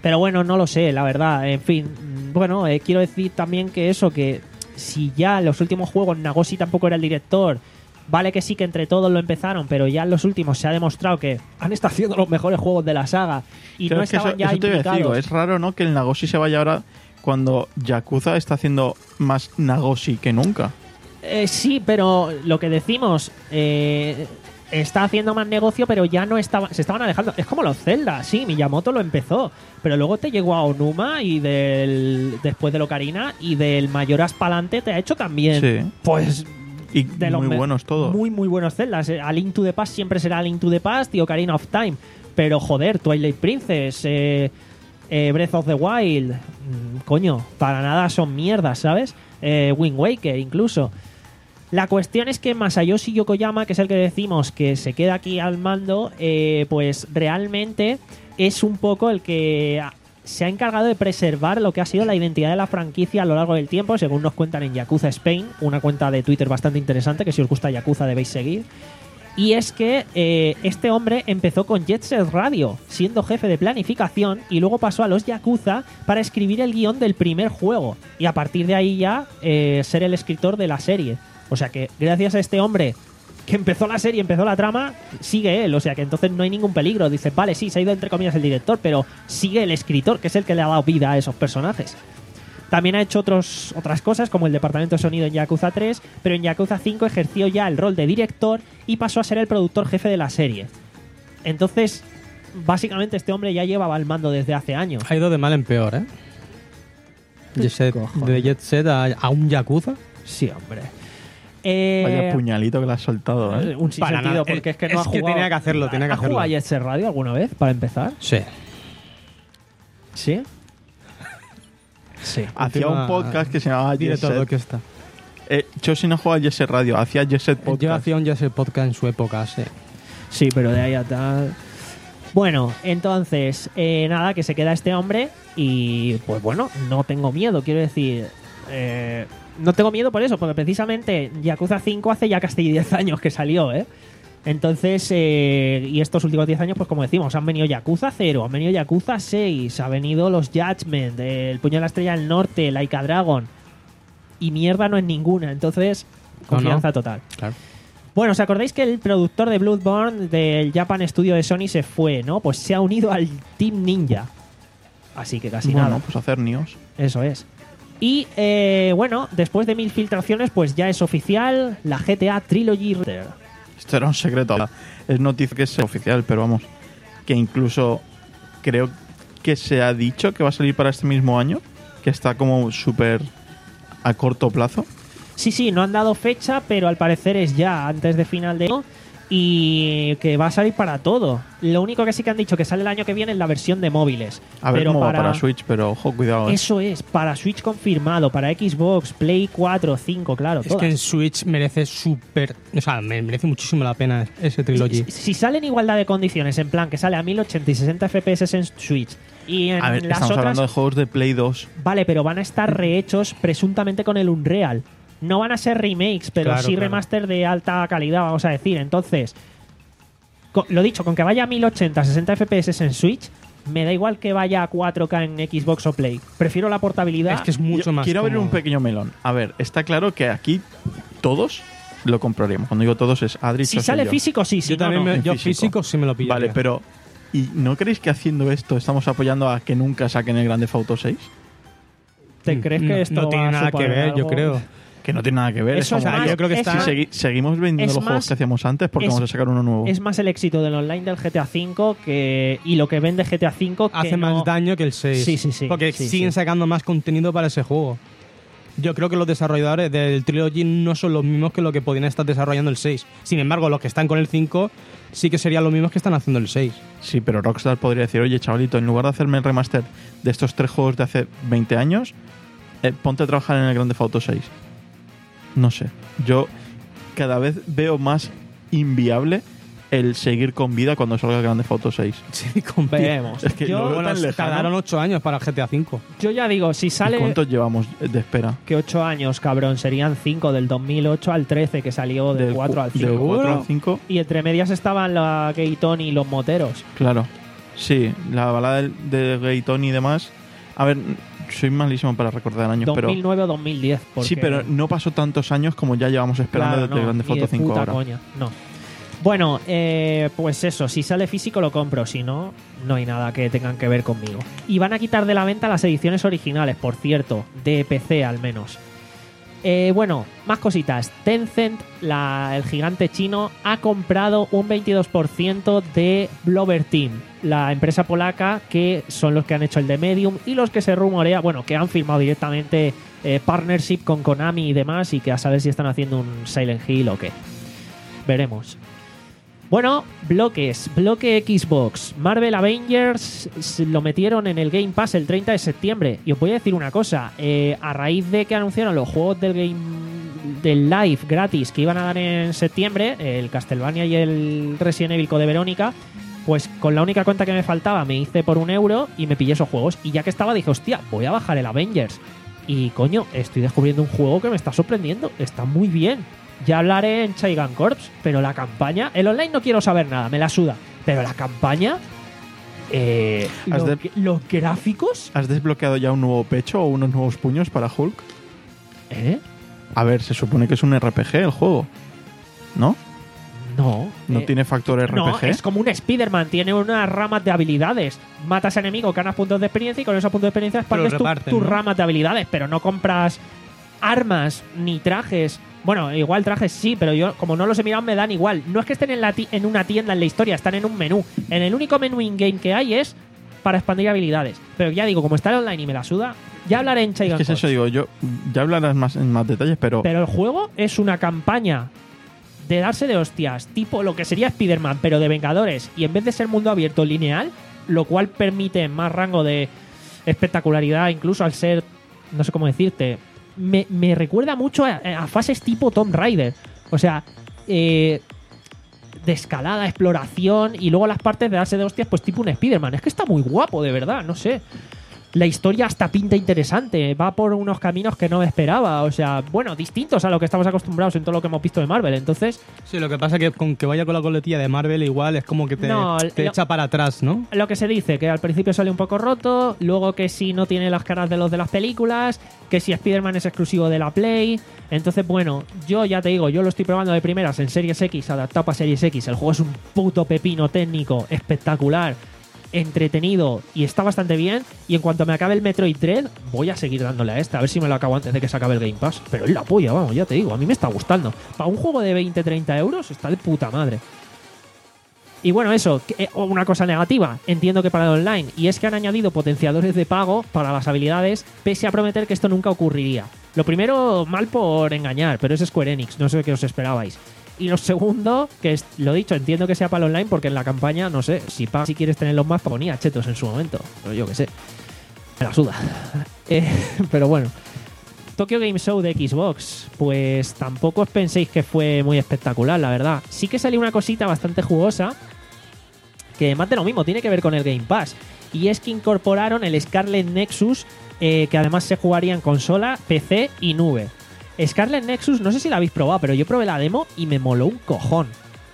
Pero bueno, no lo sé, la verdad. En fin, bueno, eh, quiero decir también que eso, que si ya en los últimos juegos Nagoshi tampoco era el director, vale que sí que entre todos lo empezaron, pero ya en los últimos se ha demostrado que han estado haciendo los mejores juegos de la saga y Creo no que estaban eso, ya eso te iba a decir, implicados. es raro, ¿no? Que el Nagoshi se vaya ahora cuando Yakuza está haciendo más Nagoshi que nunca. Eh, sí, pero lo que decimos, eh, está haciendo más negocio, pero ya no estaba, se estaban alejando. Es como los Zelda, sí, Miyamoto lo empezó, pero luego te llegó a Onuma y del después del Ocarina y del Mayoras Palante te ha hecho también, Sí. pues Y de los muy me- buenos todos. Muy, muy buenos Zeldas. A Link to the Past siempre será A Link to the Past y Ocarina of Time. Pero joder, Twilight Princess, eh, eh, Breath of the Wild, mm, coño, para nada son mierdas, ¿sabes? Eh, Wind Waker incluso. La cuestión es que Masayoshi Yokoyama, que es el que decimos que se queda aquí al mando, eh, pues realmente es un poco el que ha- se ha encargado de preservar lo que ha sido la identidad de la franquicia a lo largo del tiempo, según nos cuentan en Yakuza Spain, una cuenta de Twitter bastante interesante, que si os gusta Yakuza debéis seguir. Y es que eh, este hombre empezó con Jet Set Radio, siendo jefe de planificación, y luego pasó a los Yakuza para escribir el guión del primer juego, y a partir de ahí ya eh, ser el escritor de la serie. O sea que gracias a este hombre que empezó la serie, empezó la trama, sigue él. O sea que entonces no hay ningún peligro. Dice, vale, sí, se ha ido entre comillas el director, pero sigue el escritor, que es el que le ha dado vida a esos personajes. También ha hecho otros, otras cosas, como el departamento de sonido en Yakuza tres, pero en Yakuza cinco ejerció ya el rol de director y pasó a ser el productor jefe de la serie. Entonces, básicamente este hombre ya llevaba el mando desde hace años. Ha ido de mal en peor, ¿eh? Jet Set- cojones? de Jet Set a, a un Yakuza. Sí, hombre. Eh, Vaya puñalito que le has soltado, ¿eh? Un Para sinsentido, nada. porque es que Es no ha que jugado. tenía que hacerlo, tenía que ¿Ha jugado hacerlo. a Jet Set Radio alguna vez, para empezar? Sí. ¿Sí? Sí. Hacía Última un podcast que se llamaba Jet Director de Set. orquesta. Eh, Choshi no juega a Jet Set Radio, hacía Jet Set Podcast. Yo hacía un Jet Set Podcast en su época, sí. Sí, pero de ahí a tal. Bueno, entonces, eh, nada, que se queda este hombre y pues bueno, no tengo miedo, quiero decir. eh, no tengo miedo por eso, porque precisamente Yakuza cinco hace ya casi diez años que salió, ¿eh? Entonces, eh, y estos últimos diez años, pues como decimos, han venido Yakuza cero, han venido Yakuza seis, ha venido los Judgment, el Puño de la Estrella del Norte, Laika Dragon. Y mierda no es ninguna, entonces, confianza No, no. total. Claro. Bueno, ¿os acordáis que el productor de Bloodborne del Japan Studio de Sony se fue, no? Pues se ha unido al Team Ninja. Así que casi Bueno, nada. pues hacer Nios. Eso es. Y eh, bueno, después de mil filtraciones, pues ya es oficial la G T A Trilogy. Esto era un secreto. Es noticia que es oficial, pero vamos, que incluso creo que se ha dicho que va a salir para este mismo año, que está como súper a corto plazo. Sí, sí, no han dado fecha, pero al parecer es ya antes de final de año y que va a salir para todo. Lo único que sí que han dicho que sale el año que viene es la versión de móviles. A ver pero cómo para... va para Switch, pero ojo, cuidado. ¿eh? Eso es, para Switch confirmado, para Xbox, Play cuatro, cinco, claro, Es todas. que en Switch merece súper... O sea, me merece muchísimo la pena ese Trilogy. Si, si sale en igualdad de condiciones, en plan que sale a mil ochenta y sesenta F P S en Switch y en A ver, las estamos otras, hablando de juegos de Play dos. vale, pero van a estar rehechos presuntamente con el Unreal. No van a ser remakes, pero Claro, sí claro. remaster de alta calidad, vamos a decir. Entonces, co- lo dicho, con que vaya a mil ochenta, sesenta F P S en Switch, me da igual que vaya a cuatro K en Xbox o Play. Prefiero la portabilidad. Es que es mucho Yo más quiero abrir cómodo. un pequeño melón. A ver, está claro que aquí todos lo compraríamos. Cuando digo todos es Adri, si Choshi y sale yo. físico, sí, sí. Yo no, también, no. me- en yo físico. físico sí me lo pillo. Vale, pero ¿y no creéis que haciendo esto estamos apoyando a que nunca saquen el Grande Auto seis? ¿Te crees que no, esto no tiene va a nada que suponer ver, yo algo? creo. Que no tiene nada que ver. Eso es es como- más- yo creo que es está- más- Segui- seguimos vendiendo es los juegos más- que hacíamos antes porque es- vamos a sacar uno nuevo. Es más el éxito del online del G T A cinco que, y lo que vende G T A cinco que Hace no- más daño que el seis. Sí, sí, sí. Porque Sí, siguen sí. sacando más contenido para ese juego. Yo creo que los desarrolladores del Trilogy no son los mismos que lo que podían estar desarrollando el seis. Sin embargo, los que están con el cinco sí que serían los mismos que están haciendo el seis. Sí, pero Rockstar podría decir, oye, chavalito, en lugar de hacerme el remaster de estos tres juegos de hace veinte años, eh, ponte a trabajar en el Grande Auto seis. No sé. Yo cada vez veo más inviable el seguir con vida cuando salga el Grande Auto seis. Sí, con Veremos. Es que Yo- lo veo Bueno, tan lejano. tardaron ocho años para el G T A cinco. Yo ya digo, si ¿Y sale cuántos llevamos de espera? que ocho años, cabrón, serían cinco del dos mil ocho al trece que salió del cuatro al Del cinco. cuatro al cinco, Y entre medias estaban la Keaton y los moteros. claro. Sí, la balada de, de Gayton y demás. A ver, soy malísimo para recordar años, dos mil nueve pero... o dos mil diez. Porque... Sí, pero no pasó tantos años como ya llevamos esperando Claro, desde no, Grand Theft ni de Auto cinco puta ahora. coña, no. Bueno, eh, pues eso, si sale físico lo compro, si no, no hay nada que tengan que ver conmigo. Y van a quitar de la venta las ediciones originales, por cierto, de P C al menos. Eh, bueno, más cositas. Tencent, la, el gigante chino, ha comprado un veintidós por ciento de Blover Team, la empresa polaca que son los que han hecho el de Medium y los que se rumorea, bueno, que han firmado directamente eh, partnership con Konami y demás, y que a saber si están haciendo un Silent Hill o qué. Veremos. Bueno, bloques, bloque Xbox. Marvel Avengers lo metieron en el Game Pass el treinta de septiembre. Y os voy a decir una cosa, eh, a raíz de que anunciaron los juegos del Game del Live gratis que iban a dar en septiembre, el Castlevania y el Resident Evil Code Verónica, pues con la única cuenta que me faltaba me hice por un euro y me pillé esos juegos. Y ya que estaba dije, hostia, voy a bajar el Avengers. Y coño, estoy descubriendo un juego que me está sorprendiendo, está muy bien. Ya hablaré en Chaigan Corps, pero la campaña... El online no quiero saber nada, me la suda. Pero la campaña... Eh, ¿Has los, de- los gráficos... ¿Has desbloqueado ya un nuevo pecho o unos nuevos puños para Hulk? ¿Eh? A ver, se supone que es un R P G el juego, ¿no? No. ¿No eh, tiene factor R P G? No, es como un Spider-Man, tiene unas ramas de habilidades. Matas a enemigos, ganas puntos de experiencia y con esos puntos de experiencia expandes tu- reparten, tus ¿no? ramas de habilidades, pero no compras armas ni trajes. Bueno, igual trajes sí, pero yo como no los he mirado me dan igual. No es que estén en, la ti- en una tienda en la historia, están en un menú. En el único menú in-game que hay es para expandir habilidades. Pero ya digo, como está el online y me la suda, ya hablaré en Es Chaigan que es eso, Corps. digo, yo ya hablarás más en más detalles, pero, Pero el juego es una campaña de darse de hostias, tipo lo que sería Spider-Man, pero de Vengadores, y en vez de ser mundo abierto lineal, lo cual permite más rango de espectacularidad, incluso al ser, no sé cómo decirte, me, me recuerda mucho a, a fases tipo Tomb Raider. O sea, eh, de escalada, exploración, y luego las partes de darse de hostias, pues tipo un Spider-Man. Es que está muy guapo, de verdad, no sé. La historia hasta pinta interesante, va por unos caminos que no me esperaba, o sea, bueno, distintos a lo que estamos acostumbrados en todo lo que hemos visto de Marvel, entonces, Sí, lo que pasa es que con que vaya con la coletilla de Marvel igual es como que te, No, te lo- echa para atrás, ¿no? lo que se dice, que al principio sale un poco roto, luego que si no tiene las caras de los de las películas, que si Spider-Man es exclusivo de la Play, entonces bueno, yo ya te digo, yo lo estoy probando de primeras en Series X, adaptado para Series X, el juego es un puto pepino técnico, espectacular, entretenido y está bastante bien. Y en cuanto me acabe el Metroid Dread, voy a seguir dándole a este, a ver si me lo acabo antes de que se acabe el Game Pass. Pero es la polla, vamos, ya te digo, a mí me está gustando. Para un juego de veinte a treinta euros está de puta madre. Y bueno, eso, que- eh, una cosa negativa, entiendo que para el online, y es que han añadido potenciadores de pago para las habilidades, pese a prometer que esto nunca ocurriría. Lo primero, mal por engañar, pero es Square Enix, no sé qué os esperabais. Y lo segundo, que es, lo dicho, entiendo que sea para el online porque en la campaña, no sé, si pa- si quieres tenerlos más, ponía chetos en su momento. Pero yo qué sé. Me la suda. Eh, pero bueno. Tokyo Game Show de Xbox, pues tampoco os penséis que fue muy espectacular, la verdad. Sí que salió una cosita bastante jugosa, que más de lo mismo, tiene que ver con el Game Pass. Y es que incorporaron el Scarlet Nexus, eh, que además se jugaría en consola, P C y nube. Scarlet Nexus, no sé si la habéis probado, pero yo probé la demo y me moló un cojón.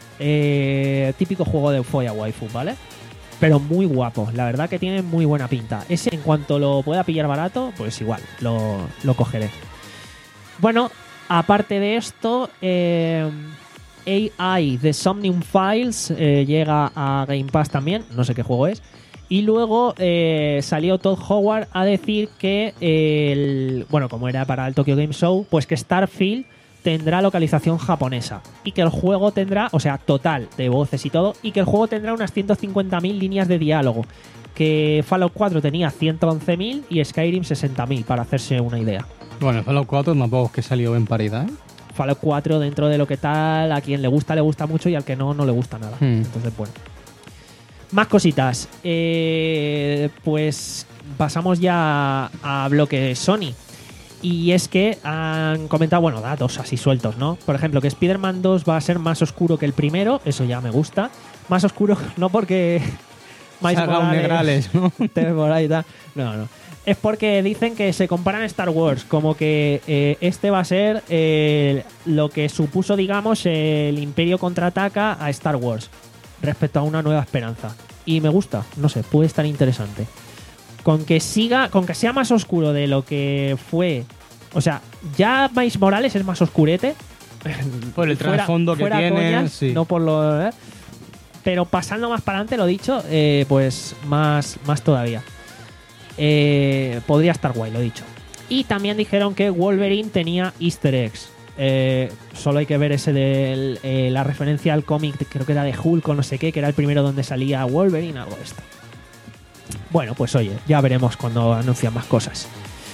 Eh, típico juego de Foya Waifu, ¿vale? Pero muy guapo, la verdad que tiene muy buena pinta. Ese, en cuanto lo pueda pillar barato, pues igual, lo, lo cogeré. Bueno, aparte de esto, eh, A I de Somnium Files eh, llega a Game Pass también, no sé qué juego es. Y luego eh, salió Todd Howard a decir que, eh, el, bueno, como era para el Tokyo Game Show, pues que Starfield tendrá localización japonesa y que el juego tendrá, o sea, total de voces y todo, y que el juego tendrá unas ciento cincuenta mil líneas de diálogo, que Fallout cuatro tenía ciento once mil y Skyrim sesenta mil, para hacerse una idea. Bueno, Fallout cuatro tampoco es que salió en paridad, ¿eh? Fallout cuatro dentro de lo que tal, a quien le gusta le gusta mucho y al que no, no le gusta nada. Hmm. Entonces, bueno. Más cositas. Eh, pues pasamos ya a bloque Sony. Y es que han comentado, bueno, datos así sueltos, ¿no? Por ejemplo, que Spider-Man dos va a ser más oscuro que el primero, eso ya me gusta. Más oscuro, no porque Miles Saga un Negrales, ¿no? esté por ahí y tal. No, no. Es porque dicen que se comparan Star Wars, como que eh, este va a ser eh, lo que supuso, digamos, el Imperio contraataca a Star Wars respecto a Una Nueva Esperanza. y me gusta, no sé, puede estar interesante. Con que siga, con que sea más oscuro de lo que fue, o sea, ya Miles Morales es más oscurete. Por el trasfondo que fuera tiene, coñas, sí. no por lo, ¿eh? Pero pasando más para adelante, lo dicho, eh, pues más, más todavía. Eh, podría estar guay, lo dicho. Y también dijeron que Wolverine tenía easter eggs. Eh, solo hay que ver ese de eh, la referencia al cómic, creo que era de Hulk o no sé qué, que era el primero donde salía Wolverine, algo de esto. Bueno, pues oye, ya veremos cuando anuncian más cosas.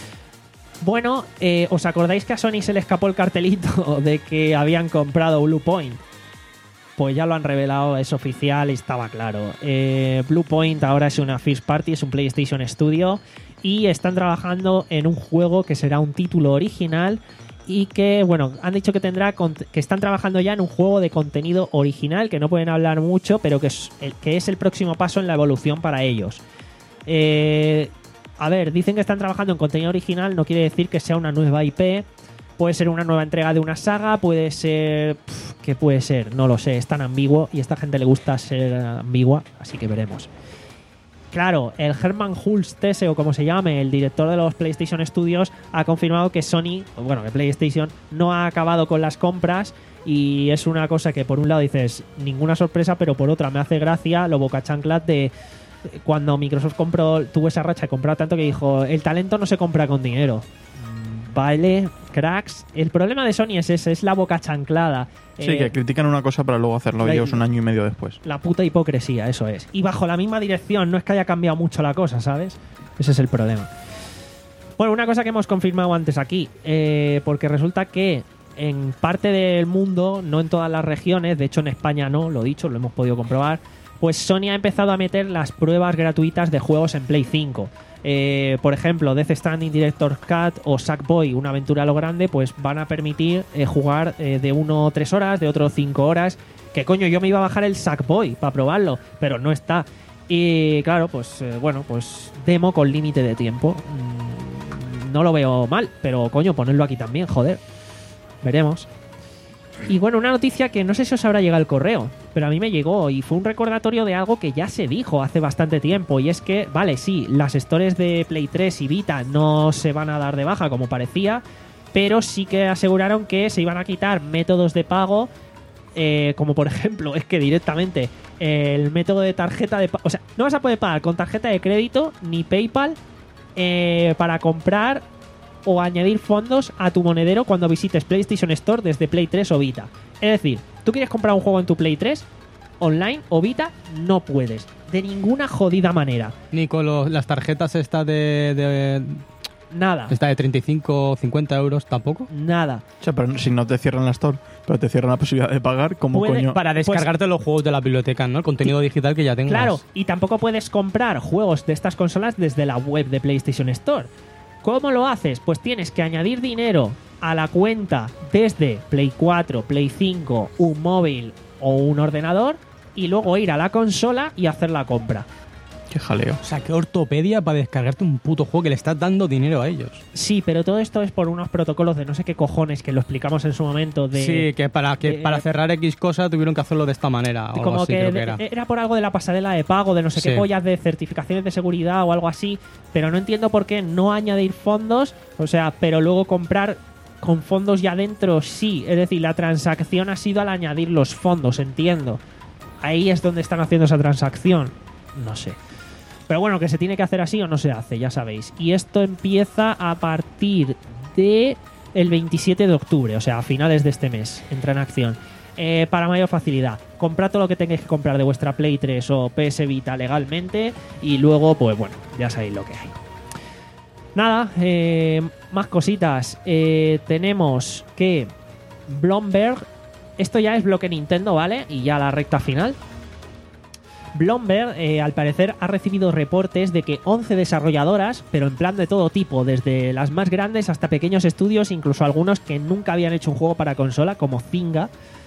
Bueno, eh, ¿os acordáis que a Sony se le escapó el cartelito de que habían comprado Blue Point? Pues ya lo han revelado, es oficial y estaba claro. Eh, Blue Point ahora es una first party, es un PlayStation Studio y están trabajando en un juego que será un título original y que, bueno, han dicho que tendrá que están trabajando ya en un juego de contenido original, que no pueden hablar mucho, pero que es el, que es el próximo paso en la evolución para ellos. Eh, a ver, dicen que están trabajando en contenido original, no quiere decir que sea una nueva I P. Puede ser una nueva entrega de una saga, puede ser... Pff, ¿qué puede ser? No lo sé, es tan ambiguo y a esta gente le gusta ser ambigua, así que veremos. Claro, el Herman Hulst, ese o como se llame, el director de los PlayStation Studios, ha confirmado que Sony, bueno, que PlayStation no ha acabado con las compras y es una cosa que por un lado dices, ninguna sorpresa, pero por otra me hace gracia lo bocachanclas de cuando Microsoft compró, tuvo esa racha de comprar tanto que dijo, el talento no se compra con dinero. Vale, cracks. El problema de Sony es ese, es la boca chanclada. Sí, eh, que critican una cosa para luego hacerlo la- ellos un año y medio después. La puta hipocresía, eso es. Y bajo la misma dirección, no es que haya cambiado mucho la cosa, ¿sabes? Ese es el problema. Bueno, una cosa que hemos confirmado antes aquí, eh, porque resulta que en parte del mundo, no en todas las regiones, de hecho en España no, lo dicho, lo hemos podido comprobar, pues Sony ha empezado a meter las pruebas gratuitas de juegos en Play cinco. Eh, por ejemplo, Death Stranding Director's Cut o Sackboy, una aventura a lo grande, pues van a permitir eh, jugar eh, de uno tres horas, de otro cinco horas. Que coño, yo me iba a bajar el Sackboy para probarlo, pero no está. Y claro, pues eh, bueno, pues demo con límite de tiempo. Mm, no lo veo mal, pero coño, ponerlo aquí también, joder. Veremos. Y bueno, una noticia que no sé si os habrá llegado el correo, pero a mí me llegó y fue un recordatorio de algo que ya se dijo hace bastante tiempo, y es que, vale, sí, las stores de Play tres y Vita no se van a dar de baja como parecía, pero sí que aseguraron que se iban a quitar métodos de pago, eh, como por ejemplo, es que directamente eh, el método de tarjeta de pago, o sea, no vas a poder pagar con tarjeta de crédito ni PayPal eh, para comprar o añadir fondos a tu monedero cuando visites PlayStation Store desde Play tres o Vita. Es decir, tú quieres comprar un juego en tu Play tres, online o Vita, no puedes. De ninguna jodida manera. Ni con los- las tarjetas estas de, de, Nada. esta de treinta y cinco o cincuenta euros tampoco. Nada. O sea, pero si no te cierran la store, pero te cierran la posibilidad de pagar, ¿cómo Puede- coño? Para descargarte los juegos de la biblioteca, ¿no? El contenido digital que ya tengas. Claro, y tampoco puedes comprar juegos de estas consolas desde la web de PlayStation Store. ¿Cómo lo haces? Pues tienes que añadir dinero a la cuenta desde Play cuatro, Play cinco, un móvil o un ordenador y luego ir a la consola y hacer la compra. Qué jaleo. O sea, qué ortopedia para descargarte un puto juego que le estás dando dinero a ellos. Sí, pero todo esto es por unos protocolos de no sé qué cojones que lo explicamos en su momento de... sí, que para que de- para cerrar X cosa tuvieron que hacerlo de esta manera. O algo como así, que creo de- que era. era por algo de la pasarela de pago, de no sé qué Sí. pollas, de certificaciones de seguridad o algo así, pero no entiendo por qué no añadir fondos, o sea, pero luego comprar con fondos ya dentro sí, es decir, la transacción ha sido al añadir los fondos, entiendo. Ahí es donde están haciendo esa transacción, no sé. Pero bueno, que se tiene que hacer así o no se hace, ya sabéis. Y esto empieza a partir de el veintisiete de octubre, o sea, a finales de este mes, entra en acción. Eh, para mayor facilidad, comprad todo lo que tengáis que comprar de vuestra Play tres o P S Vita legalmente y luego, pues bueno, ya sabéis lo que hay. Nada, eh, más cositas. Eh, tenemos que Bloomberg, esto ya es bloque Nintendo, ¿vale? Y ya la recta final. Bloomberg, eh, al parecer, ha recibido reportes de que once desarrolladoras, pero en plan de todo tipo, desde las más grandes hasta pequeños estudios, incluso algunos que nunca habían hecho un juego para consola, como Zynga,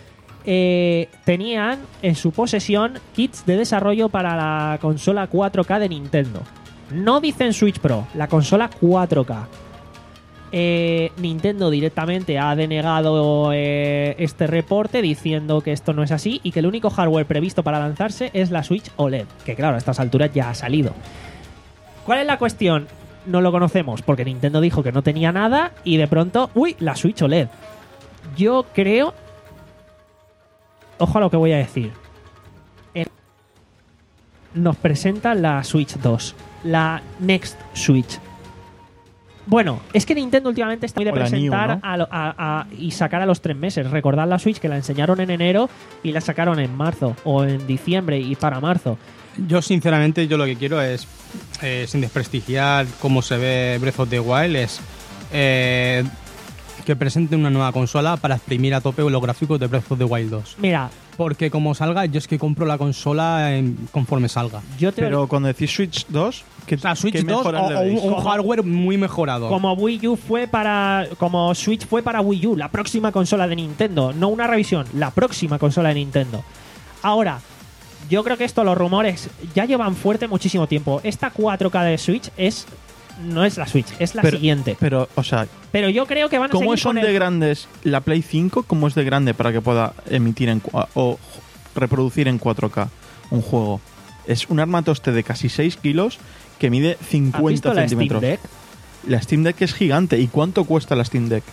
eh, tenían en su posesión kits de desarrollo para la consola cuatro K de Nintendo. No dicen Switch Pro, la consola cuatro K. Eh, Nintendo directamente ha denegado eh, este reporte diciendo que esto no es así y que el único hardware previsto para lanzarse es la Switch O L E D, que claro, a estas alturas ya ha salido. ¿Cuál es la cuestión? No lo conocemos porque Nintendo dijo que no tenía nada y de pronto, ¡uy! La Switch O L E D. Yo creo... Ojo a lo que voy a decir. El- Nos presenta la Switch dos, la Next Switch. Bueno, es que Nintendo últimamente está muy de O la presentar New, ¿no? a lo- a- a- y sacar a los tres meses. Recordad la Switch que la enseñaron en enero y la sacaron en marzo o en diciembre y para marzo. Yo, sinceramente, yo lo que quiero es, eh, sin desprestigiar cómo se ve Breath of the Wild, es eh, que presente una nueva consola para exprimir a tope los gráficos de Breath of the Wild dos. Mira, Porque como salga, yo es que compro la consola en- conforme salga. yo te Pero cuando decís Switch dos, ¿qué, O sea, Switch qué dos o, mejoras le o un, veis? un Como- hardware muy mejorado. como Wii U fue para como Switch fue para Wii U, la próxima consola de Nintendo, no una revisión, la próxima consola de Nintendo. Ahora, yo creo que esto los rumores ya llevan fuerte muchísimo tiempo. Esta cuatro K de Switch es no es la Switch, es la Pero- siguiente. Pero, o sea, Pero yo creo que van a ¿cómo seguir son con de el- grandes la Play cinco? ¿Cómo es de grande para que pueda emitir en, cua- o reproducir en cuatro K un juego? Es un armatoste de casi seis kilos que mide ¿Has cincuenta visto la Steam centímetros. Deck? La Steam Deck es gigante. ¿Y cuánto cuesta la Steam Deck?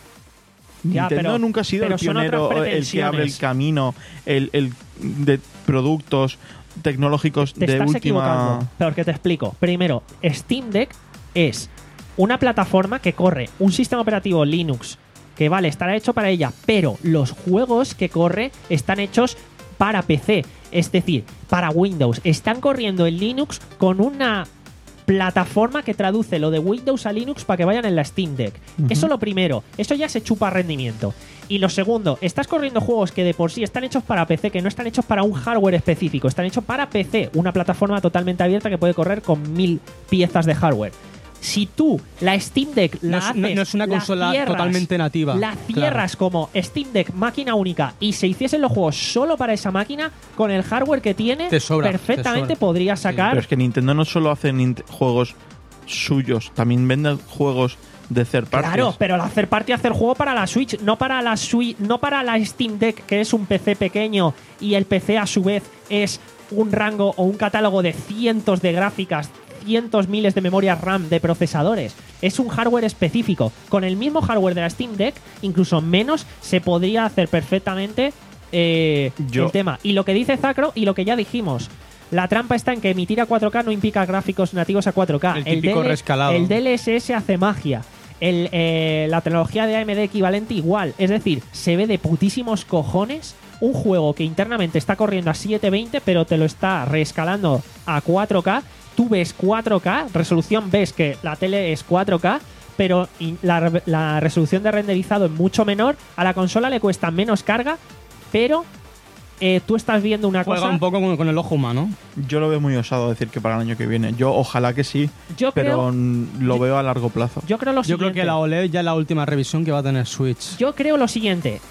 Ya, Nintendo pero- nunca ha sido pero el son pionero, otras el que abre el pretensiones. camino, el, el de productos tecnológicos Te de estás última. equivocando. Porque te explico. Primero, Steam Deck es una plataforma que corre un sistema operativo Linux que vale, estará hecho para ella, pero los juegos que corre están hechos para P C, es decir, para Windows. Están corriendo en Linux con una plataforma que traduce lo de Windows a Linux para que vayan en la Steam Deck. Eso lo primero, eso ya se chupa rendimiento. Y lo segundo, estás corriendo juegos que de por sí están hechos para P C, que no están hechos para un hardware específico, están hechos para P C, una plataforma totalmente abierta que puede correr con mil piezas de hardware. Si tú la Steam Deck la No es- no- haces, no es una la consola cierras, totalmente nativa. la cierras como Steam Deck máquina única y se hiciesen los juegos solo para esa máquina, con el hardware que tiene, Te sobra, perfectamente te sobra. podría sacar. Pero es que Nintendo no solo hace nint- juegos suyos, también vende juegos de third parties. Claro, pero la hacer party hacer juego para la Switch, no para la Switch, no para la Steam Deck, que es un P C pequeño y el P C a su vez es un rango o un catálogo de cientos de gráficas, cientos miles de memorias RAM de procesadores. Es un hardware específico. Con el mismo hardware de la Steam Deck, incluso menos, se podría hacer perfectamente eh, Yo- el tema. Y lo que dice Zacro y lo que ya dijimos. La trampa está en que emitir a cuatro K no implica gráficos nativos a cuatro K. El típico D L rescalado. el D L S S hace magia. El, eh, la tecnología de A M D equivalente igual. Es decir, se ve de putísimos cojones un juego que internamente está corriendo a setecientos veinte, pero te lo está reescalando a cuatro K. Tú ves cuatro K, resolución ves que la tele es cuatro K, pero in- la, re- la resolución de renderizado es mucho menor. A la consola le cuesta menos carga, pero eh, tú estás viendo una Juega cosa. un poco con, con el ojo humano. Yo lo veo muy osado decir que para el año que viene. Yo ojalá que sí, Yo pero creo, mm, lo veo a largo plazo. yo creo lo Yo siguiente. creo que la O L E D ya es la última revisión que va a tener Switch. Yo creo lo siguiente.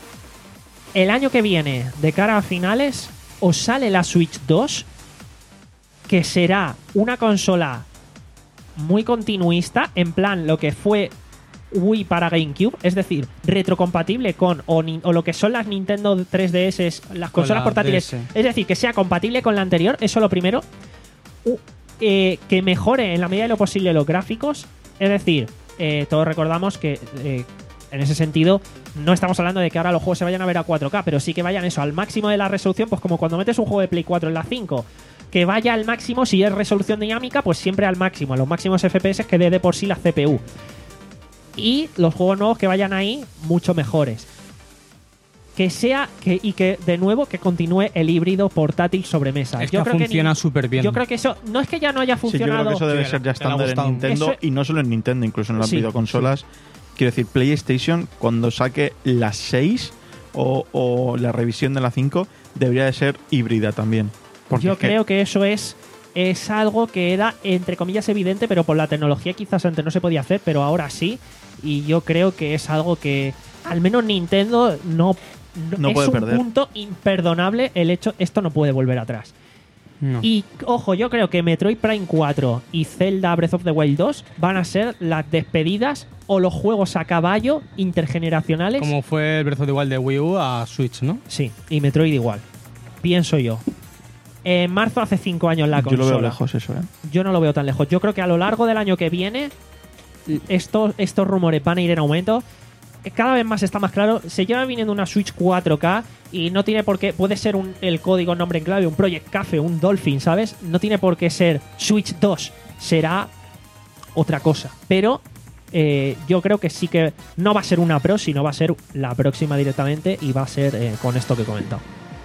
El año que viene, de cara a finales, os sale la Switch dos, que será una consola muy continuista, en plan lo que fue Wii para GameCube, es decir, retrocompatible con o, ni- o lo que son las Nintendo tres D S, las Con consolas la portátiles. D S. Es decir, que sea compatible con la anterior, eso lo primero. U- eh, que mejore en la medida de lo posible los gráficos. Es decir, eh, todos recordamos que eh, en ese sentido no estamos hablando de que ahora los juegos se vayan a ver a cuatro K, pero sí que vayan eso al máximo de la resolución, pues como cuando metes un juego de Play cuatro en la cinco, que vaya al máximo. Si es resolución dinámica, pues siempre al máximo, a los máximos F P S que dé de por sí la C P U. Y los juegos nuevos que vayan ahí mucho mejores. Que sea que y que de nuevo que continúe el híbrido portátil sobremesa. Es Yo que creo funciona ni- súper bien. Yo creo que eso no es que ya no haya Sí, yo funcionado. creo que eso debe Sí, ser ya te- te ha estándar en gustado. Nintendo Eso- y no solo en Nintendo, incluso en las Sí, videoconsolas. Quiero decir, PlayStation, cuando saque la seis o, o la revisión de la cinco, debería de ser híbrida también. Porque Yo es que- creo que eso es es algo que era entre comillas evidente, pero por la tecnología quizás antes no se podía hacer, pero ahora sí. Y yo creo que es algo que al menos Nintendo no, No es puede un perder. punto imperdonable el hecho, esto no puede volver atrás. No. Y, ojo, yo creo que Metroid Prime cuatro y Zelda Breath of the Wild dos van a ser las despedidas o los juegos a caballo intergeneracionales. Como fue el Breath of the Wild de Wii U a Switch, ¿no? Sí, y Metroid igual. Pienso yo. En marzo hace cinco años la Yo consola. lo veo lejos eso, ¿eh? Yo no lo veo tan lejos. Yo creo que a lo largo del año que viene estos, estos rumores van a ir en aumento. Cada vez más está más claro. Se lleva viniendo una Switch cuatro K y no tiene por qué. Puede ser un, el código nombre en clave, un Project Cafe, un Dolphin, ¿sabes? No tiene por qué ser Switch dos. Será otra cosa. Pero eh, yo creo que sí que no va a ser una Pro, sino va a ser la próxima directamente y va a ser eh, con esto que he comentado.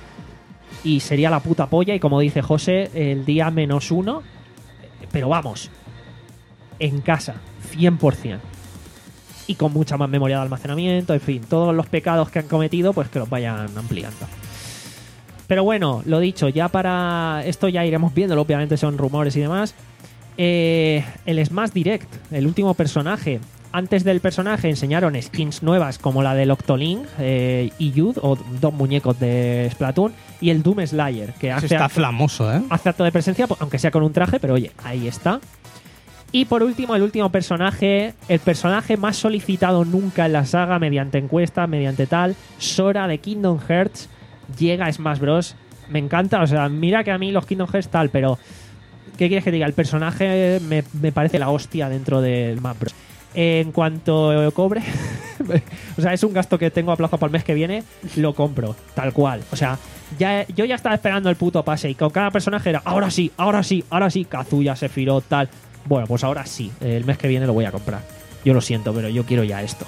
Y sería la puta polla. Y como dice José, el día menos uno. Pero vamos, en casa, cien por ciento. Y con mucha más memoria de almacenamiento, en fin, todos los pecados que han cometido, pues que los vayan ampliando. Pero bueno, lo dicho, ya para esto ya iremos viéndolo, obviamente son rumores y demás. Eh, el Smash Direct, el último personaje. Antes del personaje enseñaron skins nuevas como la del Octoling eh, y Youth, o dos muñecos de Splatoon, y el Doom Slayer, que hace, Está acto, flamoso, ¿eh? hace acto de presencia, aunque sea con un traje, pero oye, ahí está. Y por último, el último personaje, el personaje más solicitado nunca en la saga, mediante encuestas, mediante tal, Sora de Kingdom Hearts, llega a Smash Bros. Me encanta, o sea, mira que a mí los Kingdom Hearts tal, pero ¿qué quieres que diga? El personaje me, me parece la hostia dentro del Smash Bros. En cuanto cobre, o sea, es un gasto que tengo a plazo para el mes que viene, lo compro, tal cual. O sea, ya, yo ya estaba esperando el puto pase y con cada personaje era, ahora sí, ahora sí, ahora sí, Kazuya, Sephiroth, tal. Bueno, pues ahora sí, el mes que viene lo voy a comprar. Yo lo siento, pero yo quiero ya esto.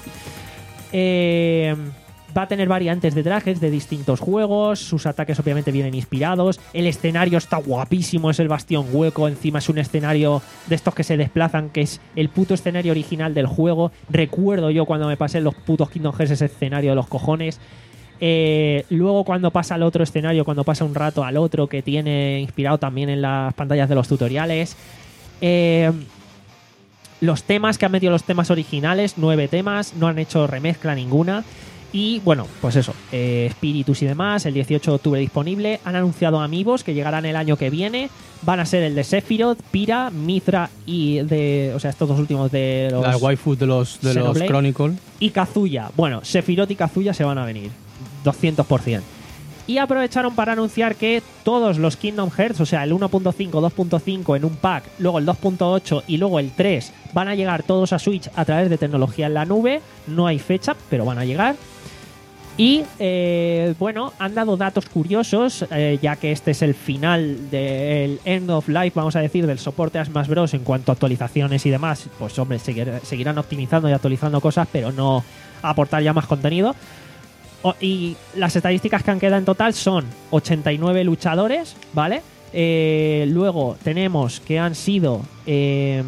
Eh, va a tener variantes de trajes de distintos juegos. Sus ataques obviamente vienen inspirados. El escenario está guapísimo, es el bastión hueco. Encima es un escenario de estos que se desplazan, que es el puto escenario original del juego. Recuerdo yo cuando me pasé en los putos Kingdom Hearts ese escenario de los cojones. Eh, luego cuando pasa al otro escenario, cuando pasa un rato al otro, que tiene inspirado también en las pantallas de los tutoriales. Eh, los temas que han metido los temas originales, nueve temas, no han hecho remezcla ninguna. Y bueno, pues eso, eh, Spiritus y demás, el dieciocho de octubre disponible. Han anunciado Amiibos que llegarán el año que viene. Van a ser el de Sephiroth, Pyra, Mithra y de. O sea, estos dos últimos de los. La waifu de los, de los Xenoblade. Chronicle. Y Kazuya. Bueno, Sephiroth y Kazuya se van a venir. doscientos por ciento. Y aprovecharon para anunciar que todos los Kingdom Hearts, o sea, el uno punto cinco, dos punto cinco en un pack, luego el dos punto ocho y luego el tres, van a llegar todos a Switch a través de tecnología en la nube. No hay fecha, pero van a llegar. Y, eh, bueno, han dado datos curiosos, eh, ya que este es el final del End of Life, vamos a decir, del soporte a Smash Bros. En cuanto a actualizaciones y demás. Pues, hombre, seguir, seguirán optimizando y actualizando cosas, pero no aportar ya más contenido. O, y las estadísticas que han quedado en total son ochenta y nueve luchadores, ¿vale? Eh, luego tenemos que han sido... Eh,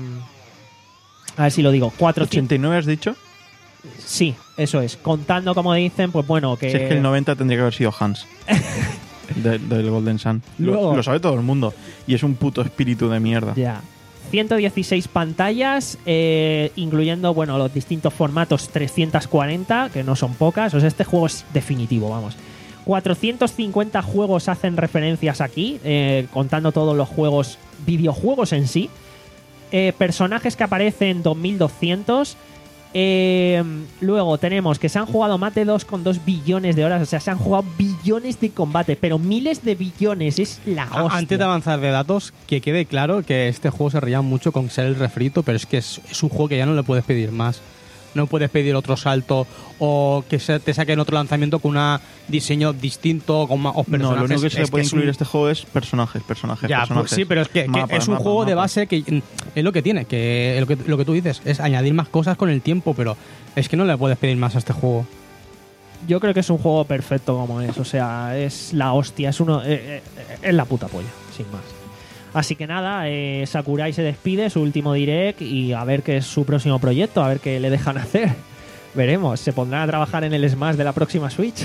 a ver si lo digo. cuatrocientos ¿ochenta y nueve has dicho? Sí, eso es. Contando, como dicen, pues bueno, que... Si es que el noventa tendría que haber sido Hans. de- del Golden Sun. Luego- Lo, lo sabe todo el mundo. Y es un puto espíritu de mierda. Ya. ciento dieciséis pantallas, eh, incluyendo, bueno, los distintos formatos, trescientos cuarenta, que no son pocas. O sea, este juego es definitivo, vamos. cuatrocientos cincuenta juegos hacen referencias aquí, eh, contando todos los juegos, videojuegos en sí. Eh, personajes que aparecen dos mil doscientos. Eh, luego tenemos que se han jugado más de dos coma dos billones de horas. O sea, se han jugado billones de combate, pero miles de billones. Es la A- hostia. Antes de avanzar de datos, que quede claro que este juego se reía mucho con ser el refrito, pero es que es, es un juego que ya no le puedes pedir más. No puedes pedir otro salto o que se te saquen otro lanzamiento con un diseño distinto, con más o No, lo personajes. único que se le Es puede es incluir un- a este juego es personajes, personajes, Ya, personajes. pues sí, pero es que, que Mapas, es un mapas, juego de mapas. base que mm, es lo que tiene, que lo que, lo que tú dices es añadir más cosas con el tiempo, pero es que no le puedes pedir más a este juego. Yo creo que es un juego perfecto como es. O sea, es la hostia. Es uno. eh, eh, es la puta polla, sin más. Así que nada, eh, Sakurai se despide, su último direct, y a ver qué es su próximo proyecto, a ver qué le dejan hacer. Veremos, se pondrán a trabajar en el Smash de la próxima Switch.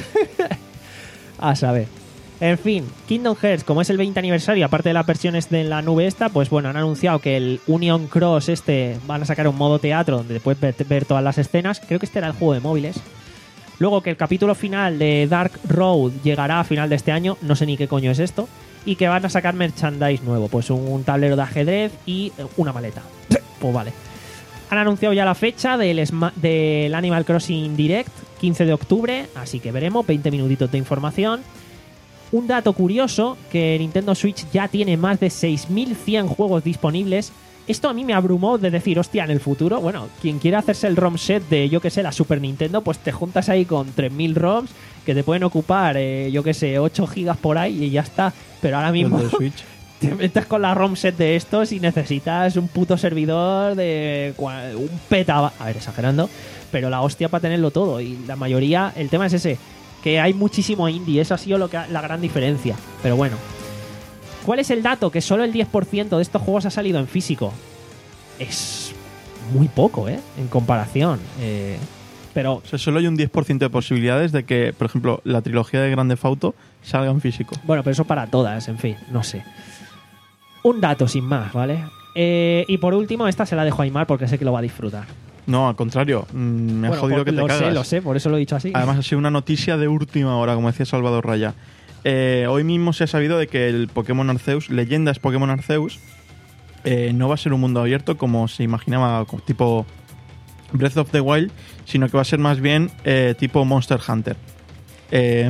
A saber. En fin, Kingdom Hearts, como es el veinte aniversario, aparte de las versiones de la nube esta, pues bueno, han anunciado que el Union Cross este van a sacar un modo teatro donde puedes ver, ver todas las escenas. Creo que este era el juego de móviles. Luego que el capítulo final de Dark Road llegará a final de este año, no sé ni qué coño es esto. y que van a sacar merchandise nuevo, pues un tablero de ajedrez y una maleta. Pues vale. Han anunciado ya la fecha del, Sma- del Animal Crossing Direct, quince de octubre, así que veremos, veinte minutitos de información. Un dato curioso, que Nintendo Switch ya tiene más de seis mil cien juegos disponibles. Esto a mí me abrumó de decir, hostia, en el futuro, bueno, quien quiera hacerse el ROM set de, yo que sé, la Super Nintendo, pues te juntas ahí con tres mil ROMs que te pueden ocupar, eh, yo que sé, ocho gigas por ahí y ya está. Pero ahora mismo Los de Switch. te metes con la ROM set de estos y necesitas un puto servidor de cua- un petabyte. A ver, exagerando, pero la hostia para tenerlo todo. Y la mayoría, el tema es ese, que hay muchísimo indie. Eso ha sido lo que ha- la gran diferencia. Pero bueno. ¿Cuál es el dato? Que solo el diez por ciento de estos juegos ha salido en físico. Es muy poco, ¿eh? En comparación. Eh, pero O sea, solo hay un diez por ciento de posibilidades de que, por ejemplo, la trilogía de Grand Theft Auto salga en físico. bueno, pero eso para todas, en fin, no sé. Un dato sin más, ¿vale? Eh, y por último, esta se la dejo a Aymar porque sé que lo va a disfrutar. No, al contrario. mm, Me Bueno, ha jodido por- que te lo cagas. sé, lo sé, por eso lo he dicho así. Además, ha sido una noticia de última hora, como decía Salvador Raya. Eh, hoy mismo se ha sabido de que el Pokémon Arceus, Leyendas Pokémon Arceus, eh, no va a ser un mundo abierto como se imaginaba, como tipo Breath of the Wild, sino que va a ser más bien eh, tipo Monster Hunter. Eh,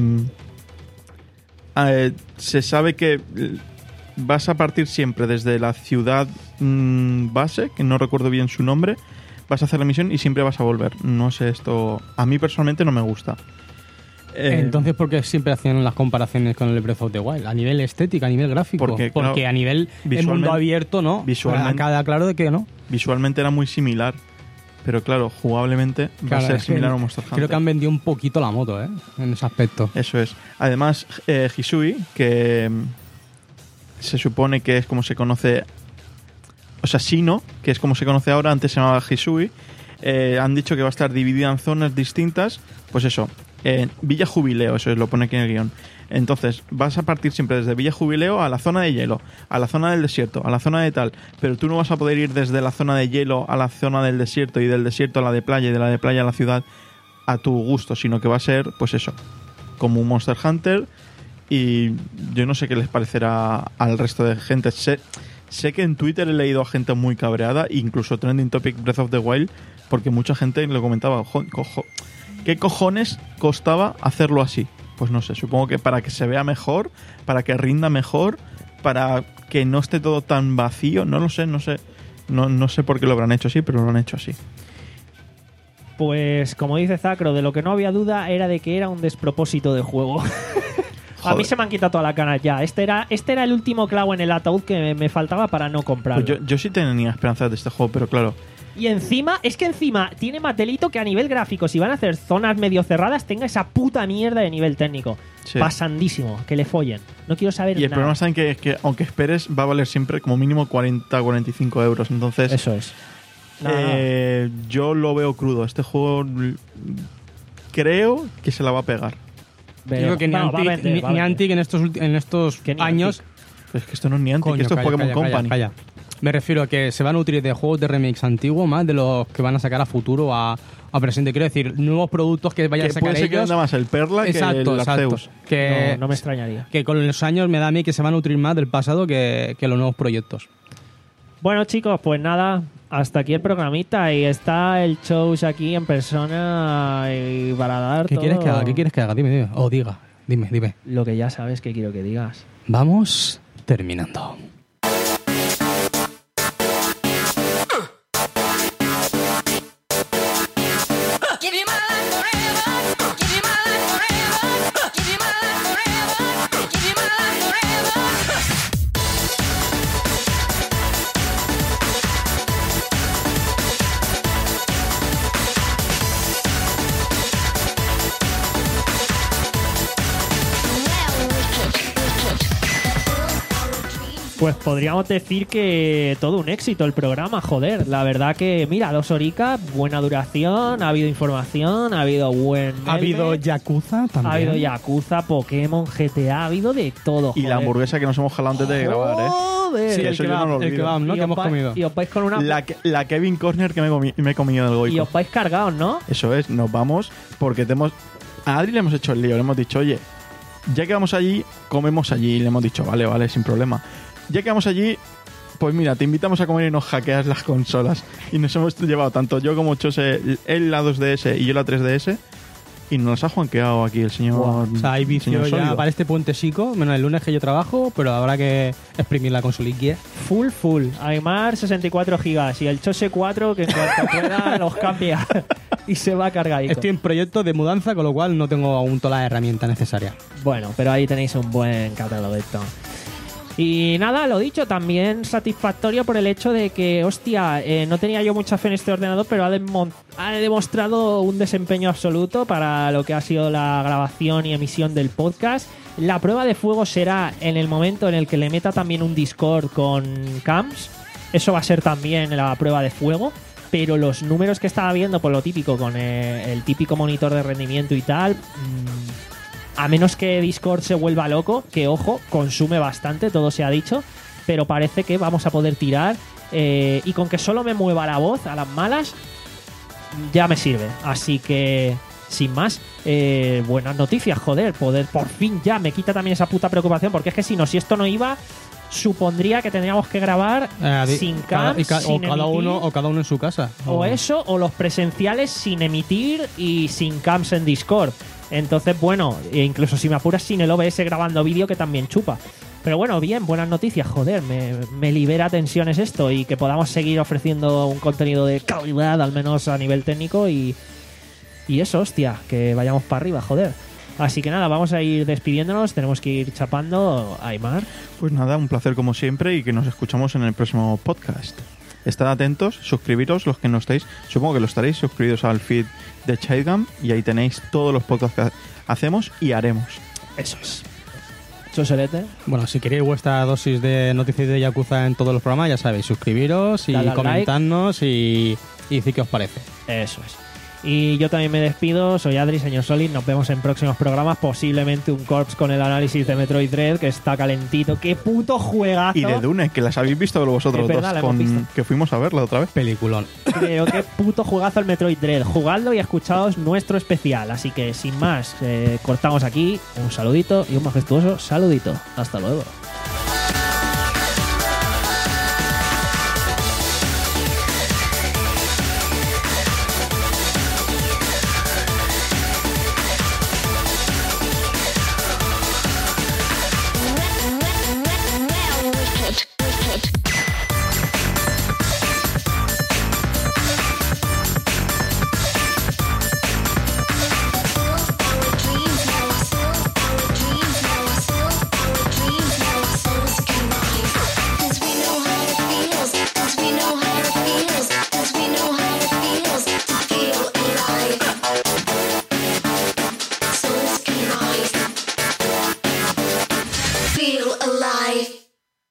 eh, se sabe que eh, vas a partir siempre desde la ciudad mm, base, que no recuerdo bien su nombre, vas a hacer la misión y siempre vas a volver. No sé, esto a mí personalmente no me gusta. Eh, Entonces, ¿por qué siempre hacían las comparaciones con el Breath of the Wild? A nivel estética, a nivel gráfico. Porque, Porque, claro, a nivel de visualmente- mundo abierto, ¿no? visualmente- Queda claro de que no. visualmente era muy similar, pero claro, jugablemente va Claro, a ser es que similar a Monster Hunter. Creo que han vendido un poquito la moto, ¿eh? En ese aspecto. Eso es. Además, eh, Hisui, que mm, se supone que es como se conoce, o sea, Shino, que es como se conoce ahora, antes se llamaba Hisui, eh, han dicho que va a estar dividida en zonas distintas, pues eso, eh, Villa Jubileo, eso es, lo pone aquí en el guión. Entonces, vas a partir siempre desde Villa Jubileo a la zona de hielo, a la zona del desierto, a la zona de tal, pero tú no vas a poder ir desde la zona de hielo a la zona del desierto y del desierto a la de playa y de la de playa a la ciudad a tu gusto, sino que va a ser, pues eso, como un Monster Hunter. Y yo no sé qué les parecerá al resto de gente. Sé, sé que en Twitter he leído a gente muy cabreada, incluso Trending Topic Breath of the Wild, porque mucha gente lo comentaba. "Jo- cojo- ¿Qué cojones costaba hacerlo así?" Pues no sé, supongo que para que se vea mejor, para que rinda mejor, para que no esté todo tan vacío. No lo sé, no sé. No, no sé por qué lo habrán hecho así, pero lo han hecho así. Pues como dice Zacro, de lo que no había duda era de que era un despropósito de juego. A mí Joder. se me han quitado todas las ganas ya. Este era, este era el último clavo en el ataúd que me, me faltaba para no comprarlo. Pues yo, yo sí tenía esperanzas de este juego, pero claro. Y encima, es que encima tiene más delito que a nivel gráfico, si van a hacer zonas medio cerradas, tenga esa puta mierda de nivel técnico. Sí. Pasandísimo, que le follen. No quiero saber Y el nada. problema está en que, que aunque esperes, va a valer siempre como mínimo cuarenta a cuarenta y cinco euros. Entonces, Eso es. Nada, eh, yo lo veo crudo. Este juego l- creo que se la va a pegar. nada. Yo creo que No, va a Niantic, vender, ni- va a vender. Niantic en estos, ulti- en estos ¿Qué Niantic? años... Pero es que esto no es Niantic, Coño, esto es calla, Pokémon calla, calla, Company. calla. Me refiero a que se van a nutrir de juegos de remix antiguos más de los que van a sacar a futuro a, a presente. Quiero decir, nuevos productos que vayan Que a sacar puede ser que ellos. venda más el Perla Exacto, que el exacto. Arceus. Que, No, no me extrañaría. que con los años me da a mí que se van a nutrir más del pasado que, que los nuevos proyectos. Bueno, chicos, pues nada, hasta aquí el programita y está el show aquí en persona y para dar ¿Qué todo quieres que haga? ¿Qué quieres que haga? Dime, dime. O diga. Dime, dime. lo que ya sabes que quiero que digas. Vamos terminando. Give you my life forever. Give you my life forever. Give you my life forever. Give you my life forever. Pues podríamos decir que todo un éxito el programa, joder. La verdad que, mira, dos horitas, buena duración, ha habido información, ha habido buen... Ha habido melme, Yakuza también. ha habido Yakuza, Pokémon, G T A, ha habido de todo, Y joder. la hamburguesa que nos hemos jalado antes de grabar, ¿eh? Joder. Sí, Que el eso yo no lo kebab, el olvido. kebab, ¿no? Y Que os hemos vais- comido. Y os vais con una... La, que- la Kevin Corner que me, comi- me he comido del y Goico. os vais cargados, ¿no? Eso es, nos vamos porque te hemos... A Adri le hemos hecho el lío, le hemos dicho, oye, ya que vamos allí, comemos allí. Y le hemos dicho, vale, vale, sin problema. Ya que vamos allí, pues mira, te invitamos a comer y nos hackeas las consolas. Y nos hemos llevado tanto yo como Chose, él la dos D S y yo la tres D S. Y nos las ha juanqueado aquí el señor. Buah, o sea, hay vicio señor ya Sólido. para este puentecico, menos el lunes que yo trabajo, pero habrá que exprimir la consoliquia. Full, full. Aymar sesenta y cuatro gigas y el Chose cuatro que en cuanto pueda los cambia y se va cargadico. Estoy en proyecto de mudanza, con lo cual no tengo aún todas las herramientas necesarias. Bueno, pero ahí tenéis un buen catálogo de esto. Y nada, lo dicho, también satisfactorio por el hecho de que, hostia, eh, no tenía yo mucha fe en este ordenador, pero ha, demo- ha demostrado un desempeño absoluto para lo que ha sido la grabación y emisión del podcast. La prueba de fuego será en el momento en el que le meta también un Discord con cams. Eso va a ser también la prueba de fuego. Pero los números que estaba viendo, por lo típico, con eh, el típico monitor de rendimiento y tal... Mmm, a menos que Discord se vuelva loco, que ojo, consume bastante, todo se ha dicho, pero parece que vamos a poder tirar eh, y con que solo me mueva la voz a las malas, ya me sirve. Así que, sin más, eh, buenas noticias, joder, poder por fin ya me quita también esa puta preocupación, porque es que si no, si esto no iba, supondría que tendríamos que grabar Eh, di- sin cada- cam, y ca- sin o cada emitir, uno o cada uno en su casa. o eso, o los presenciales sin emitir y sin cams en Discord. Entonces, bueno, e incluso si me apuras sin el O B S grabando vídeo, que también chupa. Pero bueno, bien, buenas noticias, joder, me, me libera tensiones esto y que podamos seguir ofreciendo un contenido de calidad, al menos a nivel técnico, y, y eso, hostia, que vayamos para arriba, joder. Así que nada, vamos a ir despidiéndonos, tenemos que ir chapando. Aymar. Pues nada, un placer como siempre y que nos escuchamos en el próximo podcast. Estad atentos, suscribiros los que no estáis. Supongo que lo estaréis suscribidos al feed de Chidegam y ahí tenéis todos los podcasts que hacemos y haremos. Eso es. Choselete. Bueno, si queréis vuestra dosis de noticias de Yakuza en todos los programas, ya sabéis, suscribiros y Dale al comentarnos y, y decir qué os parece. Eso es. Y yo también me despido, soy Adri, señor Solid, nos vemos en próximos programas, posiblemente un Corps con el análisis de Metroid Dread, que está calentito. ¡Qué puto juegazo! Y de Dune, que las habéis visto vosotros Es verdad, la dos, hemos con, visto. que fuimos a verla otra vez. Peliculón. Pero qué puto jugazo el Metroid Dread. Jugadlo y escuchaos nuestro especial. Así que sin más, eh, cortamos aquí. Un saludito y un majestuoso saludito. Hasta luego.